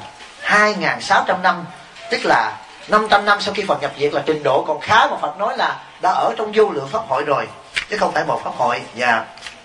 2600 năm, tức là 500 năm sau khi Phật nhập diệt, là trình độ còn khá mà Phật nói là đã ở trong vô lượng pháp hội rồi, chứ không phải một pháp hội. Và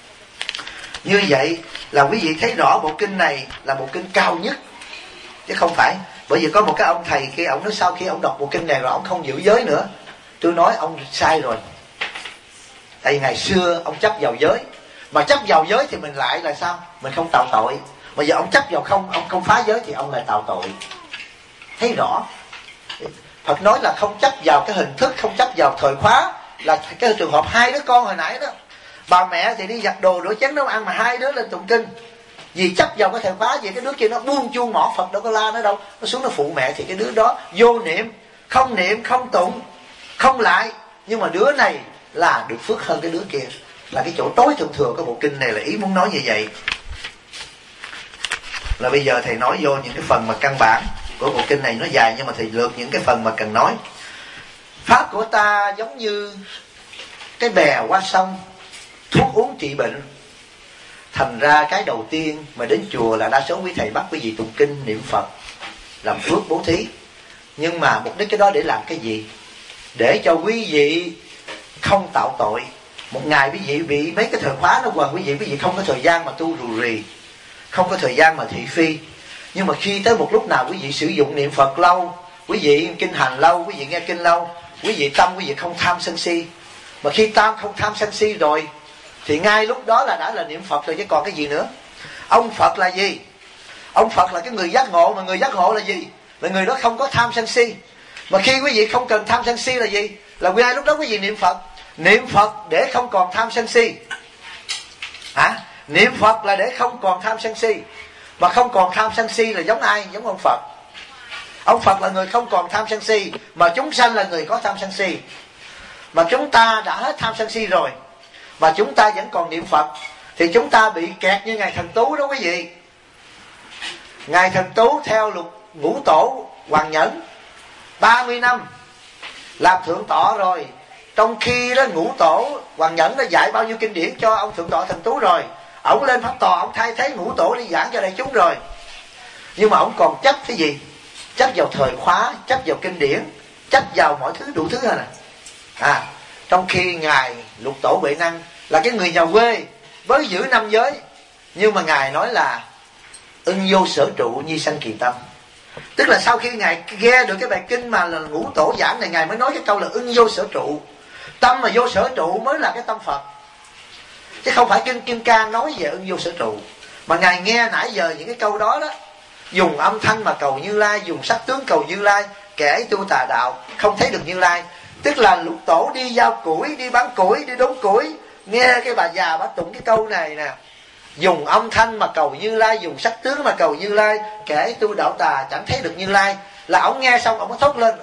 như vậy là quý vị thấy rõ bộ kinh này là bộ kinh cao nhất, chứ không phải. Bởi vì có một cái ông thầy kia, ông nói sau khi ông đọc bộ kinh này rồi ông không giữ giới nữa. Tôi nói ông sai rồi. Tại vì ngày xưa ông chấp vào giới, mà chấp vào giới thì mình lại là sao? Mình không tạo tội. Bây giờ ông chấp vào không, ông không phá giới thì ông lại tạo tội. Thấy rõ. Phật nói là không chấp vào cái hình thức, không chấp vào thời khóa. Là cái trường hợp hai đứa con hồi nãy đó, bà mẹ thì đi giặt đồ rửa chén nấu ăn, mà hai đứa lên tụng kinh. Vì chấp vào cái thời khóa, vì cái đứa kia nó buông chuông mỏ, Phật đâu có la nó đâu, nó xuống nó phụ mẹ, thì cái đứa đó vô niệm, không tụng, không lại. Nhưng mà đứa này là được phước hơn cái đứa kia. Là cái chỗ tối thượng thừa của bộ kinh này, là ý muốn nói như vậy. Là bây giờ thầy nói vô những cái phần mà căn bản của bộ kinh này. Nó dài nhưng mà thầy lược những cái phần mà cần nói. Pháp của ta giống như cái bè qua sông, thuốc uống trị bệnh. Thành ra cái đầu tiên mà đến chùa là đa số quý thầy bắt quý vị tụng kinh niệm Phật, làm phước bố thí. Nhưng mà mục đích cái đó để làm cái gì? Để cho quý vị không tạo tội. Một ngày quý vị bị mấy cái thời khóa nó quần quý vị không có thời gian mà tu rù rì, không có thời gian mà thị phi. Nhưng mà khi tới một lúc nào quý vị sử dụng niệm Phật lâu, quý vị kinh hành lâu, quý vị nghe kinh lâu, quý vị tâm quý vị không tham sân si. Mà khi tâm không tham sân si rồi thì ngay lúc đó là đã là niệm Phật rồi chứ còn cái gì nữa. Ông Phật là gì? Ông Phật là cái người giác ngộ. Mà người giác ngộ là gì? Là người đó không có tham sân si. Mà khi quý vị không cần tham sân si là gì? Là ngay lúc đó quý vị niệm Phật. Niệm Phật để không còn tham sân si. Niệm Phật là để không còn tham sân si. Mà không còn tham sân si là giống ai? Giống ông Phật. Ông Phật là người không còn tham sân si. Mà chúng sanh là người có tham sân si. Mà chúng ta đã hết tham sân si rồi mà chúng ta vẫn còn niệm Phật thì chúng ta bị kẹt như Ngài Thần Tú đó quý vị. Ngài Thần Tú theo luật ngũ tổ Hoàng Nhẫn 30 năm làm thượng tọa rồi. Trong khi đó ngũ tổ Hoàng Nhẫn đã dạy bao nhiêu kinh điển cho ông thượng tọa Thần Tú rồi. Ổng lên pháp tòa, ổng thay thế ngũ tổ đi giảng cho đại chúng rồi. Nhưng mà ổng còn chấp cái gì? Chấp vào thời khóa, chấp vào kinh điển, chấp vào mọi thứ đủ thứ hết à. Trong khi Ngài Lục Tổ Huệ Năng là cái người nhà quê với giữ năm giới, nhưng mà Ngài nói là ưng vô sở trụ nhi sanh kỳ tâm. Tức là sau khi Ngài nghe được cái bài kinh mà là ngũ tổ giảng này, Ngài mới nói cái câu là ưng vô sở trụ. Tâm mà vô sở trụ mới là cái tâm Phật, chứ không phải kinh Kim Cang nói về ưng vô sở trụ. Mà Ngài nghe nãy giờ những cái câu đó đó, dùng âm thanh mà cầu Như Lai, dùng sắc tướng cầu Như Lai, kẻ tu tà đạo không thấy được Như Lai. Tức là Lục Tổ đi giao củi, đi bán củi, đi đốn củi, nghe cái bà già bà tụng cái câu này nè, dùng âm thanh mà cầu Như Lai, dùng sắc tướng mà cầu Như Lai, kẻ tu đạo tà chẳng thấy được Như Lai. Là ông nghe xong ông mới thốt lên,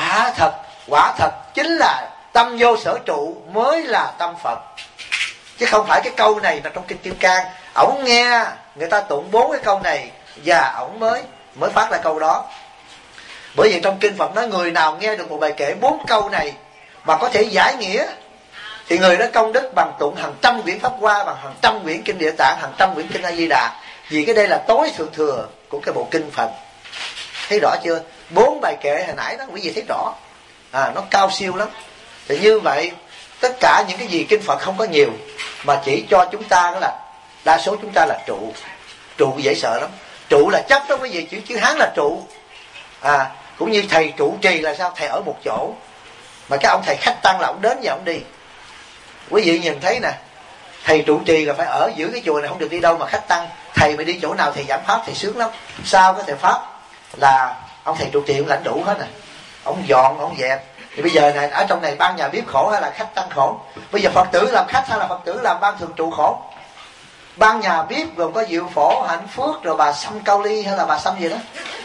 quả thật chính là tâm vô sở trụ mới là tâm Phật, chứ không phải cái câu này là trong kinh Kim Cang. Ổng nghe người ta tụng 4 cái câu này và ổng mới phát ra câu đó. Bởi vì trong kinh Phật nói người nào nghe được một bài kệ 4 câu này mà có thể giải nghĩa thì người đó công đức bằng tụng hàng trăm quyển Pháp Hoa, bằng hàng trăm quyển kinh Địa Tạng, hàng trăm quyển kinh A Di Đà. Vì cái đây là tối thượng thừa của cái bộ kinh Phật. Thấy rõ chưa? 4 bài kệ hồi nãy đó quý vị thấy rõ, nó cao siêu lắm. Thì như vậy tất cả những cái gì kinh Phật không có nhiều mà chỉ cho chúng ta đó là đa số chúng ta là trụ dễ sợ lắm. Trụ là chấp đó quý vị, chữ Hán là trụ. Cũng như thầy trụ trì là sao? Thầy ở một chỗ mà cái ông thầy khách tăng là ông đến và ông đi. Quý vị nhìn thấy nè, thầy trụ trì là phải ở giữa cái chùa này, không được đi đâu. Mà khách tăng, thầy mà đi chỗ nào thầy giảng pháp thầy sướng lắm. Sau cái thầy pháp là ông thầy trụ trì ông lãnh đủ hết nè, ông dọn ông dẹp. Thì bây giờ này ở trong này ban nhà bếp khổ hay là khách tăng khổ? Bây giờ Phật tử làm khách hay là Phật tử làm ban thường trụ khổ? Ban nhà bếp gồm có Diệu Phổ, Hạnh Phước, rồi bà Sâm Cao Ly hay là bà Sâm gì đó.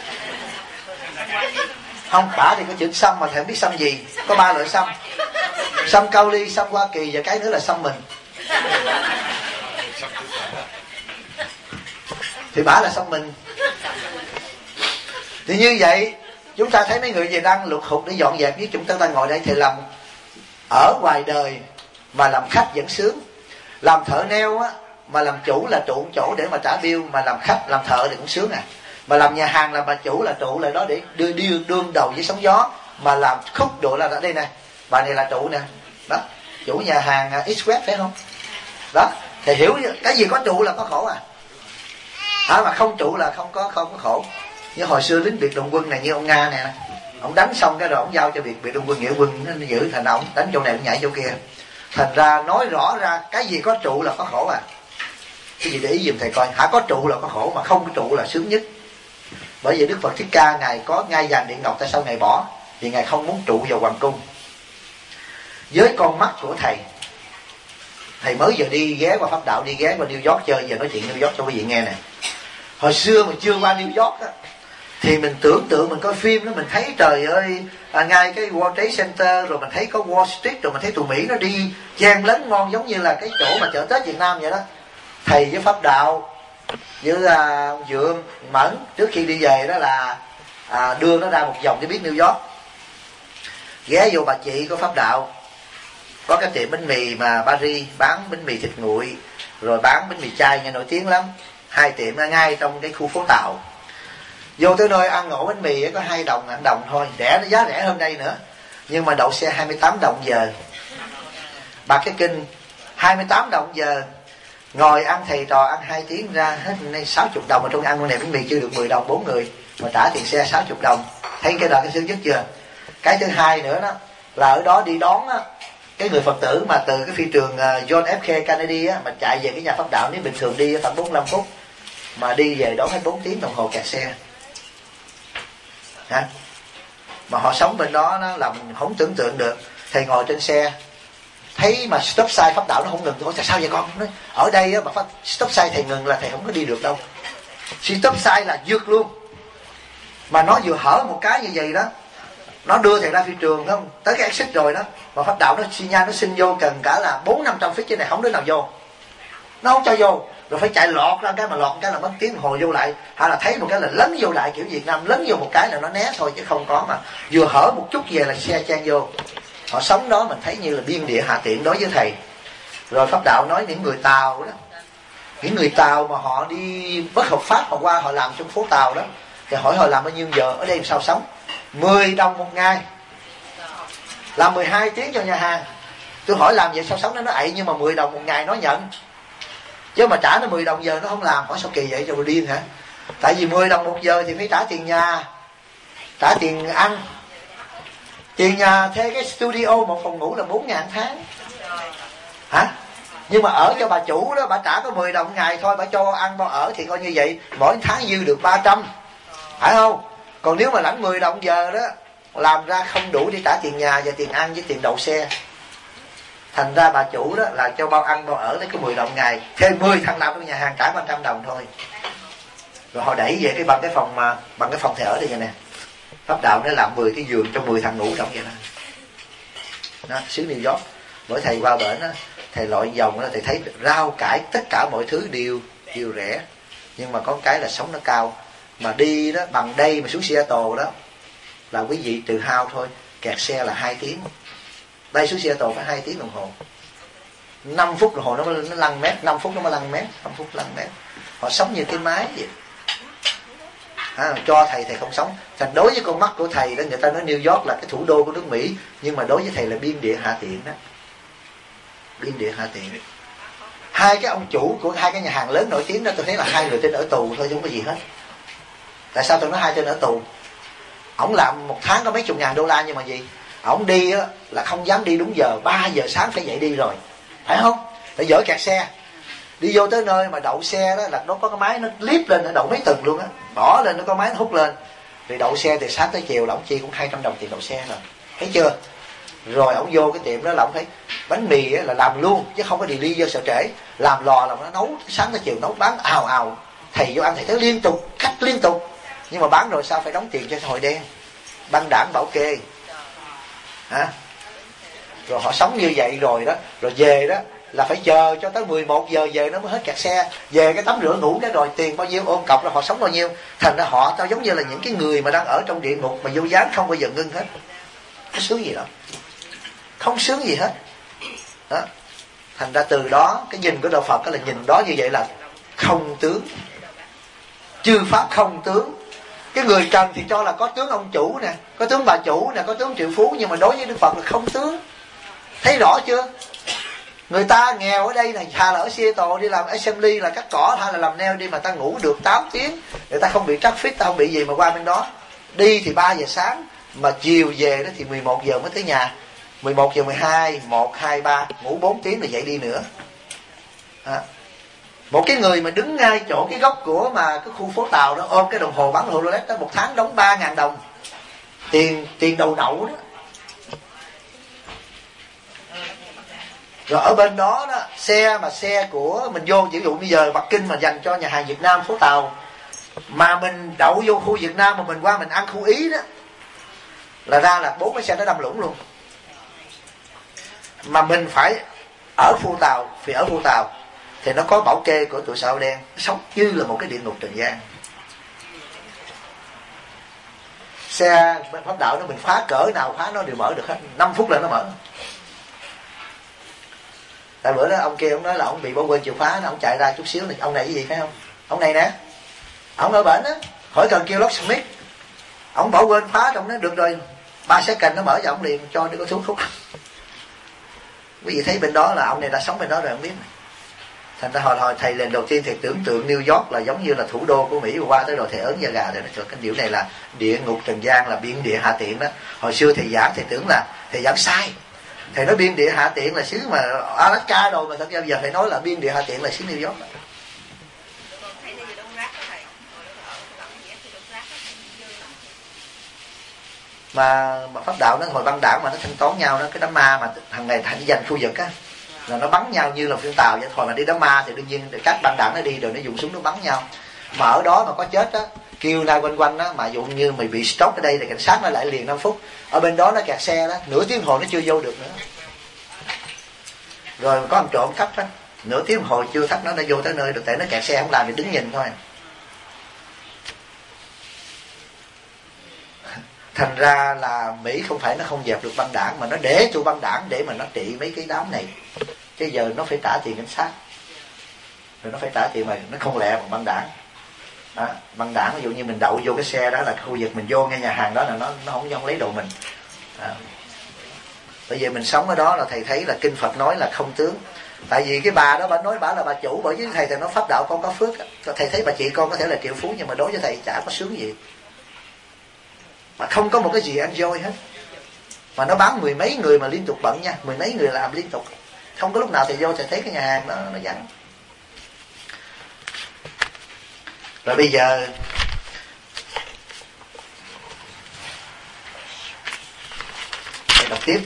Không, bả thì có chữ sâm mà thầy không biết sâm gì. Có 3 loại sâm: sâm Cao Ly, sâm Hoa Kỳ và cái nữa là sâm mình. Thì bả là sâm mình. Thì như vậy chúng ta thấy mấy người về đang lục hụt để dọn dẹp với chúng ta ngồi đây. Thì làm ở ngoài đời mà làm khách vẫn sướng. Làm thợ neo á, mà làm chủ là trụ chỗ để mà trả bill. Mà làm khách làm thợ thì cũng sướng Mà làm nhà hàng là bà chủ là trụ là đó để đương đầu với sóng gió. Mà làm khúc độ là ở đây nè, bà này là trụ nè đó, chủ nhà hàng X-Web phải không đó. Thì hiểu cái gì có trụ là có khổ mà không trụ là không có khổ. Như hồi xưa lính Biệt Động Quân này, như ông Nga nè, ông đánh xong cái rồi ông giao cho Biệt Động Quân Nghĩa quân nó giữ, thành ông đánh chỗ này ông nhảy chỗ kia. Thành ra nói rõ ra cái gì có trụ là có khổ cái gì để ý giùm thầy coi. Có trụ là có khổ, mà không có trụ là sướng nhất. Bởi vì Đức Phật Thích Ca Ngài có ngai vàng điện ngọc, tại sao Ngài bỏ? Vì Ngài không muốn trụ vào hoàng cung. Với con mắt của thầy mới giờ đi ghé qua Pháp Đạo, đi ghé qua New York chơi. Giờ nói chuyện New York cho quý vị nghe nè. Hồi xưa mà chưa qua New York thì mình tưởng tượng mình coi phim đó, mình thấy trời ơi ngay cái World Trade Center, rồi mình thấy có Wall Street, rồi mình thấy tụi Mỹ nó đi chen lấn ngon giống như là cái chỗ mà chợ Tết Việt Nam vậy đó. Thầy với Pháp Đạo với Dượng Mẫn trước khi đi về đó là đưa nó ra một vòng để biết New York. ghé vô Bà Chị có Pháp Đạo, có cái tiệm bánh mì mà Paris bán bánh mì thịt nguội, rồi bán bánh mì chay nghe nổi tiếng lắm. 2 tiệm ngay trong cái khu phố Tàu. Vô tới nơi ăn ổ bánh mì có 2 đồng, 1 đồng thôi, giá rẻ hơn đây nữa. Nhưng mà đậu xe 28 đồng giờ. Bạc cái kinh 28 đồng giờ. Ngồi ăn thầy trò ăn 2 tiếng ra hết 60 đồng, mà trong ăn con này bánh mì chưa được 10 đồng 4 người, mà trả tiền xe 60 đồng. Thấy cái đó cái thứ nhất chưa? Cái thứ hai nữa đó là ở đó đi đón á, cái người Phật tử mà từ cái phi trường John F. Kennedy á, mà chạy về cái nhà Pháp Đạo, nếu bình thường đi khoảng 45 phút, mà đi về đón hết 4 tiếng đồng hồ kẹt xe. Hả? Mà họ sống bên đó là mình không tưởng tượng được. Thầy ngồi trên xe thấy mà stop sign Pháp Đạo nó không ngừng. Tôi hỏi sao vậy con? Nói, ở đây á, mà stop sign thầy ngừng là thầy không có đi được đâu. Stop sign là vượt luôn. Mà nó vừa hở một cái như vậy đó, nó đưa thầy ra phi trường không, tới cái exit rồi đó, mà Pháp Đạo nó xi nha, nó xin vô cần cả là 400-500 feet trên này, không đứa nào vô, nó không cho vô, rồi phải chạy lọt ra cái, mà lọt cái là mất tiếng đồng hồ vô lại, hay là thấy một cái là lấn vô lại, kiểu Việt Nam lấn vô một cái là nó né thôi, chứ không có mà vừa hở một chút về là xe chen vô. Họ sống đó mình thấy như là biên địa hạ tiện đối với thầy. Rồi Pháp Đạo nói những người Tàu đó, những người Tàu mà họ đi bất hợp pháp, họ qua họ làm trong phố Tàu đó, thì hỏi họ làm bao nhiêu giờ, ở đây làm sao sống? 10 đồng một ngày, làm 12 tiếng cho nhà hàng. Tôi hỏi làm vậy sao sống? Nó nói ậy, nhưng mà 10 đồng một ngày nó nhận, chứ mà trả nó 10 đồng giờ nó không làm. Hỏi sao kỳ vậy, cho điên hả? Tại vì 10 đồng một giờ thì phải trả tiền nhà, trả tiền ăn. Tiền nhà thuê cái studio một phòng ngủ là 4.000 tháng. Hả? Nhưng mà ở cho bà chủ đó, bà trả có 10 đồng ngày thôi, bà cho ăn bao ở thì coi như vậy, mỗi tháng dư được 300, phải không? Còn nếu mà lãnh 10 đồng giờ đó, làm ra không đủ để trả tiền nhà và tiền ăn với tiền đậu xe. Thành ra bà chủ đó là cho bao ăn bao ở lấy có 10 đồng ngày, thêm 10 thằng làm trong nhà hàng trả 300 đồng thôi. Rồi họ đẩy về cái bằng cái phòng thầy ở đây nè. Pháp Đạo nó làm 10 cái giường cho 10 thằng ngủ trong vậy đó. Đó, xứ New York. Mỗi thầy qua bển đó, thầy lội vòng đó, thầy thấy rau cải tất cả mọi thứ đều rẻ, nhưng mà có cái là sống nó cao. Mà đi đó bằng đây mà xuống Seattle đó là quý vị tự hao thôi, kẹt xe là 2 tiếng. Đây xuống Seattle phải 2 tiếng đồng hồ, 5 phút đồng hồ nó lăn mét, 5 phút nó mới lăn mét, 5 phút lăn mét. Họ sống như cái máy vậy. Cho thầy không sống. Thành đối với con mắt của thầy đó, người ta nói New York là cái thủ đô của nước Mỹ, nhưng mà đối với thầy là biên địa hạ tiện đó. Biên địa hạ tiện. 2 cái ông chủ của 2 cái nhà hàng lớn nổi tiếng đó, tôi thấy là 2 người tên ở tù thôi chứ không có gì hết. Tại sao tôi nói 2 tên ở tù? Ổng làm một tháng có mấy chục ngàn đô la, nhưng mà gì? Ổng đi á, là không dám đi đúng giờ, 3 giờ sáng phải dậy đi rồi, phải không? Phải dỡ kẹt xe. Đi vô tới nơi mà đậu xe đó là nó có cái máy nó lift lên, nó đậu mấy tầng luôn á, bỏ lên nó có máy nó hút lên. Thì đậu xe từ sáng tới chiều là ổng chi cũng 200 đồng tiền đậu xe rồi, thấy chưa? Rồi ổng vô cái tiệm đó là ổng thấy bánh mì là làm luôn chứ không có đi vô sợ trễ, làm lò là nó nấu sáng tới chiều, nấu bán ào ào. Thầy vô ăn thầy thấy liên tục, khách liên tục, nhưng mà bán rồi sao phải đóng tiền cho xã hội đen, băng đảng bảo kê. Rồi họ sống như vậy rồi đó, rồi về đó là phải chờ cho tới 11 giờ về nó mới hết kẹt xe. Về cái tắm rửa ngủ cái rồi tiền bao nhiêu ôm cọc là họ sống bao nhiêu. Thành ra họ tao giống như là những cái người mà đang ở trong địa ngục mà vô gián không bao giờ ngưng hết. Có sướng gì đâu, không sướng gì hết đó. Thành ra từ đó cái nhìn của đạo Phật đó là nhìn đó như vậy là không tướng, chư pháp không tướng. Cái người trần thì cho là có tướng ông chủ nè, có tướng bà chủ nè, có tướng triệu phú, nhưng mà đối với Đức Phật là không tướng. Thấy rõ chưa? Người ta nghèo ở đây này, thà là ở Seattle đi làm assembly là cắt cỏ, hay là làm nail đi, mà ta ngủ được 8 tiếng, người ta không bị traffic, ta không bị gì mà qua bên đó. Đi thì 3 giờ sáng, mà chiều về đó thì 11 giờ mới tới nhà. 11 giờ 12, 1, 2, 3, ngủ 4 tiếng rồi dậy đi nữa. Một cái người mà đứng ngay chỗ cái góc của mà cái khu phố Tàu đó, ôm cái đồng hồ bán Rolex đó, một tháng đóng 3.000 đồng tiền đầu đậu đó. Rồi ở bên đó đó, xe của mình vô, ví dụ bây giờ Bắc Kinh mà dành cho nhà hàng Việt Nam phố Tàu, mà mình đậu vô khu Việt Nam mà mình qua mình ăn khu Ý đó, là ra là 4 cái xe nó đâm lũng luôn. Mà mình phải ở khu Tàu, vì ở khu Tàu thì nó có bảo kê của tụi xã hội đen, sống như là một cái địa ngục trần gian. Xe pháp đạo nó mình khóa cỡ nào khóa nó đều mở được hết, 5 phút là nó mở. Tại bữa đó ông kia ông nói là ông bị bỏ quên chìa khóa, ông chạy ra chút xíu này, ông này cái gì phải không? Ông này nè, ông ở bển á, khỏi cần kêu locksmith, ông bỏ quên khóa trong nó được rồi, 3 second nó mở cho ông liền, cho nó có xuống khúc. Quý vị thấy bên đó là ông này đã sống bên đó rồi, ông biết. Thành ra hồi thầy lần đầu tiên thầy tưởng tượng New York là giống như là thủ đô của Mỹ, qua tới rồi thầy ớn da gà rồi, nó cái điều này là địa ngục trần gian, là biên địa hạ tiện đó. Hồi xưa thầy giảng thầy tưởng là thầy giảng sai, thầy nói biên địa hạ tiện là xứ mà Alaska rồi, mà thật ra giờ thầy nói là biên địa hạ tiện là xứ New York. Mà pháp đạo nó hồi băng đảng mà nó thanh toán nhau đó, cái đám ma mà hàng ngày thành danh khu vực á, là nó bắn nhau như là phiên tàu vậy. Hồi mà đi đám ma thì đương nhiên các băng đảng nó đi rồi nó dùng súng nó bắn nhau. Mà ở đó mà có chết á, kêu nay quanh quanh á, mà dụ như mày bị stop ở đây thì cảnh sát nó lại liền 5 phút. Ở bên đó nó kẹt xe đó, nửa tiếng hồ nó chưa vô được nữa. Rồi có ông trộm cắp á, nửa tiếng hồ chưa thắt nó đã vô tới nơi được, tại nó kẹt xe không làm thì đứng nhìn thôi. Thành ra là Mỹ không phải nó không dẹp được băng đảng, mà nó để tụi băng đảng để mà nó trị mấy cái đám này. Chứ giờ nó phải trả tiền cảnh sát, rồi nó phải trả tiền mà nó không lẹ bằng băng đảng. Đó, băng đảng ví dụ như mình đậu vô cái xe đó là khu vực mình vô ngay nhà hàng đó là nó không lấy đồ mình. Bởi vì mình sống ở đó là thầy thấy là kinh Phật nói là không tướng. Tại vì cái bà đó bà nói bà là bà chủ, bởi với thầy nói pháp đạo con có phước. Thầy thấy bà chị con có thể là triệu phú, nhưng mà đối với thầy chả có sướng gì, mà không có một cái gì enjoy hết. Mà nó bán 10 mấy người mà liên tục bận nha, 10 mấy người làm liên tục, không có lúc nào thầy vô thầy thấy cái nhà hàng nó vắng. Rồi bây giờ thầy đọc tiếp.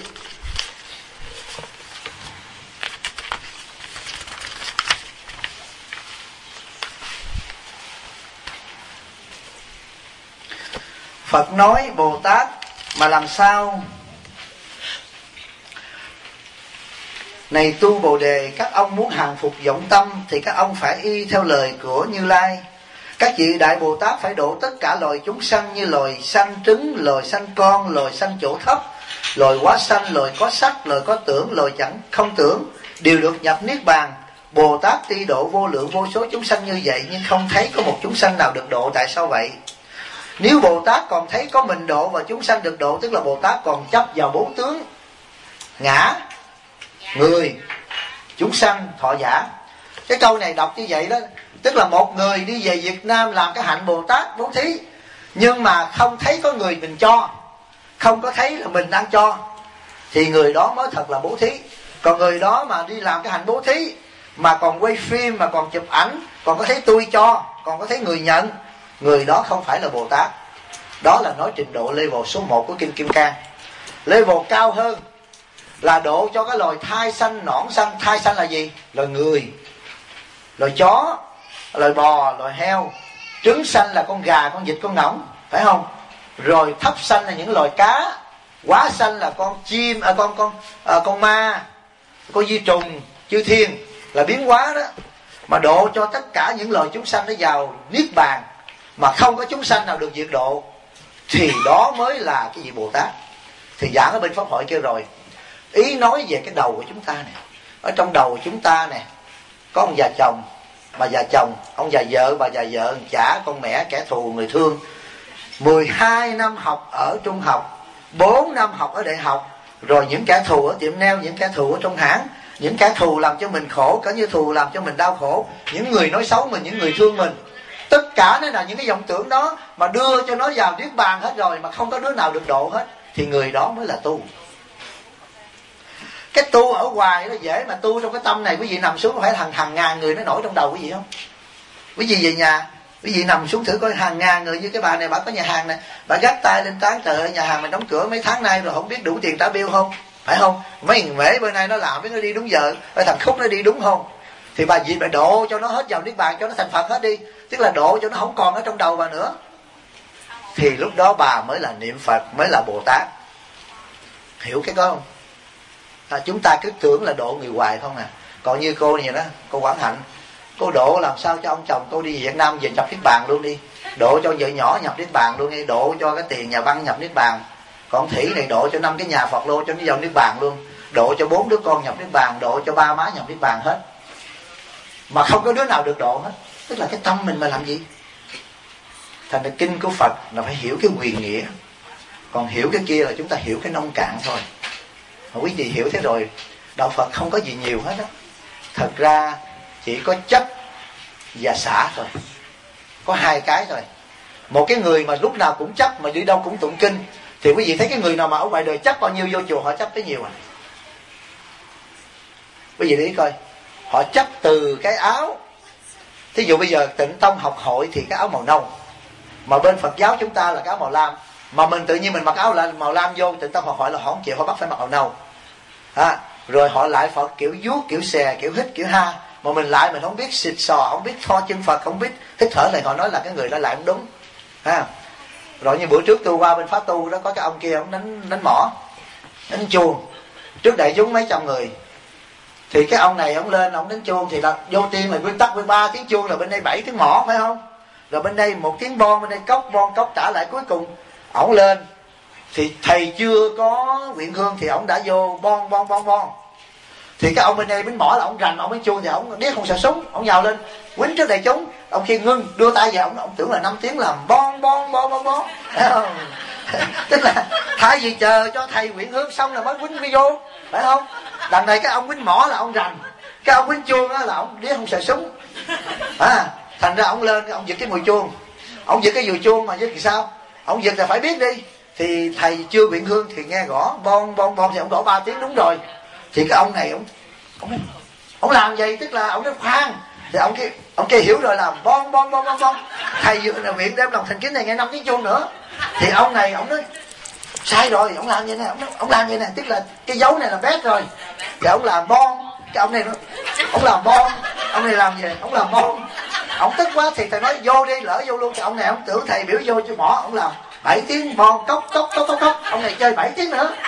Phật nói Bồ Tát mà làm sao? Này tu Bồ Đề, các ông muốn hàng phục vọng tâm thì các ông phải y theo lời của Như Lai. Các vị Đại Bồ Tát phải độ tất cả loài chúng sanh, như loài sanh trứng, loài sanh con, loài sanh chỗ thấp, loài quá sanh, loài có sắc, loài có tưởng, loài chẳng không tưởng, đều được nhập Niết Bàn. Bồ Tát tuy độ vô lượng vô số chúng sanh như vậy, nhưng không thấy có một chúng sanh nào được độ. Tại sao vậy? Nếu Bồ Tát còn thấy có mình độ và chúng sanh được độ, tức là Bồ Tát còn chấp vào 4 tướng: ngã, người, chúng sanh, thọ giả. Cái câu này đọc như vậy đó, tức là một người đi về Việt Nam làm cái hạnh Bồ Tát bố thí, nhưng mà không thấy có người mình cho, không có thấy là mình đang cho, thì người đó mới thật là bố thí. Còn người đó mà đi làm cái hạnh bố thí mà còn quay phim, mà còn chụp ảnh, còn có thấy tôi cho, còn có thấy người nhận, người đó không phải là Bồ Tát. Đó là nói trình độ level số 1 của Kinh Kim Cang. Level cao hơn là độ cho cái loài thai sanh, nõn sanh. Thai sanh là gì? Loài người, loài chó, loài bò, loài heo. Trứng sanh là con gà, con vịt, con ngỗng, phải không? Rồi thấp sanh là những loài cá. Quá sanh là con chim, con ma, con di trùng, chư thiên, là biến hóa đó. Mà độ cho tất cả những loài chúng sanh nó vào Niết Bàn, mà không có chúng sanh nào được diệt độ, thì đó mới là cái vị Bồ Tát. Thì giảng ở bên pháp hội kia rồi, ý nói về cái đầu của chúng ta nè. Ở trong đầu của chúng ta nè, có ông già chồng, bà già chồng, ông già vợ, bà già vợ, chả, con mẹ, kẻ thù, người thương. 12 năm học ở trung học, 4 năm học ở đại học, rồi những kẻ thù ở tiệm nail, những kẻ thù ở trong hãng, những kẻ thù làm cho mình khổ, cả như thù làm cho mình đau khổ, những người nói xấu mình, những người thương mình. Tất cả nó là những cái vọng tưởng đó, mà đưa cho nó vào Niết Bàn hết rồi, mà không có đứa nào được độ hết, thì người đó mới là tu. Cái tu ở ngoài nó dễ, mà tu trong cái tâm này, quý vị nằm xuống phải hàng ngàn người nó nổi trong đầu quý vị không? Quý vị về nhà, quý vị nằm xuống thử coi, hàng ngàn người như cái bà này, bà có nhà hàng này, bà gác tay lên trán, trời ơi, nhà hàng mình đóng cửa mấy tháng nay rồi, không biết đủ tiền trả bill không, phải không? Mấy thằng mễ bữa nay nó làm biết nó đi đúng giờ, thằng Khúc nó đi đúng không? Thì bà gì bà độ cho nó hết vào Niết Bàn, cho nó thành Phật hết đi, tức là độ cho nó không còn ở trong đầu bà nữa, thì lúc đó bà mới là niệm Phật, mới là Bồ Tát. Hiểu cái đó không? Chúng ta cứ tưởng là độ người hoài không à. Còn như cô này đó, cô Quảng Hạnh, cô độ làm sao cho ông chồng cô đi Việt Nam về nhập Niết Bàn luôn đi. độ cho vợ nhỏ nhập niết bàn luôn, hay độ cho cái tiền nhà băng nhập niết bàn. Còn Thủy này độ cho 5 cái nhà Phật lô cho nó vào niết bàn luôn, độ cho 4 đứa con nhập niết bàn, độ cho 3 má nhập niết bàn hết, mà không có đứa nào được độ hết. Tức là cái tâm mình mà làm gì? Thành ra kinh của Phật là phải hiểu cái quyền nghĩa, còn hiểu cái kia là chúng ta hiểu cái nông cạn thôi. Mà quý vị hiểu thế rồi, đạo Phật không có gì nhiều hết á. Thật ra chỉ có chấp và xả thôi, có hai cái thôi. Một cái người mà lúc nào cũng chấp mà đi đâu cũng tụng kinh, thì quý vị thấy cái người nào mà ở ngoài đời chấp bao nhiêu vô chùa họ chấp tới nhiều à. Quý vị để ý coi, họ chấp từ cái áo. Thí dụ bây giờ Tịnh Tông học hội thì cái áo màu nâu, mà bên Phật giáo chúng ta là cái áo màu lam, mà mình tự nhiên mình mặc áo màu lam vô Tịnh Tông học hội là họ không chịu, họ bắt phải mặc màu nâu. Rồi họ lại Phật kiểu vuốt, kiểu xè, kiểu hít, kiểu ha, mà mình lại mình không biết xịt sò, không biết tho chân Phật, không biết hít thở, thì họ nói là cái người đó lại không đúng. Rồi như bữa trước tôi qua bên Pháp Tu đó, có cái ông kia ông đánh mõ, đánh chuông trước đại chúng mấy trăm người. Thì cái ông này ông lên ông đánh chuông thì là vô tiên là nguyên tắc 13 tiếng chuông, là bên đây 7 tiếng mõ, phải không? Rồi bên đây 1 tiếng bon, bên đây cốc bon cốc trả lại. Cuối cùng ổng lên thì thầy chưa có quyện hương thì ổng đã vô bon. Thì cái ông bên đây bính mõ là ổng rành, ổng đánh chuông thì ổng biết không sợ súng, ổng nhào lên quýnh trước đại chúng. Ông kia ngưng đưa tay về, ổng tưởng là 5 tiếng làm bon. Thấy không? Tức là thay vì chờ cho thầy quyện hương xong là mới quýnh vô, phải không? Đằng này cái ông quýnh mõ là ông rành, cái ông quýnh chuông là ông biết không sợ súng. Thành ra ông lên ông giật cái mùi chuông, ông giật cái dùi chuông mà giật thì sao? Ông giật là phải biết đi. Thì thầy chưa quyện hương thì nghe gõ bon thì ông gõ 3 tiếng đúng rồi. Thì cái ông này ông làm vậy, tức là ông nói khoan. Thì ông kia hiểu rồi là bon. Thầy vừa là viện đem lòng thành kính này nghe 5 tiếng chuông nữa. Thì ông này ông nói sai rồi, ông làm vậy nè, ông làm vậy nè, tức là cái dấu này là bét rồi. Thì ông làm bon, cái ông này nó ông làm bon, ông này làm gì? Ông làm bon. Ông tức quá thì thầy nói vô đi, lỡ vô luôn. Thì ông này ông tưởng thầy biểu vô cho mỏ, ông làm 7 tiếng bon cốc. Ông này chơi 7 tiếng nữa.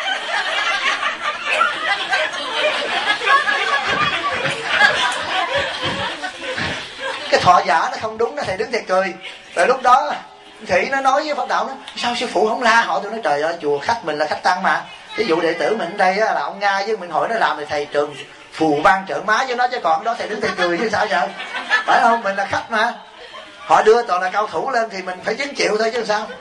Cái thọ giả nó không đúng đó, thầy đứng thầy cười. Rồi lúc đó Thị nó nói với Pháp Đạo nó sao sư phụ không la họ? Tôi nói trời ơi, chùa khách mình là khách tăng mà. Ví dụ đệ tử mình đây là ông Nga với Minh Hội nó làm thì thầy Trường phù ban trợn má với nó, chứ còn đó thầy đứng thầy cười chứ sao giờ? Phải không? Mình là khách mà. Họ đưa toàn là cao thủ lên thì mình phải 9 triệu thôi chứ sao.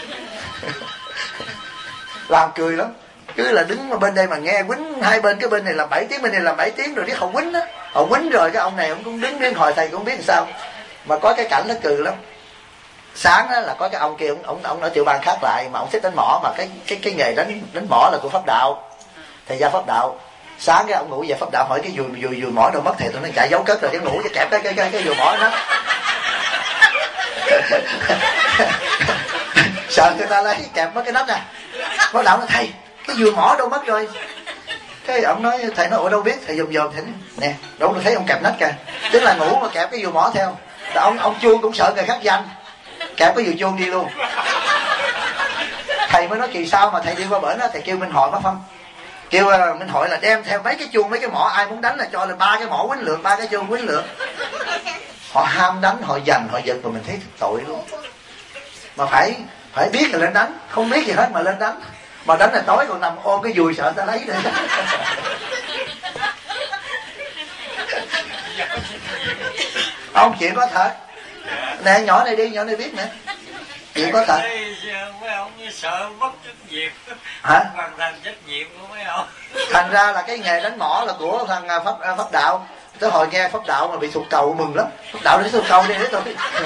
Làm cười lắm. Cứ là đứng ở bên đây mà nghe quýnh hai bên, cái bên này làm 7 tiếng, bên này làm 7 tiếng, rồi biết họ quýnh á. Họ quýnh rồi cái ông này ông cũng đứng hồi thầy cũng biết làm sao. Mà có cái cảnh nó cười lắm. Sáng á là có cái ông kia ông ở tiểu bang khác lại mà ông thích đánh mõ, mà cái nghề đánh mõ là của Pháp Đạo, thầy gia Pháp Đạo. Sáng cái ông ngủ về Pháp Đạo hỏi cái dùi mõ đâu mất, thầy tôi nó chạy giấu cất rồi, cái ngủ cái kẹp cái dùi mõ nó. Sợ người ta lấy kẹp mất cái nắp nè. Pháp Đạo nói thầy cái dùi mõ đâu mất rồi. Cái ông nói thầy nói ủa đâu biết, thầy dòm thầy nè đâu thấy ông kẹp nách kìa, tức là ngủ mà kẹp cái dùi mõ theo. Ông chuông cũng sợ người khác giành, kẹp cái dùi chuông đi luôn. Thầy mới nói kỳ sao mà thầy đi qua bển đó, thầy kêu Minh Hội phải không? Kêu Minh Hội là đem theo mấy cái chuông mấy cái mõ, ai muốn đánh là cho là 3 cái mõ quýnh lượt, 3 cái chuông quýnh lượt. Họ ham đánh, họ giành, họ giật, mà mình thấy tội luôn. Mà phải biết là lên đánh, không biết gì hết mà lên đánh. Mà đánh là tối còn nằm ôm cái dùi sợ ta lấy để. Ông chuyện có thật. Nè nhỏ này đi, nhỏ này biết nè. Chuyện có thật. Mấy ông sợ mất trách nhiệm. Hả? Hoàn thành trách nhiệm của mấy ông. Thành ra là cái nghề đánh mõ là của thằng Pháp Đạo. Tới hồi nghe Pháp Đạo mà bị sụt cầu mừng lắm. Pháp Đạo để sụt cầu đi để tôi.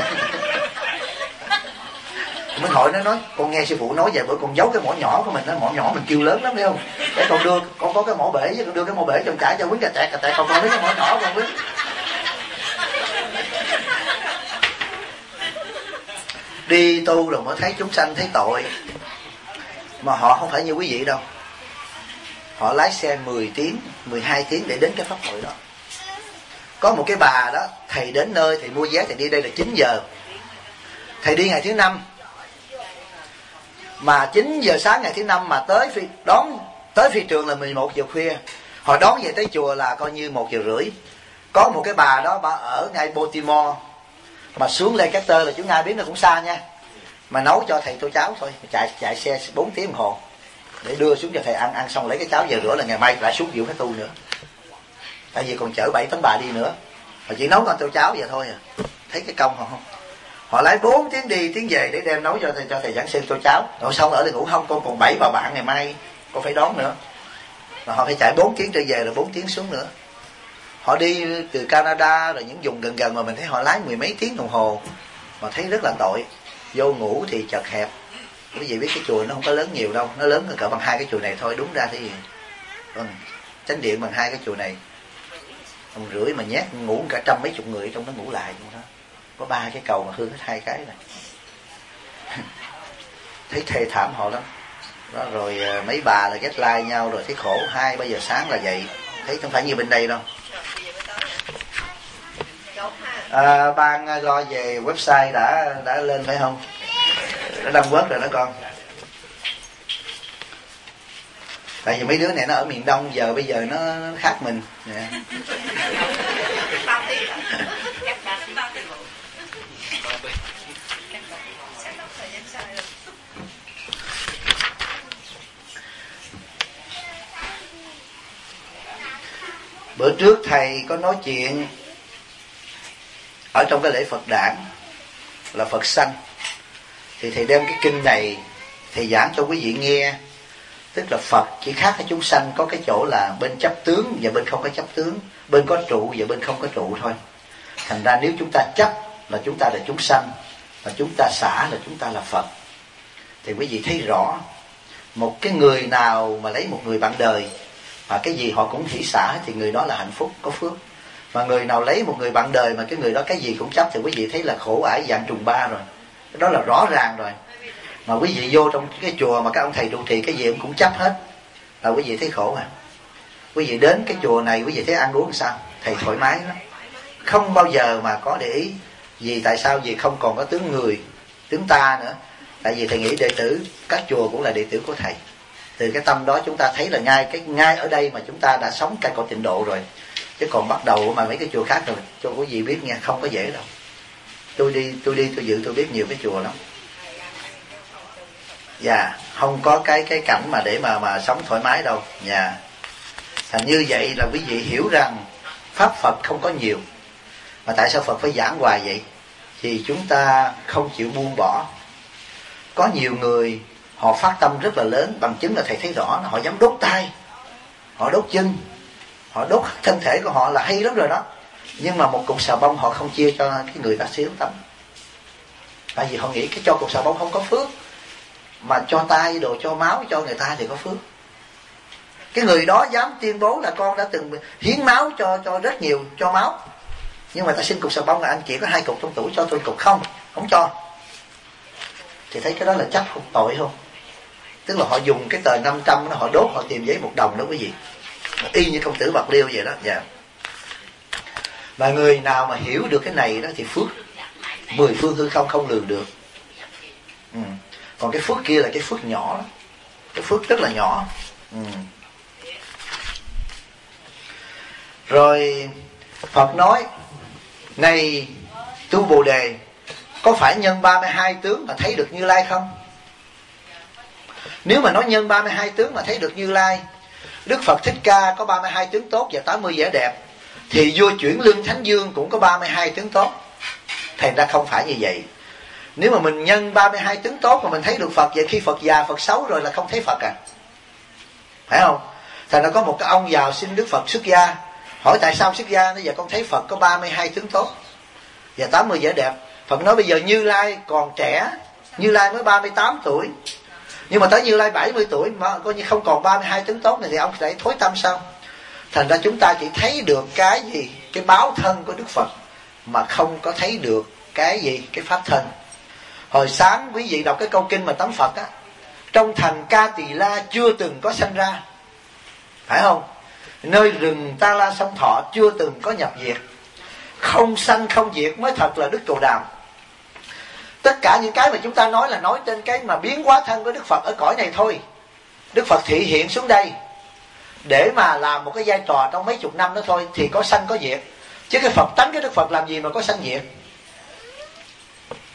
Minh Hội nó nói con nghe sư phụ nói vậy, bữa con giấu cái mỏ nhỏ của mình đó, mỏ nhỏ mình kêu lớn lắm thấy không? Để con đưa, con có cái mỏ bể với con đưa cái mỏ bể cho con trả cho quýnh cà tẹt, còn con lấy cái mỏ nhỏ con quýnh. Đi tu rồi mới thấy chúng sanh thấy tội. Mà họ không phải như quý vị đâu. Họ lái xe 10 tiếng, 12 tiếng để đến cái pháp hội đó. Có một cái bà đó, thầy đến nơi, thầy mua vé, thầy đi đây là 9 giờ. Thầy đi ngày thứ 5. Mà 9 giờ sáng ngày thứ 5 mà tới phi trường là 11 giờ khuya. Họ đón về tới chùa là coi như 1 giờ rưỡi. Có một cái bà đó, bà ở ngay Baltimore. Mà xuống Lê Cát Tơ là chú Nga biết nó cũng xa nha, mà nấu cho thầy tô cháo thôi, chạy xe 4 tiếng đồng hồ để đưa xuống cho thầy ăn xong lấy cái cháo về rửa là ngày mai lại xuống Diệu Khánh Tu nữa, tại vì còn chở 7 tấn bà đi nữa, mà chỉ nấu con tô cháo vậy thôi à. Thấy cái công không? Họ lấy 4 tiếng đi tiếng về để đem nấu cho thầy giảng sư tô cháo, rồi xong ở đây ngủ không, con còn 7 bà bạn ngày mai con phải đón nữa, mà họ phải chạy 4 tiếng trở về rồi 4 tiếng xuống nữa. Họ đi từ Canada rồi những vùng gần mà mình thấy họ lái 10 mấy tiếng đồng hồ, mà thấy rất là tội. Vô ngủ thì chật hẹp. Quý vị biết cái chùa nó không có lớn nhiều đâu, nó lớn cỡ bằng 2 cái chùa này thôi, đúng ra thì chánh điện bằng 2 cái chùa này, 1 rưỡi mà nhét ngủ cả 100 mấy chục người trong đó ngủ lại luôn đó. Có 3 cái cầu mà hư hết 2 cái này. Thấy thê thảm họ lắm đó. Rồi mấy bà là ghét lai nhau, rồi thấy khổ, 2-3 giờ sáng là dậy, thấy không phải như bên đây đâu. Ban lo về website đã lên phải không? Đã đăng quất rồi đó con. Tại vì mấy đứa này nó ở miền Đông, giờ bây giờ nó khác mình. Yeah. Bữa trước thầy có nói chuyện ở trong cái lễ Phật đản là Phật sanh, thì thầy đem cái kinh này thầy giảng cho quý vị nghe. Tức là Phật chỉ khác với chúng sanh có cái chỗ là bên chấp tướng và bên không có chấp tướng, bên có trụ và bên không có trụ thôi. Thành ra nếu chúng ta chấp là chúng ta là chúng sanh, và chúng ta xả là chúng ta là Phật. Thì quý vị thấy rõ, một cái người nào mà lấy một người bạn đời mà cái gì họ cũng hỷ xả thì người đó là hạnh phúc, có phước. Mà người nào lấy một người bạn đời mà cái người đó cái gì cũng chấp thì quý vị thấy là khổ ải dạng trùng ba rồi. Cái đó là rõ ràng rồi. Mà quý vị vô trong cái chùa mà các ông thầy trụ trì cái gì cũng chấp hết là quý vị thấy khổ mà. Quý vị đến cái chùa này quý vị thấy ăn uống làm sao? Thầy thoải mái lắm, không bao giờ mà có để ý. Vì tại sao? Vì không còn có tướng người, tướng ta nữa. Tại vì thầy nghĩ đệ tử các chùa cũng là đệ tử của thầy. Từ cái tâm đó chúng ta thấy là ngay ở đây mà chúng ta đã sống cái cội tịnh độ rồi. Chứ còn bắt đầu mà mấy cái chùa khác rồi, cho quý vị biết nha, không có dễ đâu. Tôi dự tôi biết nhiều cái chùa lắm. Dạ, không có cái cảnh mà để mà sống thoải mái đâu. Dạ. Thành như vậy là quý vị hiểu rằng pháp Phật không có nhiều. Mà tại sao Phật phải giảng hoài vậy? Thì chúng ta không chịu buông bỏ. Có nhiều người họ phát tâm rất là lớn, bằng chứng là thầy thấy rõ, họ dám đốt tay, họ đốt chân, họ đốt thân thể của họ là hay lắm rồi đó. Nhưng mà một cục xà bông họ không chia cho cái người ta xíu tắm. Tại vì họ nghĩ cái cho cục xà bông không có phước, mà cho tay đồ, cho máu cho người ta thì có phước. Cái người đó dám tuyên bố là con đã từng hiến máu cho rất nhiều, cho máu. Nhưng mà ta xin cục xà bông là anh chị có 2 cục trong tủ, cho tôi cục không cho. Thì thấy cái đó là chấp không, tội không? Tức là họ dùng cái tờ 500 đó, họ đốt, họ tìm giấy 1 đồng đó quý vị. Y như công tử Bạc Liêu vậy đó. Dạ. Và người nào mà hiểu được cái này đó thì phước 10 phương hư không không lường được. Còn cái phước kia là cái phước nhỏ đó. Cái phước rất là nhỏ. Rồi Phật nói, này tu Bồ Đề, có phải nhân 32 tướng mà thấy được Như Lai không? Nếu mà nói nhân 32 tướng mà thấy được Như Lai, Đức Phật Thích Ca có 32 tướng tốt và 80 vẻ đẹp, thì vua Chuyển Lương Thánh Dương cũng có 32 tướng tốt. Thành ra không phải như vậy. Nếu mà mình nhân 32 tướng tốt mà mình thấy được Phật, vậy khi Phật già Phật xấu rồi là không thấy Phật à? Phải không? Thành ra có một cái ông giàu xin Đức Phật xuất gia, hỏi tại sao xuất gia? Bây giờ con thấy Phật có 32 tướng tốt và 80 vẻ đẹp. Phật nói bây giờ Như Lai còn trẻ, Như Lai mới 38 tuổi, nhưng mà tới Như Lai 70 tuổi mà coi như không còn 32 tướng tốt này thì ông sẽ thối tâm sao? Thành ra chúng ta chỉ thấy được cái gì? Cái báo thân của Đức Phật, mà không có thấy được cái gì? Cái pháp thân. Hồi sáng quý vị đọc cái câu kinh mà tắm Phật á, trong thành Ca Tỳ La chưa từng có sanh ra, phải không? Nơi rừng Ta La Sông Thọ chưa từng có nhập diệt, không sanh không diệt mới thật là Đức Cồ Đàm. Tất cả những cái mà chúng ta nói là nói trên cái mà biến hóa thân của Đức Phật ở cõi này thôi. Đức Phật thị hiện xuống đây để mà làm một cái vai trò trong mấy chục năm đó thôi, thì có sanh có diệt. Chứ cái Phật tánh cái Đức Phật làm gì mà có sanh diệt?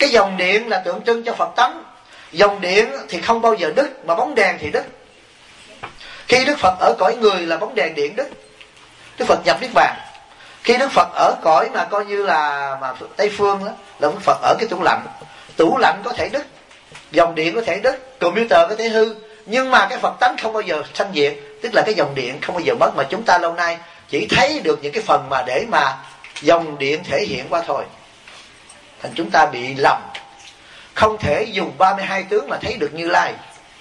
Cái dòng điện là tượng trưng cho Phật tánh. Dòng điện thì không bao giờ đứt, mà bóng đèn thì đứt. Khi Đức Phật ở cõi người là bóng đèn điện đứt, Đức Phật nhập Niết Bàn. Khi Đức Phật ở cõi mà coi như là Tây Phương đó, là Đức Phật ở cái tủ lạnh. Tủ lạnh có thể đứt, dòng điện có thể đứt, computer có thể hư, nhưng mà cái Phật tánh không bao giờ sanh diệt. Tức là cái dòng điện không bao giờ mất, mà chúng ta lâu nay chỉ thấy được những cái phần mà để mà dòng điện thể hiện qua thôi. Thành chúng ta bị lầm, không thể dùng 32 tướng mà thấy được Như Lai.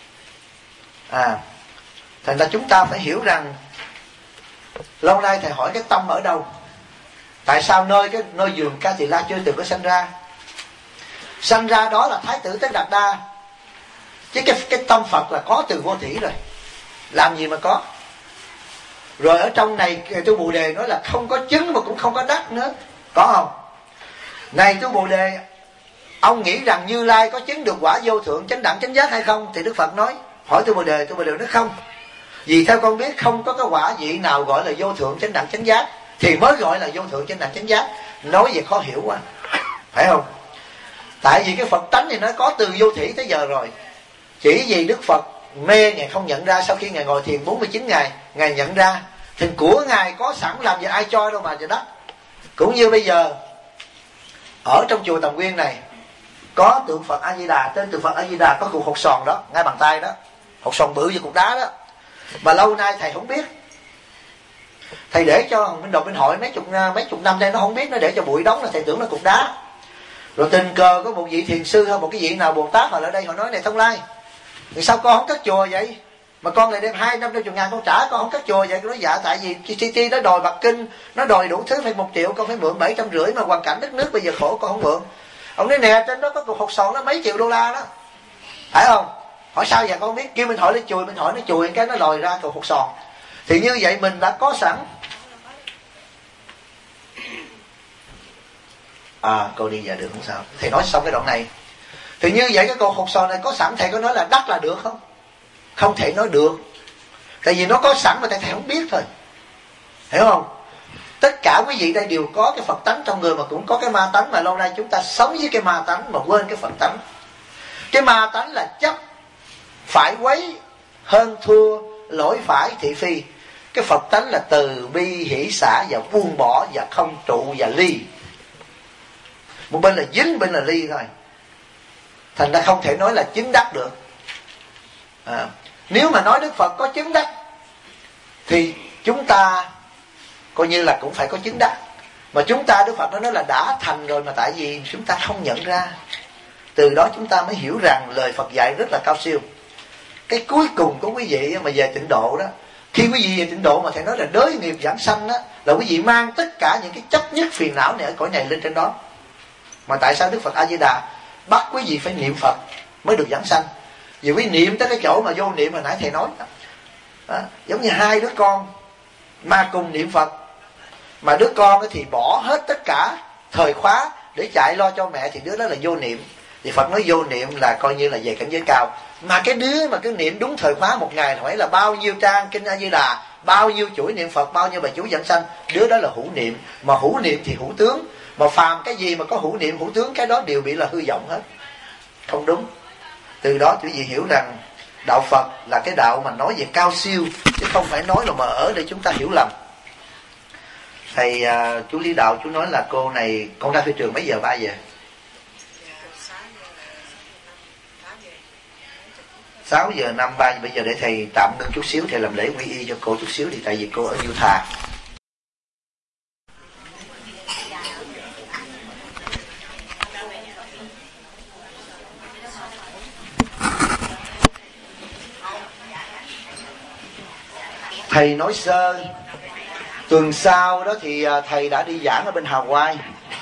Thành ra chúng ta phải hiểu rằng lâu nay thầy hỏi cái tâm ở đâu. Tại sao nơi vườn Ca Tỳ La chưa từng có sanh ra? Sanh ra đó là Thái tử Tất Đạt Đa, chứ cái tâm Phật là có từ vô thủy rồi, làm gì mà có. Rồi ở trong này tôi Bồ Đề nói là không có chứng mà cũng không có đắc nữa, có không? Này tôi Bồ Đề, ông nghĩ rằng Như Lai có chứng được quả vô thượng chánh đẳng chánh giác hay không? Thì Đức Phật nói, hỏi tôi Bồ Đề nói không. Vì theo con biết không có cái quả vị nào gọi là vô thượng chánh đẳng chánh giác, thì mới gọi là vô thượng chánh đẳng chánh giác. Nói về khó hiểu quá, phải không? Tại vì cái Phật tánh thì nó có từ vô thủy tới giờ rồi. Chỉ vì Đức Phật mê, Ngài không nhận ra. Sau khi Ngài ngồi thiền 49 ngày, Ngài nhận ra thì của Ngài có sẵn, làm gì ai cho đâu mà cho đất. Cũng như bây giờ ở trong chùa Tầm Nguyên này có tượng Phật A Di Đà. Tên tượng Phật A Di Đà có cục hột sòn đó, ngay bàn tay đó, hột sòn bự như cục đá đó. Mà lâu nay thầy không biết. Thầy để cho bên Độc Bên Hội mấy chục năm đây nó không biết, nó để cho bụi đóng là thầy tưởng là cục đá. Rồi tình cờ có một vị thiền sư hay một cái vị nào Bồ Tát họ lại đây, họ nói này Thông Lai, vì sao con không cất chùa vậy? Mà con lại đem 200-500 ngàn con trả, con không cất chùa vậy? Con nói dạ tại vì TT nó đòi bạc kinh, nó đòi đủ thứ, phải 1 triệu, con phải mượn 750, mà hoàn cảnh đất nước bây giờ khổ con không mượn. Ông nói nè, trên đó có cục hột sòn nó mấy triệu đô la đó, phải không? Hỏi sao vậy con không biết, kêu Minh Hội lên chùi, Minh Hội nó chùi cái nó lòi ra cục hột sòn. Thì như vậy mình đã có sẵn. Cô đi giờ được không sao? Thầy nói xong cái đoạn này. Thì như vậy cái cục hột sòn này có sẵn, thầy có nói là đắc là được không? Không thể nói được. Tại vì nó có sẵn mà thầy không biết thôi, hiểu không? Tất cả quý vị đây đều có cái Phật tánh trong người, mà cũng có cái ma tánh. Mà lâu nay chúng ta sống với cái ma tánh mà quên cái Phật tánh. Cái ma tánh là chấp, phải quấy, hơn thua, lỗi phải, thị phi. Cái Phật tánh là từ bi, hỷ xả và buông bỏ, và không trụ và ly. Một bên là dính, bên là ly thôi. Thành ra không thể nói là chứng đắc được. Nếu mà nói Đức Phật có chứng đắc thì chúng ta coi như là cũng phải có chứng đắc. Mà chúng ta, Đức Phật nói là đã thành rồi, mà tại vì chúng ta không nhận ra. Từ đó chúng ta mới hiểu rằng lời Phật dạy rất là cao siêu. Cái cuối cùng của quý vị mà về tịnh độ đó, khi quý vị về tịnh độ mà thầy nói là đới nghiệp giảng sanh đó, là quý vị mang tất cả những cái chấp nhất phiền não này ở cõi này lên trên đó. Mà tại sao Đức Phật A Di Đà bắt quý vị phải niệm Phật mới được giảng sanh? Vì quý niệm tới cái chỗ mà vô niệm mà nãy thầy nói đó, giống như hai đứa con mà cùng niệm Phật, mà đứa con thì bỏ hết tất cả thời khóa để chạy lo cho mẹ, thì đứa đó là vô niệm. Thì Phật nói vô niệm là coi như là về cảnh giới cao. Mà cái đứa mà cứ niệm đúng thời khóa một ngày phải là bao nhiêu trang kinh A Di Đà, bao nhiêu chuỗi niệm Phật, bao nhiêu bài chú giảng sanh, đứa đó là hữu niệm. Mà hữu niệm thì hữu tướng. Mà phàm cái gì mà có hữu niệm hữu tướng, cái đó đều bị là hư vọng hết, không đúng. Từ đó quý vị hiểu rằng đạo Phật là cái đạo mà nói về cao siêu, chứ không phải nói là mà ở để chúng ta hiểu lầm. Thầy chú Lý Đạo, chú nói là cô này, con ra phi trường mấy giờ? 3 giờ? 6 giờ 5, 3 giờ. Bây giờ để thầy tạm ngưng chút xíu, thầy làm lễ quy y cho cô chút xíu, thì tại vì cô ở Utah. Thầy nói sơ, tuần sau đó thì thầy đã đi giảng ở bên Hawaii.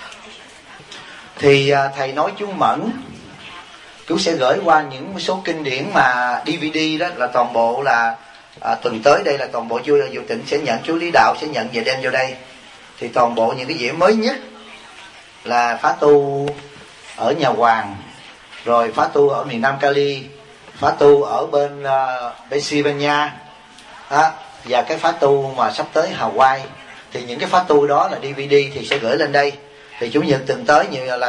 Thì thầy nói chú Mẫn, chú sẽ gửi qua những số kinh điển mà DVD đó, là toàn bộ là tuần tới đây là toàn bộ chú Diệu Tịnh sẽ nhận, chú Lý Đạo sẽ nhận về đem vô đây. Thì toàn bộ những cái gì mới nhất là phá tu ở Nhà Hoàng, rồi phá tu ở miền Nam Cali, phá tu ở bên Pennsylvania đó, và cái phá tu mà sắp tới Hawaii. Thì những cái phá tu đó là DVD thì sẽ gửi lên đây. Thì chủ nhật tuần tới như là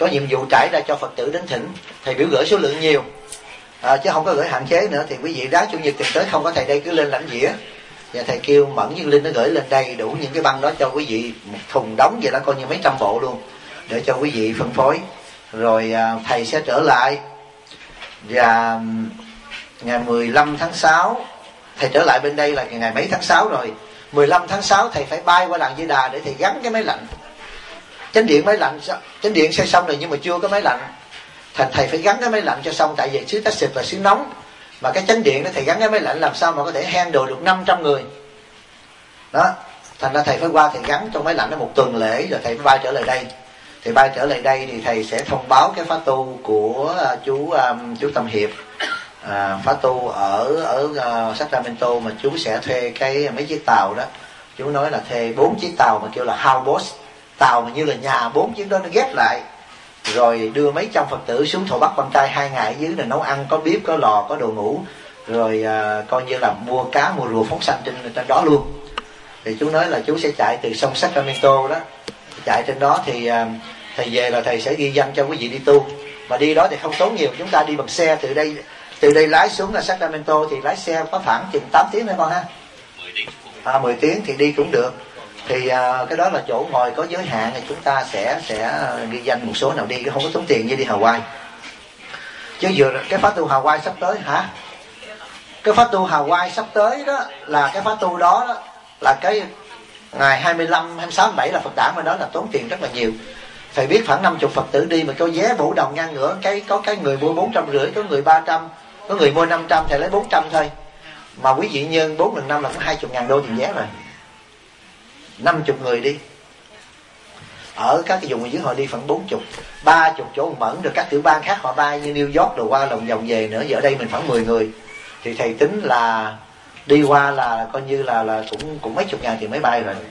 có nhiệm vụ trải ra cho Phật tử đến thỉnh. Thầy biểu gửi số lượng nhiều, chứ không có gửi hạn chế nữa. Thì quý vị ráng Chủ nhật tuần tới không có thầy đây cứ lên lãnh dĩa, và thầy kêu Mẫn với Linh nó gửi lên đây đủ những cái băng đó cho quý vị, một thùng đóng vậy đó, coi như mấy trăm bộ luôn, để cho quý vị phân phối. Rồi thầy sẽ trở lại, và ngày 15 tháng 6 thầy trở lại bên đây là ngày mấy tháng 6 rồi. 15 tháng 6 thầy phải bay qua làng Di Đà để thầy gắn cái máy lạnh. Chánh điện máy lạnh, chánh điện xây xong rồi nhưng mà chưa có máy lạnh, thành thầy phải gắn cái máy lạnh cho xong. Tại vì xứ Texas là xứ nóng, mà cái chánh điện đó thầy gắn cái máy lạnh làm sao mà có thể handle được 500 người đó. Thành ra thầy phải qua thầy gắn trong máy lạnh đó một tuần lễ, rồi thầy phải bay trở lại đây. Thì bay trở lại đây thì thầy sẽ thông báo cái khóa tu của chú Tâm Hiệp, khóa tu ở Sacramento, mà chú sẽ thuê mấy chiếc tàu đó. Chú nói là thuê 4 chiếc tàu mà kêu là houseboat, tàu mà như là nhà, 4 chiếc đó nó ghép lại, rồi đưa mấy trăm Phật tử xuống Thổ Bắc Quan Trai 2 ngày ở dưới, rồi nấu ăn, có bếp, có lò, có đồ ngủ, rồi coi như là mua cá, mua rùa phóng sanh trên đó luôn. Thì chú nói là chú sẽ chạy từ sông Sacramento đó, chạy trên đó thì thầy về là thầy sẽ ghi danh cho quý vị đi tu. Mà đi đó thì không tốn nhiều, chúng ta đi bằng xe từ đây lái xuống là Sacramento thì lái xe có khoảng chừng 8 tiếng thôi con ha. 10 tiếng thì đi cũng được. Thì cái đó là chỗ ngồi có giới hạn, thì chúng ta sẽ ghi danh một số nào đi, không có tốn tiền như đi Hawaii. Chứ vừa cái khóa tu Hawaii sắp tới hả? Cái khóa tu Hawaii sắp tới đó là cái khóa tu đó là cái ngày 25, 26, 27 là Phật đản, mà đó là tốn tiền rất là nhiều. Thầy biết khoảng 50 Phật tử đi mà có vé bổ đồng ngang ngửa, có cái người mua 450, có người 300, có người mua 500, thầy lấy 400 thôi. Mà quý vị nhân 4 lần 5 là có 20.000 đô tiền vé rồi. 50 người đi. Ở các cái vùng ở dưới họ đi khoảng 40, 30 chỗ Mẫn, rồi các tiểu bang khác họ bay như New York rồi qua lòng vòng về nữa. Giờ ở đây mình khoảng 10 người. Thì thầy tính là đi qua là coi như là cũng mấy chục ngàn tiền máy bay rồi.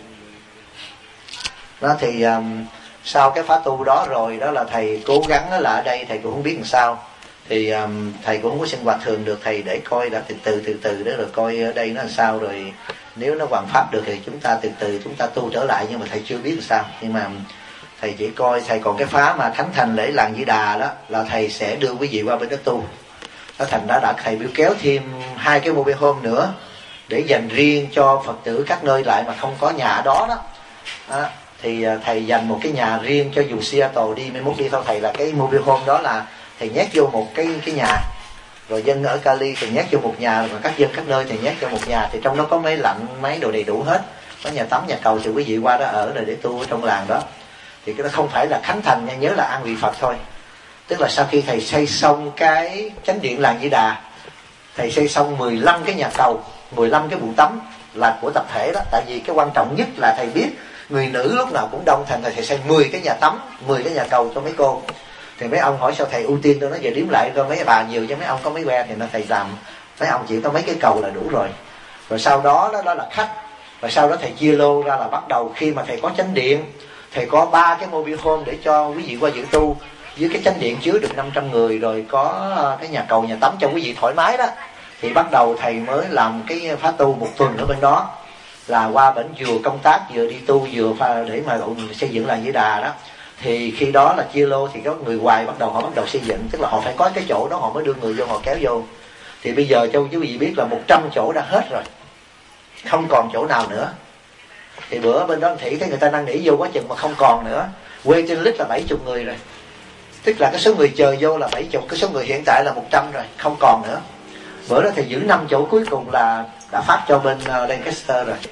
Đó thì sau cái khóa tu đó rồi đó là thầy cố gắng là ở đây thầy cũng không biết làm sao. Thì thầy cũng không có sinh hoạt thường được, thầy để coi đã từ từ đó, rồi coi ở đây nó làm sao, rồi nếu nó hoàn pháp được thì chúng ta từ từ chúng ta tu trở lại. Nhưng mà thầy chưa biết làm sao. Nhưng mà thầy chỉ coi, thầy còn cái phá mà khánh thành lễ làng Di Đà đó là thầy sẽ đưa quý vị qua bên đó tu. Đó, thành ra đã thầy biểu kéo thêm 2 cái mobile home nữa để dành riêng cho Phật tử các nơi lại mà không có nhà ở đó đó. Thì thầy dành một cái nhà riêng cho vùng Seattle đi, mai mốt đi theo thầy là cái mobile home đó là thầy nhét vô một cái nhà, rồi dân ở Cali thì nhét vô một nhà, và các dân các nơi thì nhét vô một nhà. Thì trong đó có máy lạnh, máy đồ đầy đủ hết, có nhà tắm, nhà cầu, thì quý vị qua đó ở rồi để tu ở trong làng đó. Thì cái đó không phải là khánh thành nha, nhớ là an vị Phật thôi. Tức là sau khi thầy xây xong cái chánh điện làng Di Đà, thầy xây xong 15 cái nhà cầu, 15 cái buồng tắm là của tập thể đó. Tại vì cái quan trọng nhất là thầy biết người nữ lúc nào cũng đông, thành thầy xây 10 cái nhà tắm, 10 cái nhà cầu cho mấy cô. Thì mấy ông hỏi sao thầy ưu tiên, tôi nói giờ đếm lại coi mấy bà nhiều chứ mấy ông có mấy que, thì nó thầy làm mấy ông chỉ có mấy cái cầu là đủ rồi. Rồi sau đó đó là khách. Rồi sau đó thầy chia lô ra là bắt đầu khi mà thầy có chánh điện, thầy có 3 cái mobile home để cho quý vị qua dự tu, với cái chánh điện chứa được 500 người, rồi có cái nhà cầu, nhà tắm cho quý vị thoải mái đó. Thì bắt đầu thầy mới làm cái khóa tu một tuần ở bên đó, là qua bển vừa công tác vừa đi tu vừa để mà xây dựng làng Di Đà đó. Thì khi đó là chia lô, thì có người hoài bắt đầu xây dựng, tức là họ phải có cái chỗ đó họ mới đưa người vô, họ kéo vô. Thì bây giờ cho quý vị biết là 100 chỗ đã hết rồi, không còn chỗ nào nữa. Thì bữa bên đó Thị thấy người ta năn nỉ vô quá chừng mà không còn nữa. Quê trên list là 70 người rồi, tức là cái số người chờ vô là 70, cái số người hiện tại là 100 rồi, không còn nữa. Bữa đó thì giữ 5 chỗ cuối cùng là đã phát cho bên Lancaster rồi,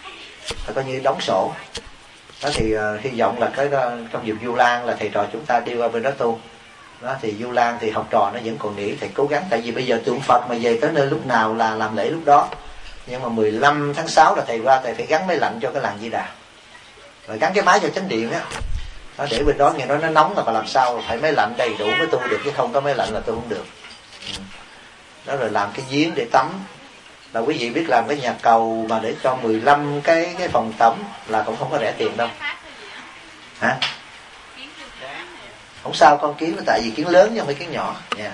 là coi như đóng sổ. Đó thì hy vọng là cái trong dịp Du Lan là thầy trò chúng ta đi qua bên đó tu. Đó thì Du Lan thì học trò nó vẫn còn nghĩ thầy cố gắng, tại vì bây giờ tượng Phật mà về tới nơi lúc nào là làm lễ lúc đó. Nhưng mà 15 tháng 6 là thầy qua, thầy phải gắn máy lạnh cho cái làng Di Đà, rồi gắn cái máy cho chánh điện á. Đó, để bên đó nghe nói nó nóng là phải làm sao phải máy lạnh đầy đủ mới tu được, chứ không có máy lạnh là tu không được. Đó, rồi làm cái giếng để tắm. Là quý vị biết làm cái nhà cầu mà để cho 15 cái phòng tắm là cũng không có rẻ tiền đâu. Hả? Không sao con kiến, tại vì kiến lớn chứ không phải kiến nhỏ nha.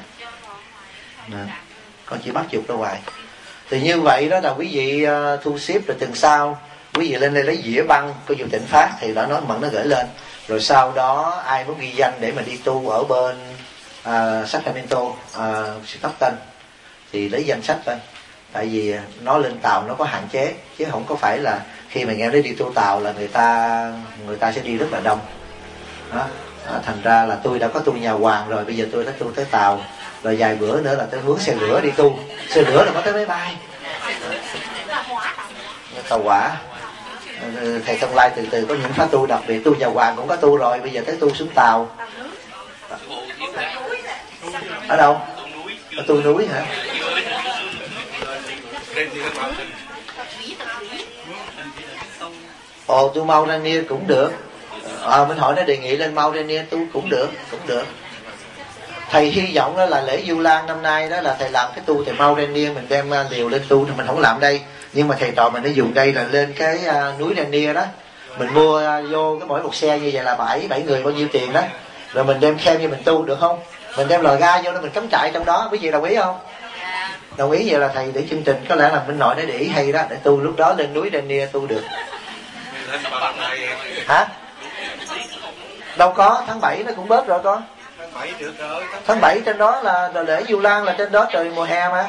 Con chỉ bắt chụp ra hoài. Thì như vậy đó là quý vị thu xếp, rồi tuần sau quý vị lên đây lấy dĩa băng của Dù Tịnh Phát thì đã nói Mẫn nó gửi lên. Rồi sau đó ai muốn ghi danh để mà đi tu ở bên Sacramento, Stockton, thì lấy danh sách lên. Tại vì nó lên tàu nó có hạn chế, chứ không có phải là khi mà nghe nói đi tu tàu là người ta sẽ đi rất là đông đó. Thành ra là tôi đã có tu nhà hoàng rồi, bây giờ tôi đã tu tới tàu, rồi vài bữa nữa là tôi mướn xe lửa đi tu. Xe lửa là có tới máy bay, tàu hỏa. Thầy Thông Lai từ từ có những khóa tu đặc biệt, tu nhà hoàng cũng có tu rồi, bây giờ tới tu xuống tàu. Ở đâu? Ở tu núi hả? Ồ, tu Mount Rainier cũng được. Minh hỏi nó đề nghị lên Mount Rainier tu cũng được. Thầy hy vọng đó là lễ Du Lan năm nay đó là thầy làm cái tu tại Mount Rainier, mình đem liều lên tu thì mình không làm đây, nhưng mà thầy trò mình nó dùng đây là lên cái núi Rainier đó, mình mua vô cái mỗi một xe như vậy là 7 người bao nhiêu tiền đó, rồi mình đem khem như mình tu được không? Mình đem lò ga vô đó mình cắm trại trong đó, quý vị đồng ý không? Đồng ý. Vậy là thầy để chương trình, có lẽ là Minh Nội nó để ý hay đó, để tu lúc đó lên núi Rainier tu được. Hả? Đâu có, tháng 7 nó cũng bớt rồi con. Tháng 7 trên đó là lễ Du Lan, là trên đó trời mùa hè mà.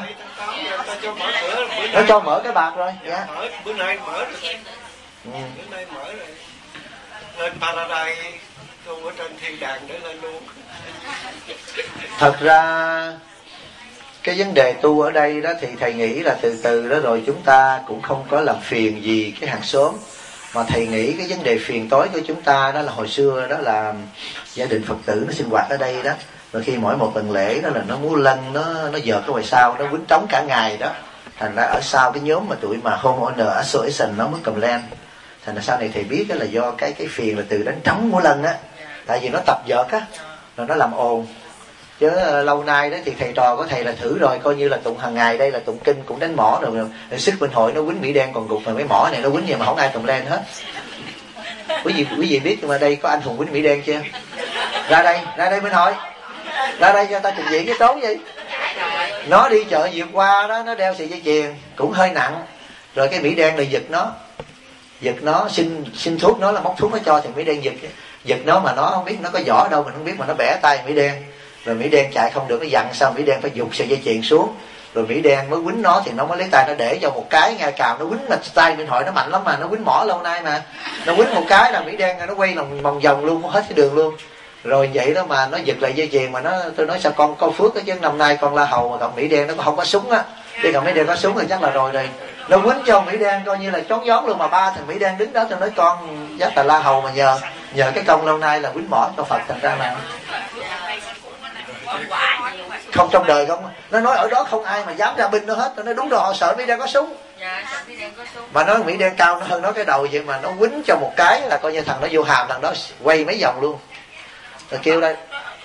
Nó cho mở cái bạc rồi. Dạ. Bữa nay mở rồi. Bữa nay mở rồi. Lên Paradise tu ở trên thiên đàng để lên luôn. Thật ra cái vấn đề tu ở đây đó thì thầy nghĩ là từ từ đó rồi chúng ta cũng không có làm phiền gì cái hàng xóm, mà thầy nghĩ cái vấn đề phiền tối của chúng ta đó là hồi xưa đó là gia đình Phật tử nó sinh hoạt ở đây đó, rồi khi mỗi một tuần lễ đó là nó múa lân, nó dợt cái ngoài sau, nó quýnh trống cả ngày đó, thành ra ở sau cái nhóm mà tụi mà Homeowner Association nó mới cầm lên. Thành ra sau này thầy biết đó là do cái phiền là từ đánh trống múa lân á, tại vì nó tập vợt á, rồi nó làm ồn. Chứ lâu nay đó thì thầy trò của thầy là thử rồi, coi như là tụng hàng ngày đây là tụng kinh cũng đánh mỏ rồi sức bên hội nó quýnh Mỹ Đen còn gục, mà mấy mỏ này nó quýnh vậy mà không ai cầm lên hết. Quý vị biết nhưng mà đây có anh hùng quýnh Mỹ Đen chưa? Ra đây bên hội, ra đây cho ta trình diễn cái tốn gì. Nó đi chợ vượt qua đó, nó đeo sợi dây chuyền cũng hơi nặng, rồi cái Mỹ Đen này giật nó xin thuốc, nó là móc thuốc nó cho thì Mỹ Đen giật nó, mà nó không biết nó có vỏ đâu, mình không biết, mà nó bẻ tay Mỹ Đen, rồi Mỹ Đen chạy không được, nó dặn sao Mỹ Đen phải giục sợi dây chuyền xuống, rồi Mỹ Đen mới quýnh nó thì nó mới lấy tay nó để cho một cái ngay cào, nó quýnh mà tay bên hội nó mạnh lắm mà, nó quýnh mỏ lâu nay mà, nó quýnh một cái là Mỹ Đen nó quay lòng vòng vòng luôn hết cái đường luôn. Rồi vậy đó mà nó giật lại dây chuyền, mà tôi nói sao con có phước đó chứ, năm nay con La Hầu mà gặp Mỹ Đen nó không có súng á, khi gặp Mỹ Đen có súng thì chắc là rồi nó quýnh cho Mỹ Đen coi như là chón gión luôn, mà ba thằng Mỹ Đen đứng đó tôi nói con chắc là La Hầu mà nhờ cái công lâu nay là quýnh mỏ cho Phật, thành ra là không trong đời không. Nó nói ở đó không ai mà dám ra binh nó hết, tôi nói đúng rồi, họ sợ Mỹ Đen có súng. Mà nói Mỹ Đen cao nó hơn nó cái đầu vậy, mà nó quýnh cho một cái là coi như thằng nó vô hàm, thằng đó quay mấy vòng luôn. Rồi kêu đây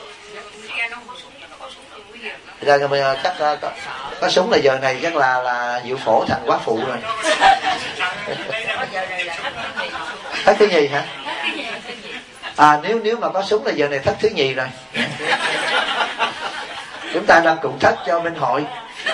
ra chắc có súng là giờ này chắc là Diệu Phổ thành quá phụ rồi. Thất thứ nhì hả? Nếu mà có súng là giờ này thất thứ nhì rồi. Chúng ta đang cùng thất cho Minh Hội.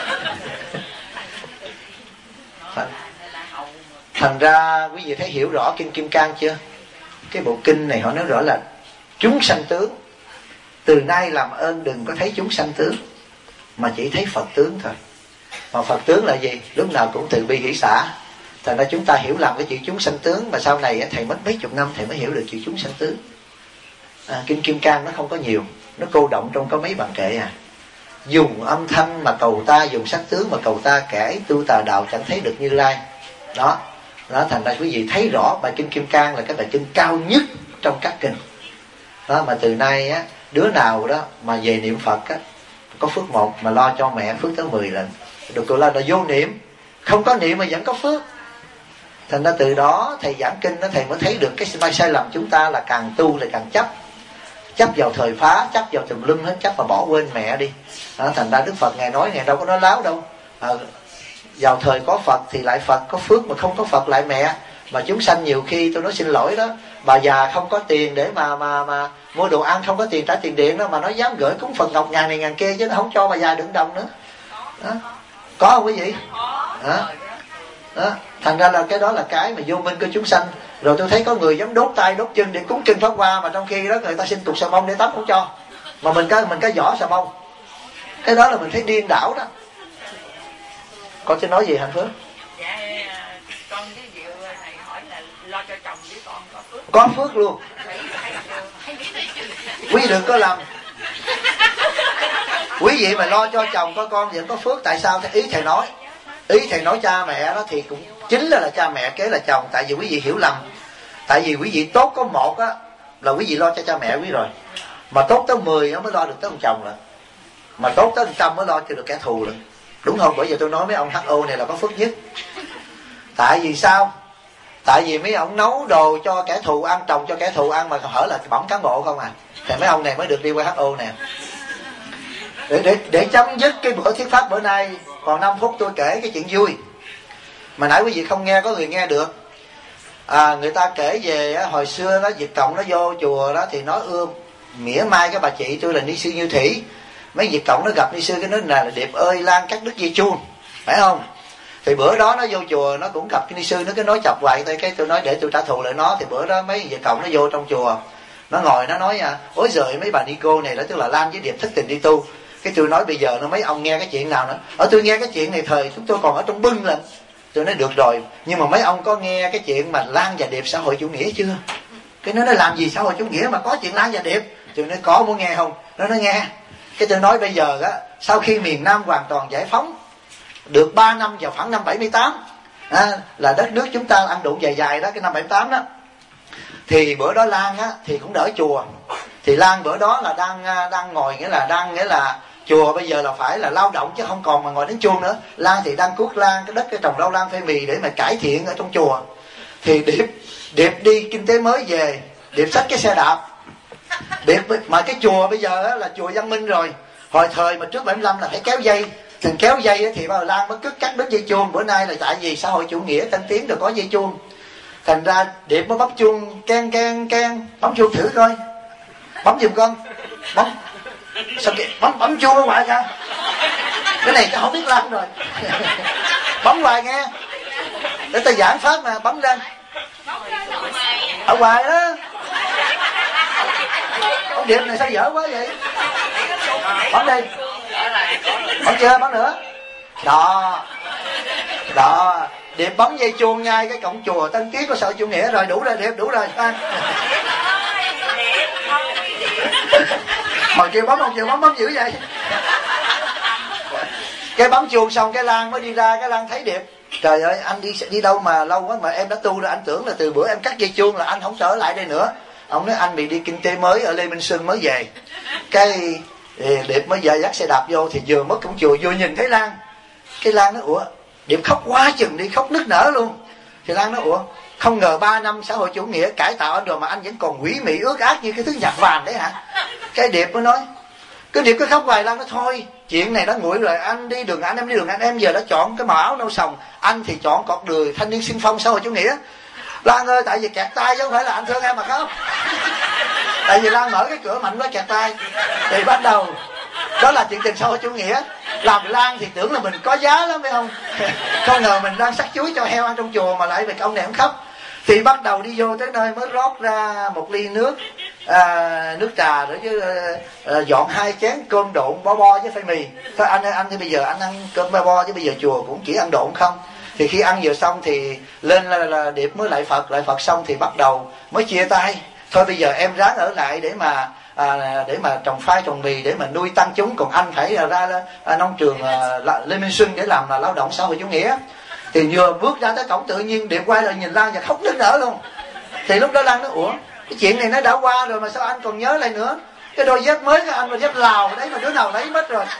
Thành ra quý vị thấy hiểu rõ kinh Kim Cang chưa? Cái bộ kinh này họ nói rõ là chúng sanh tướng, từ nay làm ơn đừng có thấy chúng sanh tướng, mà chỉ thấy Phật tướng thôi. Mà Phật tướng là gì? Lúc nào cũng từ bi hỷ xả. Thành ra chúng ta hiểu lầm cái chữ chúng sanh tướng, mà sau này thầy mất mấy chục năm thầy mới hiểu được chữ chúng sanh tướng. Kinh Kim Cang nó không có nhiều, nó cô động trong có mấy bàn kệ dùng âm thanh mà cầu ta, dùng sắc tướng mà cầu ta, kẻ tu tà đạo chẳng thấy được Như Lai. Đó, thành ra quý vị thấy rõ bài kinh Kim Cang là cái bài kinh cao nhất trong các kinh. Đó, mà từ nay đứa nào đó mà về niệm Phật có phước 1 mà lo cho mẹ phước tới 10 lần. Được gọi là vô niệm, không có niệm mà vẫn có phước. Thành ra từ đó thầy giảng kinh đó, thầy mới thấy được cái sai lầm chúng ta là càng tu là càng chấp vào thời phá, chấp vào tùm lum hết, chấp mà bỏ quên mẹ đi. Thành ra Đức Phật ngài nói, ngài đâu có nói láo đâu. Vào thời có Phật thì lại Phật có phước, mà không có Phật lại mẹ. Mà chúng sanh nhiều khi tôi nói xin lỗi đó, bà già không có tiền để mà mua đồ ăn, không có tiền trả tiền điện đó, mà nó dám gửi cúng Phật ngọc ngàn này ngàn kia, chứ nó không cho bà già đựng đồng nữa. Đó. Có không quý vị? đó. Thành ra là cái đó là cái mà vô minh của chúng sanh. Rồi tôi thấy có người dám đốt tay đốt chân để cúng kinh Pháp Hoa, mà trong khi đó người ta xin cục xà bông để tắm không cho, mà mình có vỏ xà bông. Cái đó là mình thấy điên đảo đó. Con sẽ nói gì Hạnh Phước? Dạ con với Diệu này hỏi là lo cho chồng với con có phước. Có phước luôn. Quý đừng có làm. Quý vị mà lo cho chồng có con vẫn có phước. Tại sao? Ý thầy nói cha mẹ đó thì cũng chính là cha mẹ kế là chồng. Tại vì quý vị hiểu lầm. Tại vì quý vị tốt có một á là quý vị lo cho cha mẹ quý rồi, mà tốt tới 10 mới lo được tới ông chồng rồi, mà tốt tới 100 mới lo cho được kẻ thù rồi. Đúng không? Bởi vì tôi nói mấy ông HO này là có phước nhất. Tại vì sao? Tại vì mấy ông nấu đồ cho kẻ thù ăn, trồng cho kẻ thù ăn, mà hở là bỏng cán bộ không à. Thì mấy ông này mới được đi qua HO nè. Để chấm dứt cái bữa thuyết pháp bữa nay, còn 5 phút tôi kể cái chuyện vui mà nãy quý vị không nghe, có người nghe được. Người ta kể về hồi xưa đó, Việt Cộng nó vô chùa đó thì nó mỉa mai cái bà chị tôi là ni sư Như Thủy. Mấy Việt Cộng nó gặp ni sư cái nói là Điệp ơi Lan cắt đứt dây chuông, phải không? Thì bữa đó nó vô chùa nó cũng gặp cái ni sư, nó cứ nói chọc hoài. Cái tôi nói để tôi trả thù lại nó. Thì bữa đó mấy Việt Cộng nó vô trong chùa, nó ngồi nó nói ối giời mấy bà ni cô này đó, tức là Lan với Điệp thất tình đi tu. Cái tôi nói bây giờ nó mấy ông nghe cái chuyện nào nữa. Tôi nghe cái chuyện này thời chúng tôi còn ở trong bưng lên. Tôi nói được rồi, nhưng mà mấy ông có nghe cái chuyện mà Lan và Điệp xã hội chủ nghĩa chưa? Cái nó nói làm gì xã hội chủ nghĩa mà có chuyện Lan và Điệp? Tôi nói có, muốn nghe không? Nó nói nghe. Cái tôi nói bây giờ á, sau khi miền Nam hoàn toàn giải phóng được 3 năm vào khoảng năm 78 là đất nước chúng ta ăn đụng dài dài đó, cái năm 78 đó, thì bữa đó Lan á thì cũng đỡ chùa. Thì Lan bữa đó là đang ngồi, nghĩa là chùa bây giờ là phải là lao động chứ không còn mà ngồi đến chuông nữa. Lan thì đang cuốc lan cái đất cái trồng rau lan phê mì để mà cải thiện ở trong chùa. Thì Điệp đi kinh tế mới về, Điệp xách cái xe đạp. Điệp mà cái chùa bây giờ là chùa Văn Minh rồi. Hồi thời mà trước 75 là phải kéo dây. Thì kéo dây thì bao Lan mới cắt đứt dây chuông. Bữa nay là tại vì xã hội chủ nghĩa tân tiến rồi có dây chuông. Thành ra Điệp mới bấm chuông keng keng keng, bấm chuông thử coi. Bấm giùm con. Bấm. Sao kìa, bấm chuông ở ngoài ra. Cái này tao không biết Lan rồi. Bấm hoài nghe. Để tao giảng pháp mà, bấm lên. Ở ngoài đó. Ông Điệp này sao dở quá vậy? Bấm đi. Bấm chưa? Bấm nữa. Đó. Điệp bấm dây chuông ngay cái cổng chùa Tân Tiến của xã hội chủ nghĩa rồi. Đủ rồi Điệp, đủ rồi. Hồi kêu bấm, không chịu bấm dữ vậy. Cái bấm chuông xong cái Lan mới đi ra, cái Lan thấy Điệp. Trời ơi, anh đi đâu mà lâu quá mà em đã tu rồi, anh tưởng là từ bữa em cắt dây chuông là anh không trở lại đây nữa. Ông nói anh bị đi kinh tế mới ở Lê Minh Xuân mới về. Cái Điệp mới giờ dắt xe đạp vô thì vừa mất cổng chùa vừa nhìn thấy Lan. Cái Lan nói ủa, Điệp khóc quá chừng đi, khóc nức nở luôn. Thì Lan nói ủa, không ngờ 3 năm xã hội chủ nghĩa cải tạo anh rồi mà anh vẫn còn quỷ mị ước ác như cái thứ nhạc vàng đấy hả? Cái Điệp mới nói, cái Điệp cứ khóc hoài. Lan nói thôi, chuyện này đã nguội rồi, anh đi đường anh, em đi đường anh, em giờ đã chọn cái màu áo nâu sòng, anh thì chọn con đường thanh niên xung phong xã hội chủ nghĩa. Lan ơi, tại vì kẹt tay chứ không phải là anh thương em mà khóc. Tại vì Lan mở cái cửa mạnh quá kẹt tay. Thì bắt đầu đó là chuyện tình xã hội chủ nghĩa. Làm Lan thì tưởng là mình có giá lắm phải không? Không ngờ mình đang sắc chuối cho heo ăn trong chùa mà lại vì ông này không khóc. Thì bắt đầu đi vô tới nơi mới rót ra một ly nước nước trà rồi chứ dọn 2 chén cơm độn bo với phai mì. Thôi anh ơi, anh thì bây giờ anh ăn cơm bo chứ bây giờ chùa cũng chỉ ăn độn không. Thì khi ăn vừa xong thì lên là Điệp mới lại Phật xong thì bắt đầu mới chia tay. Thôi bây giờ em ráng ở lại để mà trồng khoai trồng mì để mà nuôi tăng chúng, còn anh phải ra nông trường Lê Minh Xuân để làm lao động xã hội chủ nghĩa. Thì vừa bước ra tới cổng tự nhiên Điệp quay lại nhìn Lan và khóc nức nở luôn. Thì lúc đó Lan nói ủa, cái chuyện này nó đã qua rồi mà sao anh còn nhớ lại nữa? Cái đôi dép mới của anh là dép Lào đấy mà đứa nào lấy mất rồi.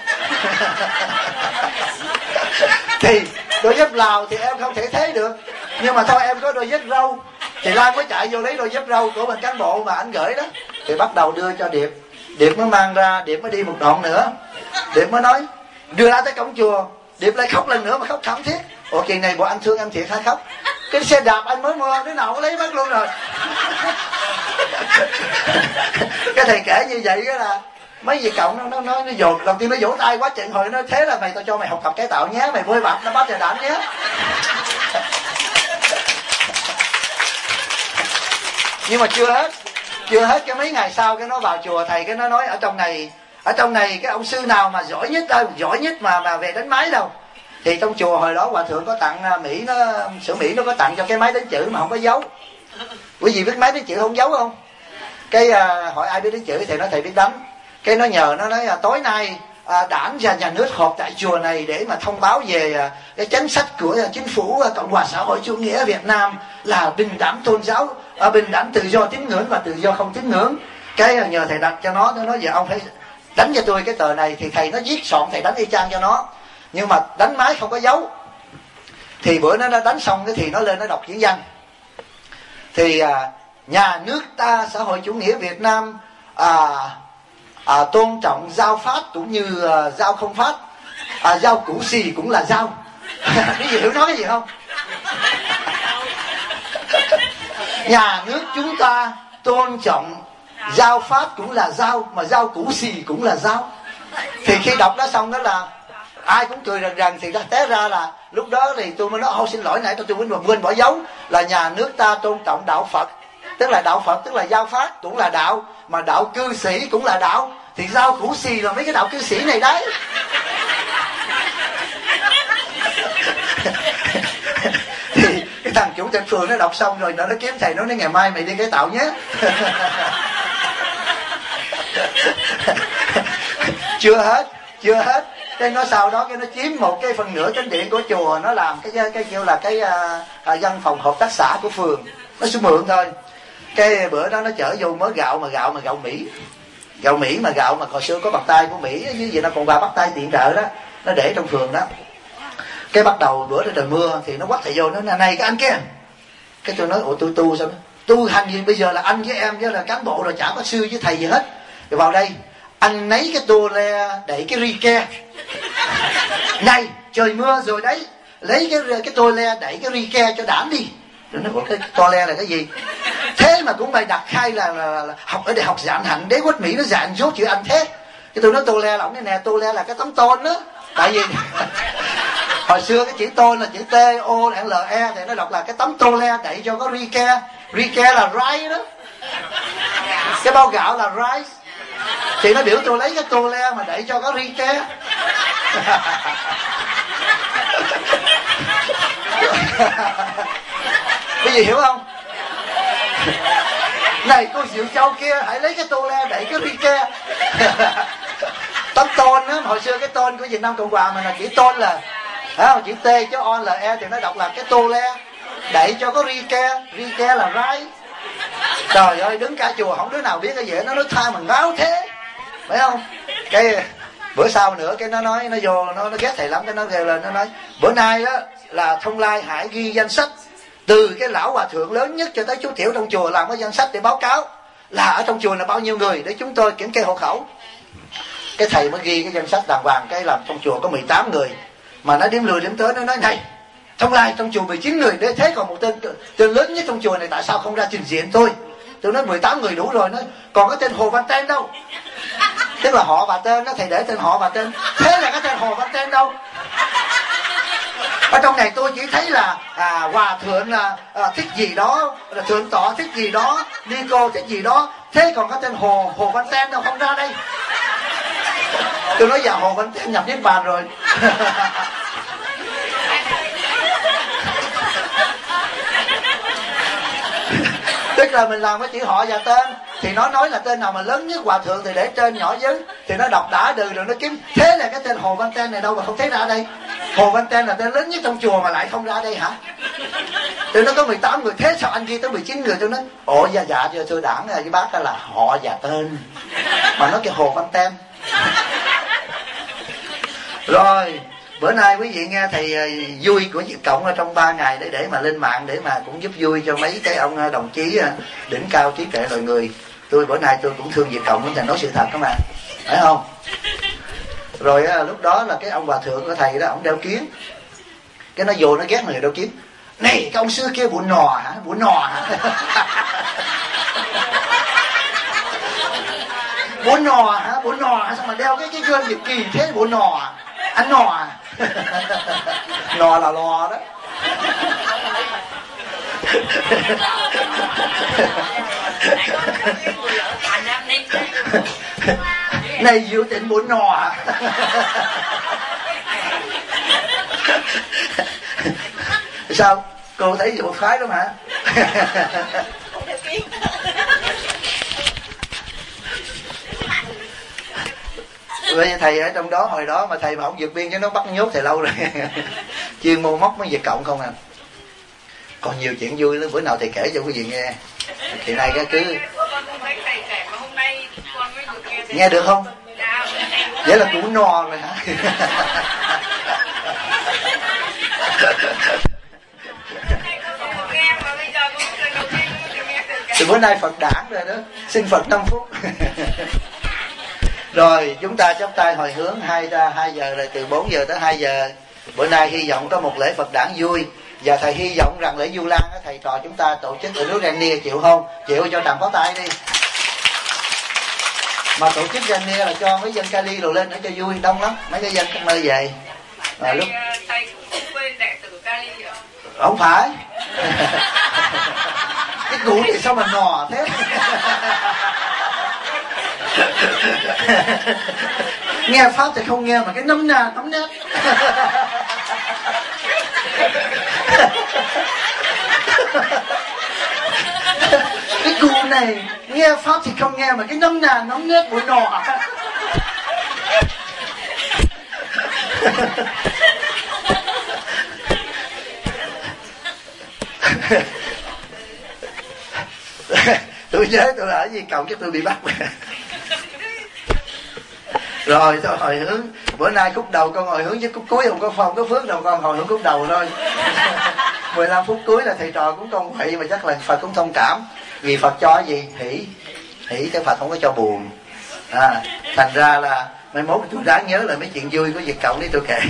Thì đôi dép Lào thì em không thể thế được, nhưng mà thôi em có đôi dép râu. Thì Lan mới chạy vô lấy đôi dép râu của mình cán bộ mà anh gửi đó. Thì bắt đầu đưa cho Điệp. Điệp mới mang ra, Điệp mới đi một đoạn nữa. Điệp mới nói, đưa ra tới cổng chùa, Điệp lại khóc lần nữa mà khóc thảm thiết. Ủa kỳ này bộ anh thương em thiệt hay khóc? Cái xe đạp anh mới mua, đứa nào có lấy mất luôn rồi. Cái thầy kể như vậy đó là mấy Việt Cộng nó dồn, đầu tiên nó vỗ tay quá chừng, hồi nó thế là mày tao cho mày học tập cải tạo nhé, mày vôi bạc nó bắt trời đảm nhé. Nhưng mà chưa hết cái mấy ngày sau cái nó vào chùa, thầy cái nó nói ở trong này cái ông sư nào mà giỏi nhất mà về đánh máy đâu. Thì trong chùa hồi đó hòa thượng có tặng xưởng Mỹ nó có tặng cho cái máy đánh chữ mà không có dấu. Quý vị biết máy đánh chữ không dấu không? Cái hỏi ai biết đánh chữ thì nói thầy biết đánh. Cái nó nhờ nó nói tối nay đảng và nhà nước họp tại chùa này để mà thông báo về cái chính sách của chính phủ Cộng hòa xã hội chủ nghĩa Việt Nam là bình đẳng tôn giáo, bình đẳng tự do tín ngưỡng và tự do không tín ngưỡng. Cái nhờ thầy đặt cho nó nói giờ ông phải đánh cho tôi cái tờ này. Thì thầy nó viết soạn, thầy đánh y chang cho nó, nhưng mà đánh máy không có dấu. Thì bữa nó đánh xong cái thì nó lên nó đọc chữ văn. Thì nhà nước ta xã hội chủ nghĩa Việt Nam tôn trọng giao pháp cũng như giao không pháp, giao củ xì cũng là giao. Cái gì hiểu nói cái gì không? Nhà nước chúng ta tôn trọng giao pháp cũng là giao, mà giao củ xì cũng là giao. Thì khi đọc đó xong đó là ai cũng cười rần rần. Thì té ra là lúc đó thì tôi mới nói xin lỗi nãy tôi quên bỏ dấu là nhà nước ta tôn trọng đạo Phật, tức là đạo Phật tức là giao pháp cũng là đạo, mà đạo cư sĩ cũng là đạo. Thì giao củ xì là mấy cái đạo cư sĩ này đấy. Thì cái thằng chủ tịch phường nó đọc xong rồi nó kiếm thầy, nó nói ngày mai mày đi cái tạo nhé. Chưa hết cái nó sau đó cái nó chiếm 1/4 chánh điện của chùa, nó làm cái kêu là cái văn phòng hợp tác xã của phường, nó xuống mượn thôi. Cái bữa đó nó chở vô mớ gạo mà gạo Mỹ, mà gạo mà hồi xưa có bàn tay của Mỹ như vậy, nó còn vào bắt tay tiện trợ đó, nó để trong phường đó. Cái bắt đầu bữa đó trời mưa thì nó quắt thầy vô, nó này cái anh kia. Cái tôi nói ủa tôi tu sao đó? Tu hành gì bây giờ là anh với em với là cán bộ rồi, chả có sư với thầy gì hết. Rồi vào đây anh lấy cái tô le đẩy cái ri ke. Này trời mưa rồi đấy, lấy cái tô le đẩy cái ri ke cho đảm đi. Rồi nó bảo cái to le là cái gì? Thế mà cũng bày đặt khai là học ở đại học Giảng Hạnh Đế quốc Mỹ nó dạy số chữ Anh thế. Cái tôi nói tô le là ông này nè, tô le là cái tấm tôn đó. Tại vì hồi xưa cái chữ tôn là chữ T O L E thì nó đọc là cái tấm tô le đẩy cho có rike. Rike là rice đó, cái bao gạo là rice. Thì nó biểu tôi lấy cái tô le mà đẩy cho có rike. Cái gì hiểu không? Này cô Diệu Châu kia, hãy lấy cái tô le đẩy cái rike. Tấm tôn á, hồi xưa cái tôn của Việt Nam Cộng Hòa mà là chữ tôn là chữ T chứ O L E thì nó đọc là cái tô le đẩy cho có rike. Rike là rai. Trời ơi, đứng cả chùa không đứa nào biết cái gì, nó nói tha mà ngáo thế, phải không? Cái bữa sau nữa cái nó nói, nó vô nó ghét thầy lắm, cái nó kêu lên, nó nói bữa nay đó là Thông Lai hãy ghi danh sách từ cái lão hòa thượng lớn nhất cho tới chú tiểu trong chùa, làm cái danh sách để báo cáo là ở trong chùa là bao nhiêu người để chúng tôi kiểm kê hộ khẩu. Cái thầy mới ghi cái danh sách đàng hoàng, cái làm trong chùa có 18 người mà nó đếm lười đếm tới, nó nói này Thông Lai trong chùa 19 người, để thế còn một tên lớn nhất trong chùa này tại sao không ra trình diện tôi? Tôi nói 18 người đủ rồi, nó còn cái tên Hồ Văn Tên đâu? Tức là họ và tên đó, thầy để tên họ và tên. Thế là cái tên Hồ Văn Tên đâu? Ở trong này tôi chỉ thấy là hòa thượng là thích gì đó, là thượng tọa thích gì đó, ni cô thích gì đó. Thế còn cái tên Hồ Văn Tên đâu, không ra đây. Tôi nói dạ Hồ Văn Tên nhập niết bàn rồi. Tức là mình làm cái chữ họ và tên. Thì nó nói là tên nào mà lớn nhất hòa thượng thì để trên nhỏ dưới. Thì nó đọc đã đừ rồi nó kiếm. Thế là cái tên Hồ Văn Tên này đâu mà không thấy ra đây? Hồ Văn Tên là tên lớn nhất trong chùa mà lại không ra đây hả? Thì nó có 18 người, thế sao anh ghi tới 19 người? Tôi nói ồ dạ thưa đảng với bác là họ và tên, mà nó cái Hồ Văn Tên. Rồi bữa nay quý vị nghe thầy vui của Việt Cộng ở trong 3 ngày để mà lên mạng để mà cũng giúp vui cho mấy cái ông đồng chí đỉnh cao trí tuệ loài người. Tôi bữa nay tôi cũng thương Việt Cộng, thầy nói sự thật các bạn, phải không? Rồi lúc đó là cái ông hòa thượng của thầy đó, ông đeo kiến. Cái nó vô nó ghét người đeo kiến. Này cái ông xưa kia bụi nò hả? Bụi nò hả? Bụi nò hả? Bụi nò hả? Sao mà đeo cái gương gì kỳ thế? Bụi nò à? Anh nò à? Nò là lò đó. Này dự định muốn nò à? Sao cô thấy vụ phái lắm hả? Bây giờ thầy ở trong đó hồi đó mà thầy mà không vượt biên cho nó bắt nhốt thầy lâu rồi. Chuyên môn móc mới Việt Cộng không à. Còn nhiều chuyện vui lắm, bữa nào thầy kể cho quý vị nghe. Thì này cái cứ nghe được không? Vậy là cũng no rồi hả? Từ bữa nay Phật đản rồi đó, xin Phật 5 phút. Rồi chúng ta chắp tay hồi hướng 2 giờ rồi, từ 4 giờ tới 2 giờ. Bữa nay hy vọng có một lễ Phật đản vui. Và thầy hy vọng rằng lễ Vu Lan thầy trò chúng ta tổ chức ở nước Rania, chịu không? Chịu cho Trần có tay đi. Mà tổ chức Rania là cho mấy dân Cali đồ lên để cho vui, đông lắm, mấy cái dân các nơi về. Lúc thầy cũng quên đệ tử Cali rồi. Không phải. Cái cụ này sao mà nò thế? Nghe pháp thì không nghe mà cái nấm nét. Cái cụ này nghe pháp thì không nghe mà cái nấm nét bụi nọ. Tôi nhớ tôi ở Di Cộng chắc tôi bị bắt. Rồi tôi hồi hướng. Bữa nay khúc đầu con hồi hướng với khúc cuối không có phong có phước đâu, con hồi hướng khúc đầu thôi. 15 phút cuối là thầy trò cũng công vậy mà chắc là Phật cũng thông cảm. Vì Phật cho gì? Hỷ cái Phật không có cho buồn. Thành ra là mai mốt tôi đáng nhớ là mấy chuyện vui của Việt Cộng đi tôi kể.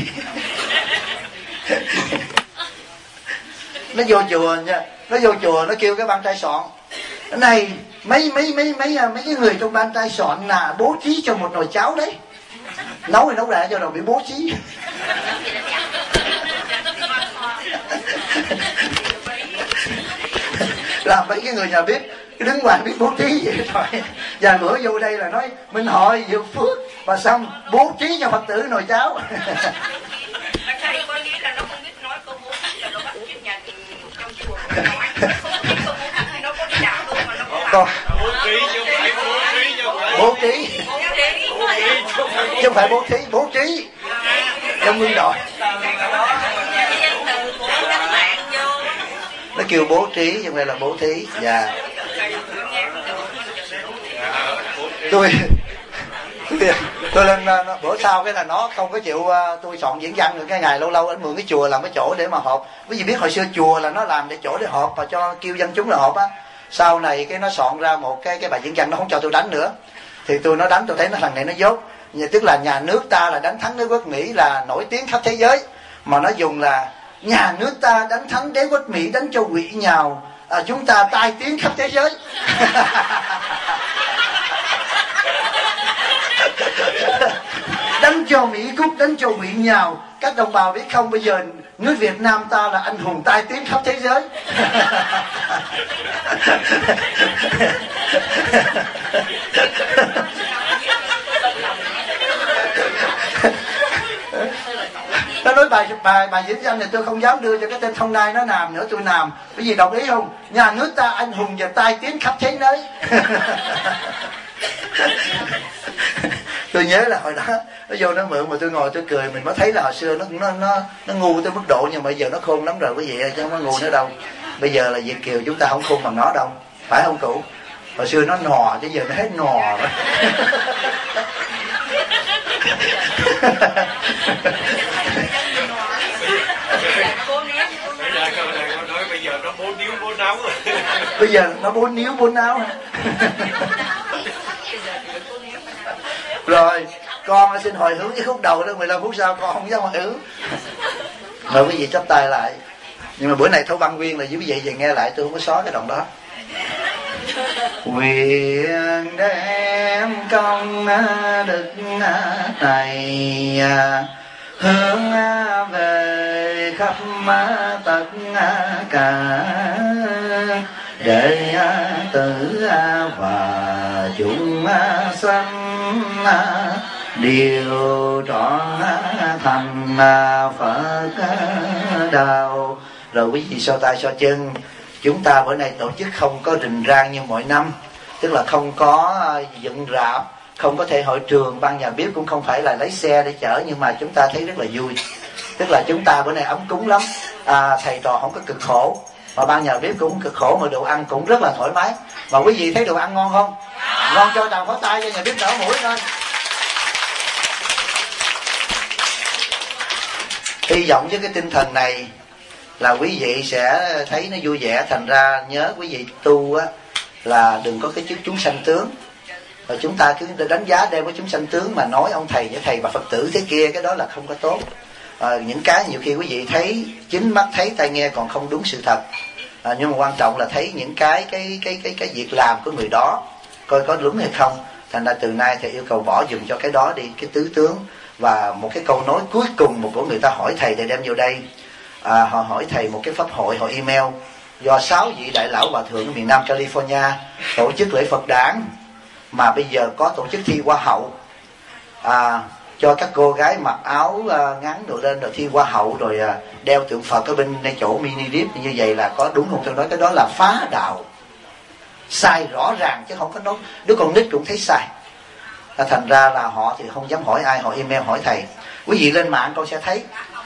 Nó vô chùa nha, nó vô chùa nó kêu cái ban trai soạn. Cái này mấy cái người trong ban trai soạn là bố trí cho một nồi cháo đấy. Nấu thì nấu ra cho rồi bị bố trí. Làm mấy cái người nhà biết đứng ngoài biết bố trí vậy thôi. Vài bữa vô đây là nói mình hội dược phước và xong bố trí cho Phật tử nồi cháo. Thầy có nghĩa là nó không biết nói câu bố trí là nó bắt chước nhà trong chùa nó nói không biết câu bố trí nó có đi đạo luôn mà nó có làm bố trí chứ không phải bố trí chứ không phải bố trí trong nguyên đội nó kêu bố trí chứ không phải là bố thí. Dạ tôi lên bữa sau cái là nó không có chịu tôi soạn diễn văn rồi cái ngày lâu lâu anh mượn cái chùa làm cái chỗ để mà họp. Quý vị biết hồi xưa chùa là nó làm để chỗ để họp và cho kêu dân chúng là họp á. Sau này cái nó soạn ra một cái bài diễn văn, nó không cho tôi đánh nữa thì tôi nó đánh, tôi thấy nó thằng này nó dốt. Tức là nhà nước ta là đánh thắng đế quốc Mỹ là nổi tiếng khắp thế giới, mà nó dùng là nhà nước ta đánh thắng đế quốc Mỹ, đánh cho quỷ nhào, chúng ta tai tiếng khắp thế giới. Đánh cho Mỹ cút, đánh cho Mỹ nhào. Các đồng bào biết không, bây giờ nước Việt Nam ta là anh hùng tai tiếng khắp thế giới. Nó nói bài diễn văn này tôi không dám đưa cho cái tên Thông Nai nó làm nữa, tôi làm. Cái gì đọc ý không? Nhà nước ta anh hùng và tai tiếng khắp thế giới. Tôi nhớ là hồi đó nó vô nó mượn mà tôi ngồi tôi cười, mình mới thấy là hồi xưa nó ngu tới mức độ, nhưng mà bây giờ nó khôn lắm rồi quý vị, chứ không có ngu nữa đâu. Bây giờ là Việt kiều chúng ta không khôn bằng nó đâu, phải không cụ? Hồi xưa nó nò chứ giờ nó hết nò rồi. Bây giờ nó bố níu bố náo. Bây giờ nó bố níu bố náo. Rồi con xin hồi hướng cái khúc đầu đó, 15 phút sau con không dám hồi hướng. Mời quý vị chắp tay lại. Nhưng mà bữa này thấu văn viên là quý vị về nghe lại, tôi không có xóa cái đoạn đó. Nguyện đem công đức này hướng về khắp tất cả đệ tử và chúng sanh đều trọn thành Phật đạo. Rồi quý vị so tay so chân. Chúng ta bữa nay tổ chức không có rình rang như mọi năm, tức là không có dựng rạp, không có thể hội trường, ban nhà bếp cũng không phải là lấy xe để chở, nhưng mà chúng ta thấy rất là vui. Tức là chúng ta bữa nay ấm cúng lắm, thầy trò không có cực khổ, mà ban nhà bếp cũng cực khổ, mà đồ ăn cũng rất là thoải mái. Mà quý vị thấy đồ ăn ngon không? Ngon cho tràng pháo tay cho nhà bếp nở mũi lên. Hy vọng với cái tinh thần này là quý vị sẽ thấy nó vui vẻ. Thành ra nhớ quý vị tu á, là đừng có cái chức chúng sanh tướng. Rồi chúng ta cứ đánh giá đem cái chúng sanh tướng mà nói ông thầy với thầy và Phật tử thế kia, cái đó là không có tốt. Những cái nhiều khi quý vị thấy chính mắt thấy tai nghe còn không đúng sự thật, nhưng mà quan trọng là thấy những cái việc làm của người đó coi có đúng hay không. Thành ra từ nay thầy yêu cầu bỏ dùm cho cái đó đi, cái tứ tướng. Và một cái câu nói cuối cùng một của người ta hỏi thầy đem vô đây. Họ hỏi thầy một cái pháp hội, họ email do 6 vị đại lão hòa thượng ở miền Nam California tổ chức lễ Phật đản, mà bây giờ có tổ chức thi hoa hậu, cho các cô gái mặc áo ngắn đồ lên rồi thi hoa hậu, rồi đeo tượng Phật ở bên chỗ mini dip như vậy là có đúng không? Tôi nói cái đó là phá đạo, sai rõ ràng chứ không có nói. Đứa con nít cũng thấy sai. Thành ra là họ thì không dám hỏi ai, họ email hỏi thầy. Quý vị lên mạng con sẽ thấy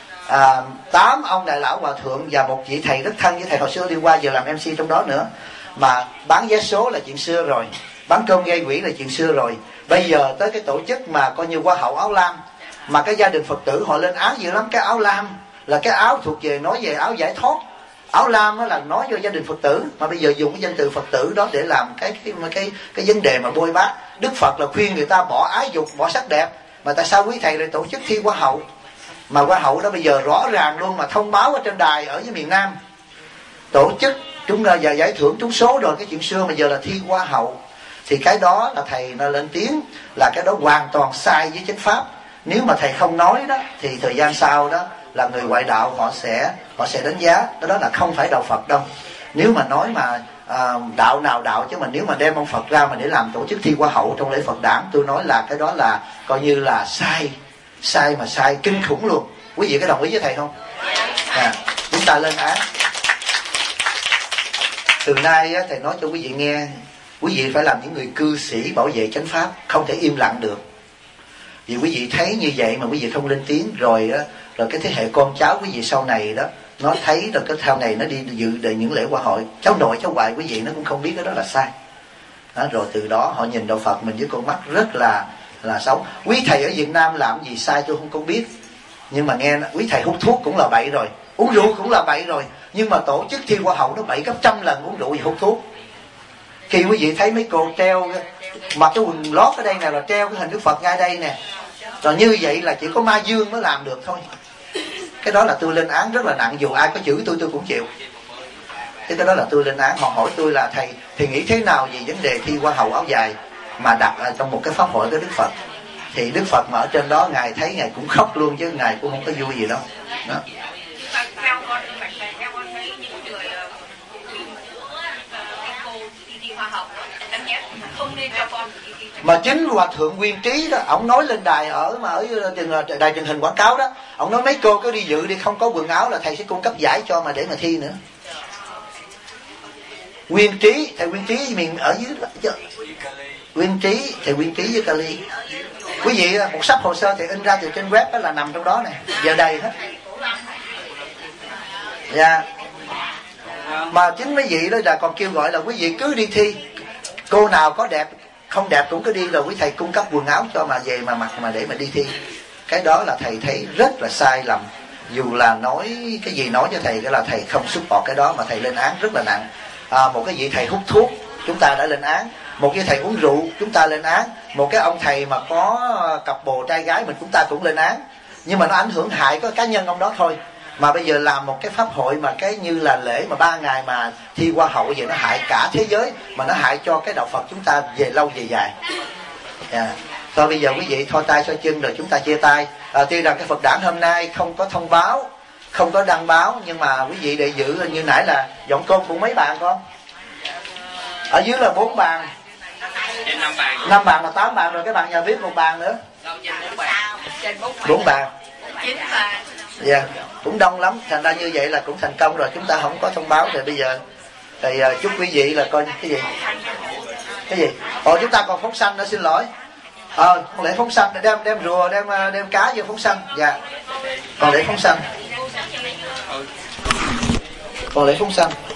8 ông đại lão hòa thượng và một vị thầy rất thân với thầy hồi xưa đi qua, giờ làm MC trong đó nữa. Mà bán vé số là chuyện xưa rồi, bán cơm gây quỹ là chuyện xưa rồi. Bây giờ tới cái tổ chức mà coi như hoa hậu áo lam, mà cái gia đình Phật tử họ lên áo dữ lắm. Cái áo lam là cái áo thuộc về nói về áo giải thoát. Áo lam đó là nói cho gia đình Phật tử, mà bây giờ dùng cái danh từ Phật tử đó để làm cái vấn đề mà bôi bác. Đức Phật là khuyên người ta bỏ ái dục, bỏ sắc đẹp, mà tại sao quý thầy lại tổ chức thi hoa hậu? Mà hoa hậu đó bây giờ rõ ràng luôn mà thông báo ở trên đài ở dưới miền Nam tổ chức chúng là giải thưởng trúng số rồi, cái chuyện xưa mà giờ là thi hoa hậu. Thì cái đó là thầy nó lên tiếng là cái đó hoàn toàn sai với chánh pháp. Nếu mà thầy không nói đó thì thời gian sau đó là người ngoại đạo họ sẽ đánh giá đó là không phải đạo Phật đâu. Nếu mà nói mà đạo nào đạo, chứ mà nếu mà đem ông Phật ra mà để làm tổ chức thi hoa hậu trong lễ Phật đản, tôi nói là cái đó là coi như là sai mà sai kinh khủng luôn. Quý vị có đồng ý với thầy không? Chúng ta lên án. Từ nay thầy nói cho quý vị nghe, quý vị phải làm những người cư sĩ bảo vệ chánh pháp, không thể im lặng được. Vì quý vị thấy như vậy mà quý vị không lên tiếng, rồi cái thế hệ con cháu quý vị sau này đó, nó thấy rồi cái sau này nó đi dự để những lễ hoa hội, cháu nội cháu ngoại quý vị nó cũng không biết cái đó là sai. Rồi từ đó họ nhìn đạo Phật mình với con mắt rất là xấu. Quý thầy ở Việt Nam làm gì sai tôi không biết, nhưng mà nghe quý thầy hút thuốc cũng là bậy rồi, uống rượu cũng là bậy rồi, nhưng mà tổ chức thi hoa hậu nó bậy gấp 100 lần uống rượu và hút thuốc. Khi quý vị thấy mấy cô treo mặc cái quần lót ở đây nè, là treo cái hình Đức Phật ngay đây nè, rồi như vậy là chỉ có ma dương mới làm được thôi. Cái đó là tôi lên án rất là nặng, dù ai có chửi tôi cũng chịu. Cái đó là tôi lên án. Họ hỏi tôi là thầy thì nghĩ thế nào về vấn đề thi hoa hậu áo dài mà đặt trong một cái pháp hội của Đức Phật? Thì Đức Phật mà ở trên đó ngài thấy ngài cũng khóc luôn, chứ ngài cũng không có vui gì đâu đó. Mà chính Hòa Thượng Nguyên Trí đó, ông nói lên đài ở đài truyền hình quảng cáo đó, ông nói mấy cô cứ đi dự đi, không có quần áo là thầy sẽ cung cấp giải cho mà để mà thi nữa. Nguyên Trí, thầy Nguyên Trí miền ở dưới đó. Nguyên Trí, thầy Nguyên Trí với Cali. Quý vị một sắp hồ sơ thì in ra từ trên web đó là nằm trong đó này, giờ đầy hết. Dạ. Mà chính mấy vị đó là còn kêu gọi là quý vị cứ đi thi, cô nào có đẹp không đẹp cũng cứ đi, rồi quý thầy cung cấp quần áo cho mà về mà mặc mà để mà đi thi. Cái đó là thầy thấy rất là sai lầm. Dù là nói cái gì nói cho thầy, cái là thầy không support cái đó mà thầy lên án rất là nặng. Một cái vị thầy hút thuốc chúng ta đã lên án, một cái thầy uống rượu chúng ta lên án, một cái ông thầy mà có cặp bồ trai gái mình chúng ta cũng lên án. Nhưng mà nó ảnh hưởng hại có cá nhân ông đó thôi. Mà bây giờ làm một cái pháp hội mà cái như là lễ mà 3 ngày mà thi hoa hậu vậy, nó hại cả thế giới, mà nó hại cho cái đạo Phật chúng ta về lâu về dài. Thôi bây giờ quý vị thôi tay xoay chân rồi chúng ta chia tay. Tuy rằng cái Phật đản hôm nay không có thông báo, không có đăng báo, nhưng mà quý vị để giữ như nãy là giọng con của mấy bạn con Ở dưới là 4 bàn. Trên 5 bàn. 5 bàn là 8 bàn rồi, cái bàn nhà bếp 1 bàn nữa. Trên 4 bàn. 4 bàn. 9 bàn. Dạ, cũng đông lắm, thành ra như vậy là cũng thành công rồi. Chúng ta không có thông báo thì bây giờ thì chúc quý vị là coi cái gì? Cái gì? Chúng ta còn phóng sanh nữa, xin lỗi. Lễ phóng sanh, đem rùa, đem cá vô phóng sanh. Dạ. Còn lễ phóng sanh. Còn lễ phóng sanh.